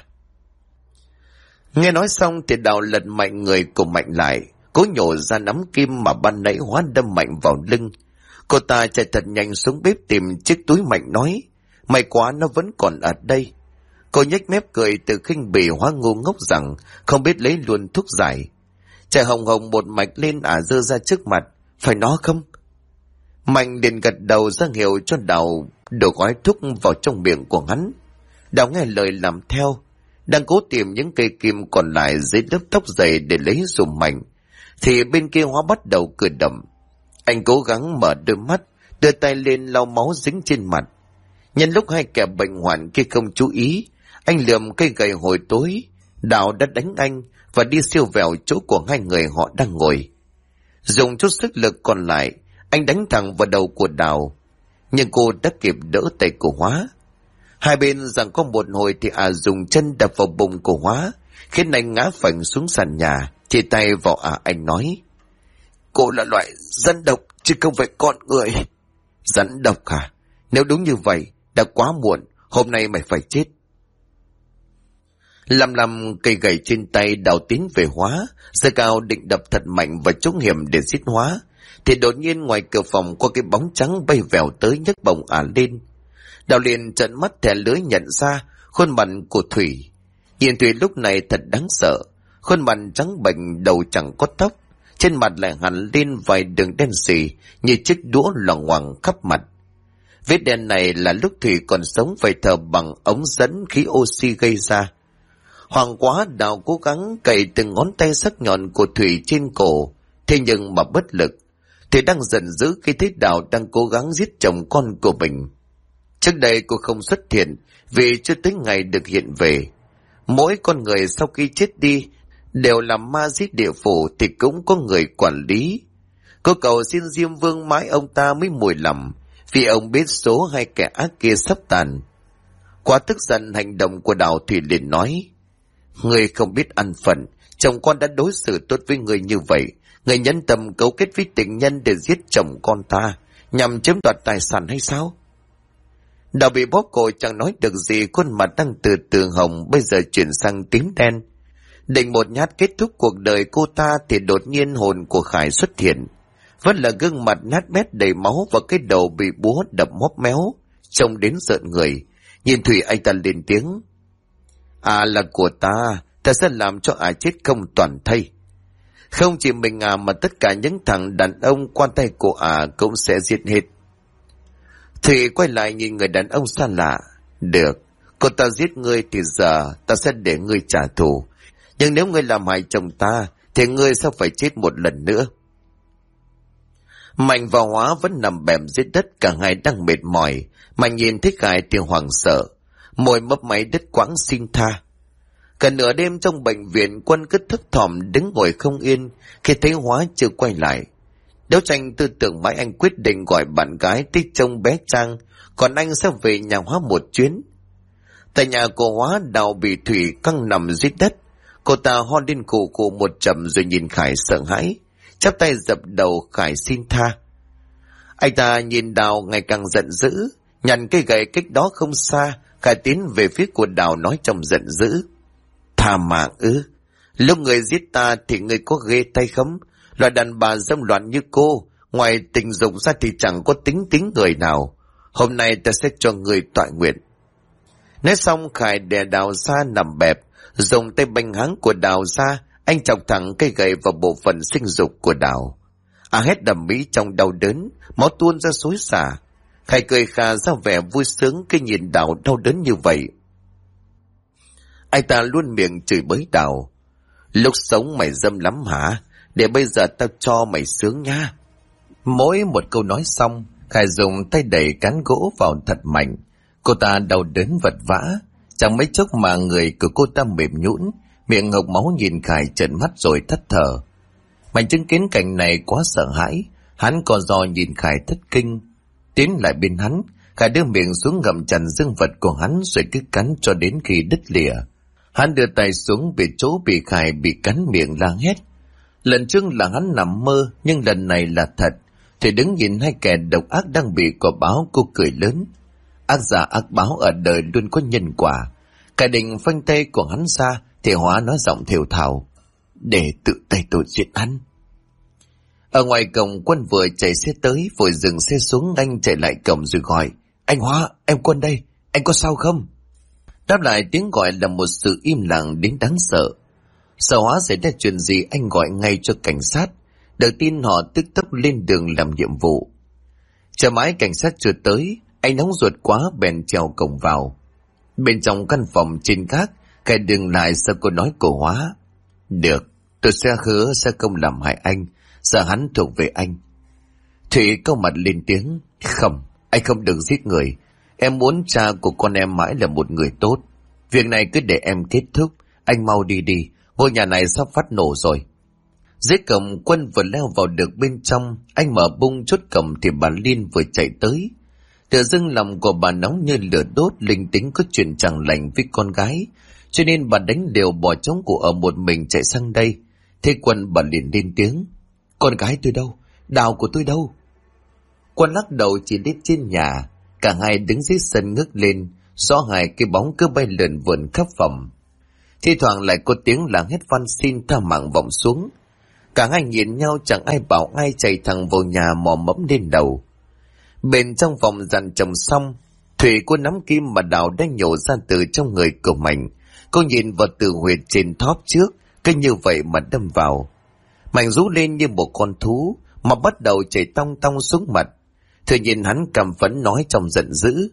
Nghe nói xong thì Đào lật mạnh người của Mạnh lại, cố nhổ ra nắm kim mà ban nãy Hóa đâm Mạnh vào lưng. Cô ta chạy thật nhanh xuống bếp tìm chiếc túi Mạnh nói, may quá nó vẫn còn ở đây. Cô nhếch mép cười từ khinh bỉ Hóa ngu ngốc rằng không biết lấy luôn thuốc giải. Chạy hồng hồng một mạch lên giơ ra trước mặt, phải nó không? Mạnh liền gật đầu ra hiệu cho Đào đổ gói thuốc vào trong miệng của hắn. Đào nghe lời làm theo, đang cố tìm những cây kim còn lại dưới lớp tóc dày để lấy dùm mạnh, thì bên kia Hóa bắt đầu cử động. Anh cố gắng mở đôi mắt, đưa tay lên lau máu dính trên mặt. Nhân lúc hai kẻ bệnh hoạn kia không chú ý, anh lượm cây gậy hồi tối, Đào đã đánh anh và đi siêu vẹo chỗ của hai người họ đang ngồi. Dùng chút sức lực còn lại, anh đánh thẳng vào đầu của Đào, nhưng cô đã kịp đỡ tay của Hóa. Hai bên giằng có một hồi thì dùng chân đập vào bụng của Hóa, khiến anh ngã phành xuống sàn nhà, thì tay vào anh nói: "Cô là loại rắn độc chứ không phải con người." "Rắn độc hả? Nếu đúng như vậy, đã quá muộn, hôm nay mày phải chết." Lăm cây gậy trên tay, Đào tiến về Hóa, giơ cao định đập thật mạnh vào chỗ hiểm để giết Hóa, thì đột nhiên ngoài cửa phòng có cái bóng trắng bay vèo tới nhấc bổng lên. Đào liền trợn mắt thè lưỡi nhận ra khuôn mặt của Thủy. Nhìn Thủy lúc này thật đáng sợ, khuôn mặt trắng bệch, đầu chẳng có tóc, trên mặt lại hằn lên vài đường đen sì như chiếc đũa loằng ngoằng khắp mặt. Vết đen này là lúc Thủy còn sống phải thở bằng ống dẫn khí oxy gây ra. Hoảng quá, Đào cố gắng cậy từng ngón tay sắc nhọn của Thủy trên cổ, thế nhưng mà bất lực. Thủy đang giận dữ khi thấy Đào đang cố gắng giết chồng con của mình. Trước đây cô không xuất hiện vì chưa tới ngày được hiện về. Mỗi con người sau khi chết đi đều là ma giết địa phủ thì cũng có người quản lý. Cô cầu xin Diêm Vương mãi ông ta mới mùi lòng, vì ông biết số hai kẻ ác kia sắp tàn. Quá tức giận hành động của Đào, Thủy liền nói: "Người không biết ăn phận, chồng con đã đối xử tốt với người như vậy, người nhẫn tâm cấu kết với tình nhân để giết chồng con ta, nhằm chiếm đoạt tài sản hay sao?" Đào bị bóp cổ chẳng nói được gì, khuôn mặt đang từ từ hồng bây giờ chuyển sang tím đen. Định một nhát kết thúc cuộc đời cô ta thì đột nhiên hồn của Khải xuất hiện, vẫn là gương mặt nát bét đầy máu và cái đầu bị búa đập móp méo, trông đến rợn người. Nhìn Thủy, anh ta lên tiếng: Là của ta sẽ làm cho chết không toàn thây. Không chỉ mình mà tất cả những thằng đàn ông qua tay của cũng sẽ giết hết. Thủy quay lại nhìn người đàn ông xa lạ: "Được, cô ta giết ngươi thì giờ ta sẽ để ngươi trả thù. Nhưng nếu ngươi làm hại chồng ta thì ngươi sẽ phải chết một lần nữa." Mạnh và Hóa vẫn nằm bẹp dưới đất, cả hai đang mệt mỏi. Mạnh nhìn thấy Khải thì hoảng sợ, môi mấp máy đứt quãng xin tha. Cả nửa đêm trong bệnh viện, Quân cứ thấp thỏm đứng ngồi không yên khi thấy Hóa chưa quay lại. Đấu tranh tư tưởng mãi, anh quyết định gọi bạn gái tới trông bé Trang, còn anh sẽ về nhà Hóa một chuyến. Tại nhà của Hóa, Đào bị Thủy căng nằm dưới đất. Cô ta ho lên khụ khụ một chậm rồi nhìn Khải sợ hãi, chắp tay dập đầu Khải xin tha. Anh ta nhìn Đào ngày càng giận dữ, nhặt cây gậy cách đó không xa. Khải tiến về phía của Đào nói trong giận dữ: "Tha mạng ư? Lúc người giết ta thì người có ghê tay không? Loại đàn bà dâm loạn như cô, ngoài tình dục ra thì chẳng có tính người nào. Hôm nay ta sẽ cho người tọa nguyện." Nói xong, Khải đè Đào ra nằm bẹp, dùng tay banh háng của Đào ra, anh chọc thẳng cây gậy vào bộ phận sinh dục của Đào. Hét đầm mỹ trong đau đớn, máu tuôn ra xối xả. Khải cười khà ra vẻ vui sướng khi nhìn Đào đau đớn như vậy. Anh ta luôn miệng chửi bới Đào: "Lúc sống mày dâm lắm hả? Để bây giờ tao cho mày sướng nha." Mỗi một câu nói xong, Khải dùng tay đẩy cán gỗ vào thật mạnh. Cô ta đau đớn vật vã, chẳng mấy chốc mà người của cô ta mềm nhũn, miệng ngọc máu nhìn Khải trợn mắt rồi thất thở. Mạnh chứng kiến cảnh này quá sợ hãi, hắn co ro nhìn Khải thất kinh. Tiến lại bên hắn, Khải đưa miệng xuống ngậm chặt dương vật của hắn rồi cứ cắn cho đến khi đứt lìa. Hắn đưa tay xuống về chỗ bị Khải bị cắn miệng la hét. Lần trước là hắn nằm mơ, nhưng lần này là thật. Thì đứng nhìn hai kẻ độc ác đang bị quả báo, cô cười lớn. Ác giả ác báo ở đời luôn có nhân quả. Khải định phanh tay của hắn ra thì Hóa nói giọng thều thào: "Để tự tay tôi giết hắn." Ở ngoài cổng, Quân vừa chạy xe tới, vội dừng xe xuống. Anh chạy lại cổng rồi gọi: "Anh Hóa, em Quân đây, anh có sao không?" Đáp lại tiếng gọi là một sự im lặng đến đáng sợ. Sợ Hóa xảy ra chuyện gì, anh gọi ngay cho cảnh sát. Được tin họ tức tốc lên đường làm nhiệm vụ. Chờ mãi cảnh sát chưa tới, anh nóng ruột quá bèn trèo cổng vào. Bên trong căn phòng trên gác, cái dừng lại sao cô nói cổ Hóa. Được, tôi sẽ hứa sẽ không làm hại anh, giờ hắn thuộc về anh. Thủy câu mặt lên tiếng. Không, anh không được giết người. Em muốn cha của con em mãi là một người tốt. Việc này cứ để em kết thúc. Anh mau đi đi, ngôi nhà này sắp phát nổ rồi. Dưới cổng, Quân vừa leo vào được bên trong. Anh mở bung chốt cổng thì bà Liên vừa chạy tới. Tự dưng lòng của bà nóng như lửa đốt, linh tính có chuyện chẳng lành với con gái, cho nên bà đánh đều bỏ trống của ở một mình chạy sang đây. Thế Quân bà liền lên tiếng. Con gái tôi đâu? Đào của tôi đâu? Quân lắc đầu chỉ đến trên nhà. Cả hai đứng dưới sân ngước lên, rõ hai cái bóng cứ bay lượn vườn khắp phòng. Thi thoảng lại có tiếng là hét van xin tha mạng vọng xuống. Cả hai nhìn nhau chẳng ai bảo ai, chạy thẳng vào nhà mò mẫm lên đầu. Bên trong phòng dàn chồng xong, Thủy cô nắm kim mà Đào đang nhổ ra từ trong người của Mạnh. Cô nhìn vào tử huyệt trên thóp trước, cứ như vậy mà đâm vào. Mạnh rú lên như một con thú, mà bắt đầu chảy tong tong xuống mặt. Thủy nhìn hắn căm phẫn nói trong giận dữ.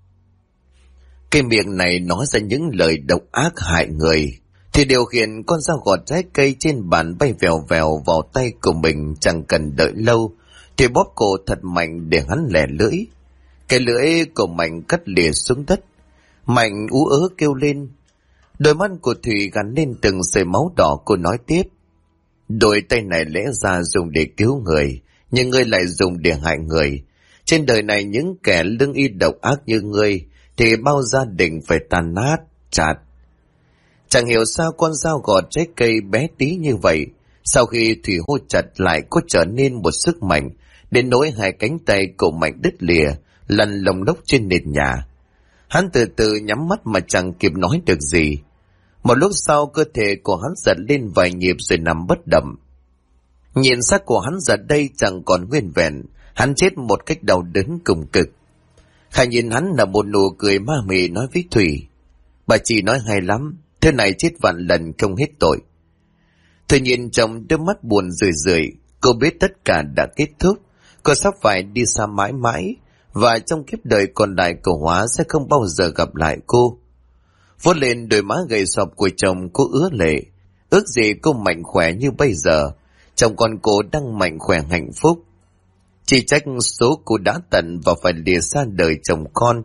Cái miệng này nói ra những lời độc ác hại người, thì điều khiển con dao gọt trái cây trên bàn bay vèo vèo vào tay của mình, chẳng cần đợi lâu thì bóp cổ thật mạnh để hắn lẻ lưỡi. Cái lưỡi của Mạnh cắt lìa xuống đất. Mạnh ú ớ kêu lên. Đôi mắt của Thủy gắn lên từng sợi máu đỏ. Cô nói tiếp. Đôi tay này lẽ ra dùng để cứu người, nhưng ngươi lại dùng để hại người. Trên đời này những kẻ lương y độc ác như ngươi thì bao gia đình phải tàn nát, chặt. Chẳng hiểu sao con dao gọt trái cây bé tí như vậy, sau khi Thủy hô chặt lại có trở nên một sức mạnh, đến nỗi hai cánh tay của Mạnh đứt lìa, lăn lồng lốc trên nền nhà. Hắn từ từ nhắm mắt mà chẳng kịp nói được gì. Một lúc sau cơ thể của hắn giật lên vài nhịp rồi nằm bất động. Nhìn xác của hắn giờ đây chẳng còn nguyên vẹn, hắn chết một cách đau đớn cùng cực. Khải nhìn hắn là một nụ cười ma mị nói với Thủy. Bà chị nói hay lắm, thế này chết vạn lần không hết tội. Thủy nhìn chồng đôi mắt buồn rười rượi, cô biết tất cả đã kết thúc, cô sắp phải đi xa mãi mãi, và trong kiếp đời còn lại của Hóa sẽ không bao giờ gặp lại cô. Vuốt lên đôi má gầy sọp của chồng, cô ứa lệ, ước gì cô mạnh khỏe như bây giờ, chồng con cô đang mạnh khỏe hạnh phúc. Chỉ trách số cô đã tận và phải lìa xa đời chồng con.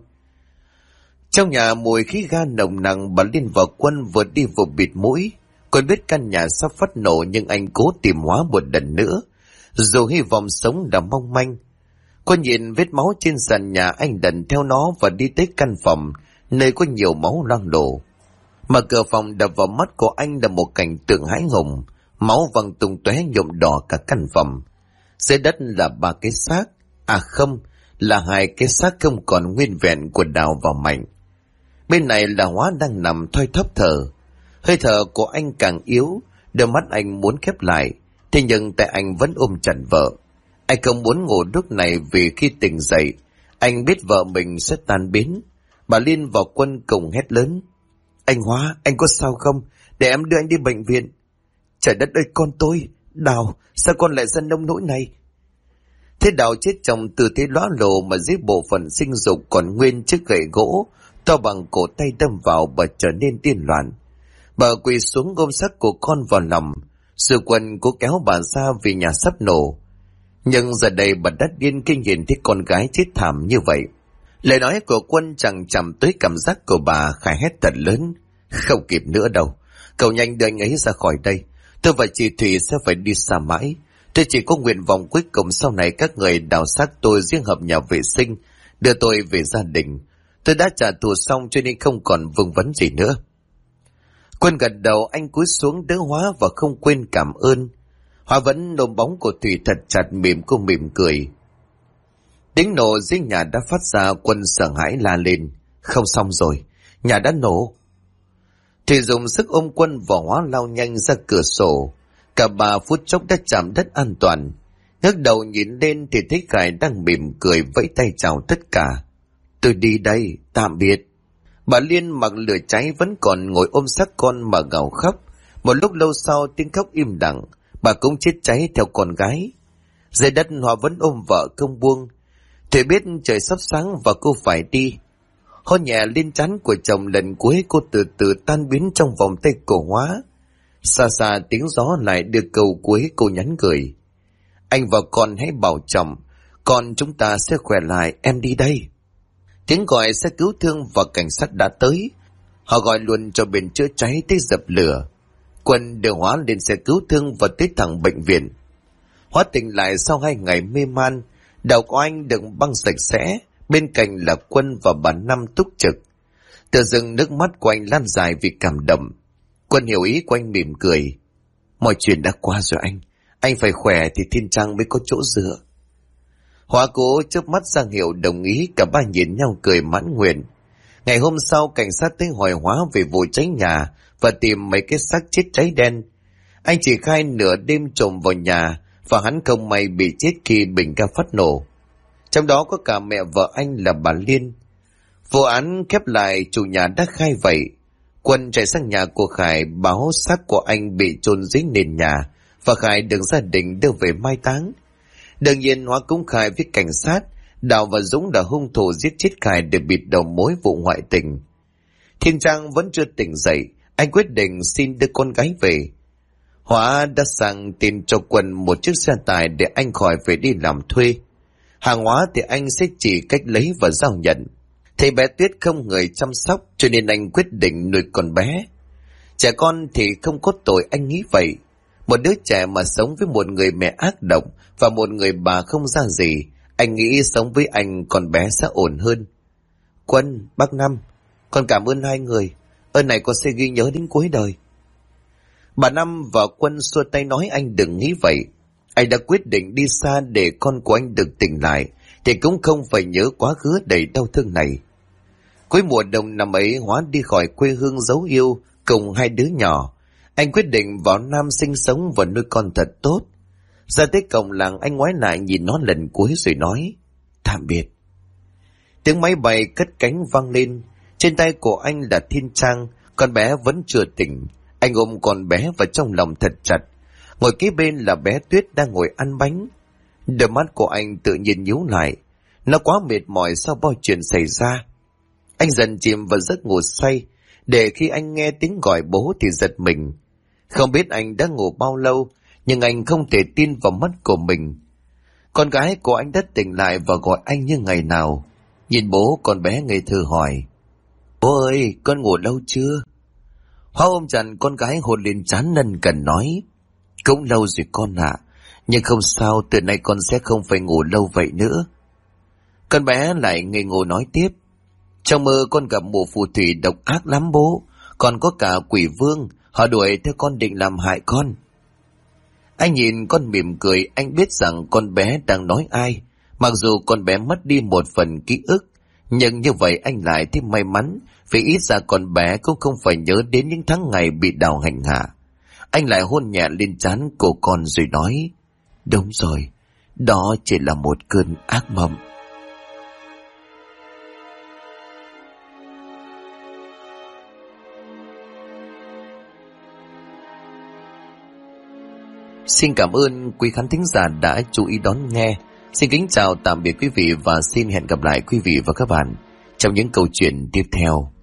Trong nhà mùi khí ga nồng nặng, bà Liên và Quân vừa đi vừa bịt mũi. Cô biết căn nhà sắp phát nổ, nhưng anh cố tìm Hóa một lần nữa, dù hy vọng sống là mong manh. Cô nhìn vết máu trên sàn nhà, anh đần theo nó và đi tới căn phòng nơi có nhiều máu loang lổ. Mà cửa phòng đập vào mắt của anh là một cảnh tượng hãi hùng, máu văng tung tóe nhuộm đỏ cả căn phòng. Dưới đất là 3 cái xác, không, là 2 cái xác không còn nguyên vẹn của Đào và Mạnh. Bên này là Hóa đang nằm thoi thóp thở. Hơi thở của anh càng yếu, đôi mắt anh muốn khép lại, thế nhưng tay anh vẫn ôm chặt vợ. Anh không muốn ngủ lúc này vì khi tỉnh dậy, anh biết vợ mình sẽ tan biến. Bà Liên và Quân cùng hét lớn. Anh Hóa, anh có sao không? Để em đưa anh đi bệnh viện. Trời đất ơi con tôi! Đào, sao con lại ra nông nỗi này? Thế Đào chết trong tư thế lõa lồ mà dưới bộ phận sinh dục còn nguyên chiếc gậy gỗ to bằng cổ tay đâm vào, bà trở nên điên loạn. Bà quỳ xuống ôm xác của con vào lòng. Sư Quân cố kéo bà ra vì nhà sắp nổ. Nhưng giờ đây bà đã điên khi nhìn thấy con gái chết thảm như vậy. Lời nói của Quân chẳng chạm tới cảm giác của bà. Khải hét thật lớn. Không kịp nữa đâu. Cậu nhanh đưa anh ấy ra khỏi đây. Tôi và chị Thủy sẽ phải đi xa mãi. Tôi chỉ có nguyện vọng cuối cùng sau này các người đào xác tôi riêng hợp nhà vệ sinh, đưa tôi về gia đình. Tôi đã trả thù xong cho nên không còn vương vấn gì nữa. Quân gật đầu, anh cúi xuống đỡ Hóa và không quên cảm ơn. Hóa vẫn ôm bóng của Thủy thật chặt, cô mỉm cười. Tiếng nổ dưới nhà đã phát ra. Quân sợ hãi la lên. Không xong rồi, nhà đã nổ. Thủy dùng sức ôm Quân và Hóa lao nhanh ra cửa sổ. Cả 3 phút chốc đã chạm đất an toàn. Ngước đầu nhìn lên thì thấy Khải đang mỉm cười vẫy tay chào tất cả. Tôi đi đây, tạm biệt. Bà Liên mặc lửa cháy vẫn còn ngồi ôm xác con mà gào khóc. Một lúc lâu sau tiếng khóc im lặng, bà cũng chết cháy theo con gái. Dưới đất Hòa vẫn ôm vợ không buông. Thủy biết trời sắp sáng và cô phải đi. Hôn nhẹ lên trán của chồng lần cuối, cô từ từ tan biến trong vòng tay của Hóa. Xa xa tiếng gió lại đưa câu cuối cô nhắn gửi: anh và con hãy bảo trọng, con chúng ta sẽ khỏe lại, em đi đây. Tiếng gọi xe cứu thương và cảnh sát đã tới. Họ gọi luôn cho bên chữa cháy tới dập lửa. Quân đưa Hóa lên xe cứu thương và tới thẳng bệnh viện. Hóa tỉnh lại sau 2 ngày mê man, đầu của anh được băng sạch sẽ, bên cạnh là Quân và bà Năm túc trực. Tự dưng nước mắt của anh lan dài vì cảm động. Quân hiểu ý của anh mỉm cười: mọi chuyện đã qua rồi anh phải khỏe thì Thiên Trang mới có chỗ dựa. Hóa cố chớp mắt ra hiệu đồng ý, cả ba nhìn nhau cười mãn nguyện. Ngày hôm sau, cảnh sát tới hỏi Hóa về vụ cháy nhà và tìm mấy cái xác chết cháy đen. Anh chỉ khai nửa đêm trộm vào nhà và hắn không may bị chết khi bình ga phát nổ. Trong đó có cả mẹ vợ anh là bà Liên. Vụ án khép lại, chủ nhà đã khai vậy. Quân chạy sang nhà của Khải báo xác của anh bị chôn dưới nền nhà và Khải được gia đình đưa về mai táng. Đương nhiên Hóa cũng khai với cảnh sát Đào và Dũng là hung thủ giết chết Khải để bịt đầu mối vụ ngoại tình. Thiên Trang vẫn chưa tỉnh dậy, anh quyết định xin đưa con gái về. Hóa đã sang tìm cho Quân một chiếc xe tải để anh khỏi phải đi làm thuê. Hàng hóa thì anh sẽ chỉ cách lấy và giao nhận. Thấy bé Tuyết không người chăm sóc cho nên anh quyết định nuôi con bé. Trẻ con thì không có tội, anh nghĩ vậy. Một đứa trẻ mà sống với một người mẹ ác độc và một người bà không ra gì, anh nghĩ sống với anh con bé sẽ ổn hơn. Quân, bác Năm, con cảm ơn hai người. Ơn này con sẽ ghi nhớ đến cuối đời. Bà Năm và Quân xua tay nói anh đừng nghĩ vậy. Anh đã quyết định đi xa để con của anh được tỉnh lại, thì cũng không phải nhớ quá khứ đầy đau thương này. Cuối mùa đông năm ấy, Hóa đi khỏi quê hương dấu yêu cùng 2 đứa nhỏ. Anh quyết định vào Nam sinh sống và nuôi con thật tốt. Ra tới cổng làng, anh ngoái lại nhìn nó lần cuối rồi nói tạm biệt. Tiếng máy bay cất cánh vang lên. Trên tay của anh là Thiên Trang, con bé vẫn chưa tỉnh. Anh ôm con bé vào trong lòng thật chặt. Ngồi kế bên là bé Tuyết đang ngồi ăn bánh. Đôi mắt của anh tự nhiên nhíu lại. Nó quá mệt mỏi sau bao chuyện xảy ra. Anh dần chìm vào giấc ngủ say, để khi anh nghe tiếng gọi bố thì giật mình. Không biết anh đã ngủ bao lâu, nhưng anh không thể tin vào mắt của mình. Con gái của anh đã tỉnh lại và gọi anh như ngày nào. Nhìn bố, con bé ngây thơ hỏi: bố ơi, con ngủ lâu chưa? Hóa ôm chặt con gái hôn lên trán nân cần nói: cũng lâu rồi con ạ, nhưng không sao, từ nay con sẽ không phải ngủ lâu vậy nữa. Con bé lại ngây ngô nói tiếp: trong mơ con gặp mụ phù thủy độc ác lắm bố, còn có cả quỷ vương, họ đuổi theo con định làm hại con. Anh nhìn con mỉm cười, anh biết rằng con bé đang nói ai. Mặc dù con bé mất đi một phần ký ức, nhưng như vậy anh lại thấy may mắn, vì ít ra con bé cũng không phải nhớ đến những tháng ngày bị Đào hành hạ. Anh lại hôn nhẹ lên trán của con rồi nói: đúng rồi, đó chỉ là một cơn ác mộng. Xin cảm ơn quý khán thính giả đã chú ý đón nghe. Xin kính chào tạm biệt quý vị và xin hẹn gặp lại quý vị và các bạn trong những câu chuyện tiếp theo.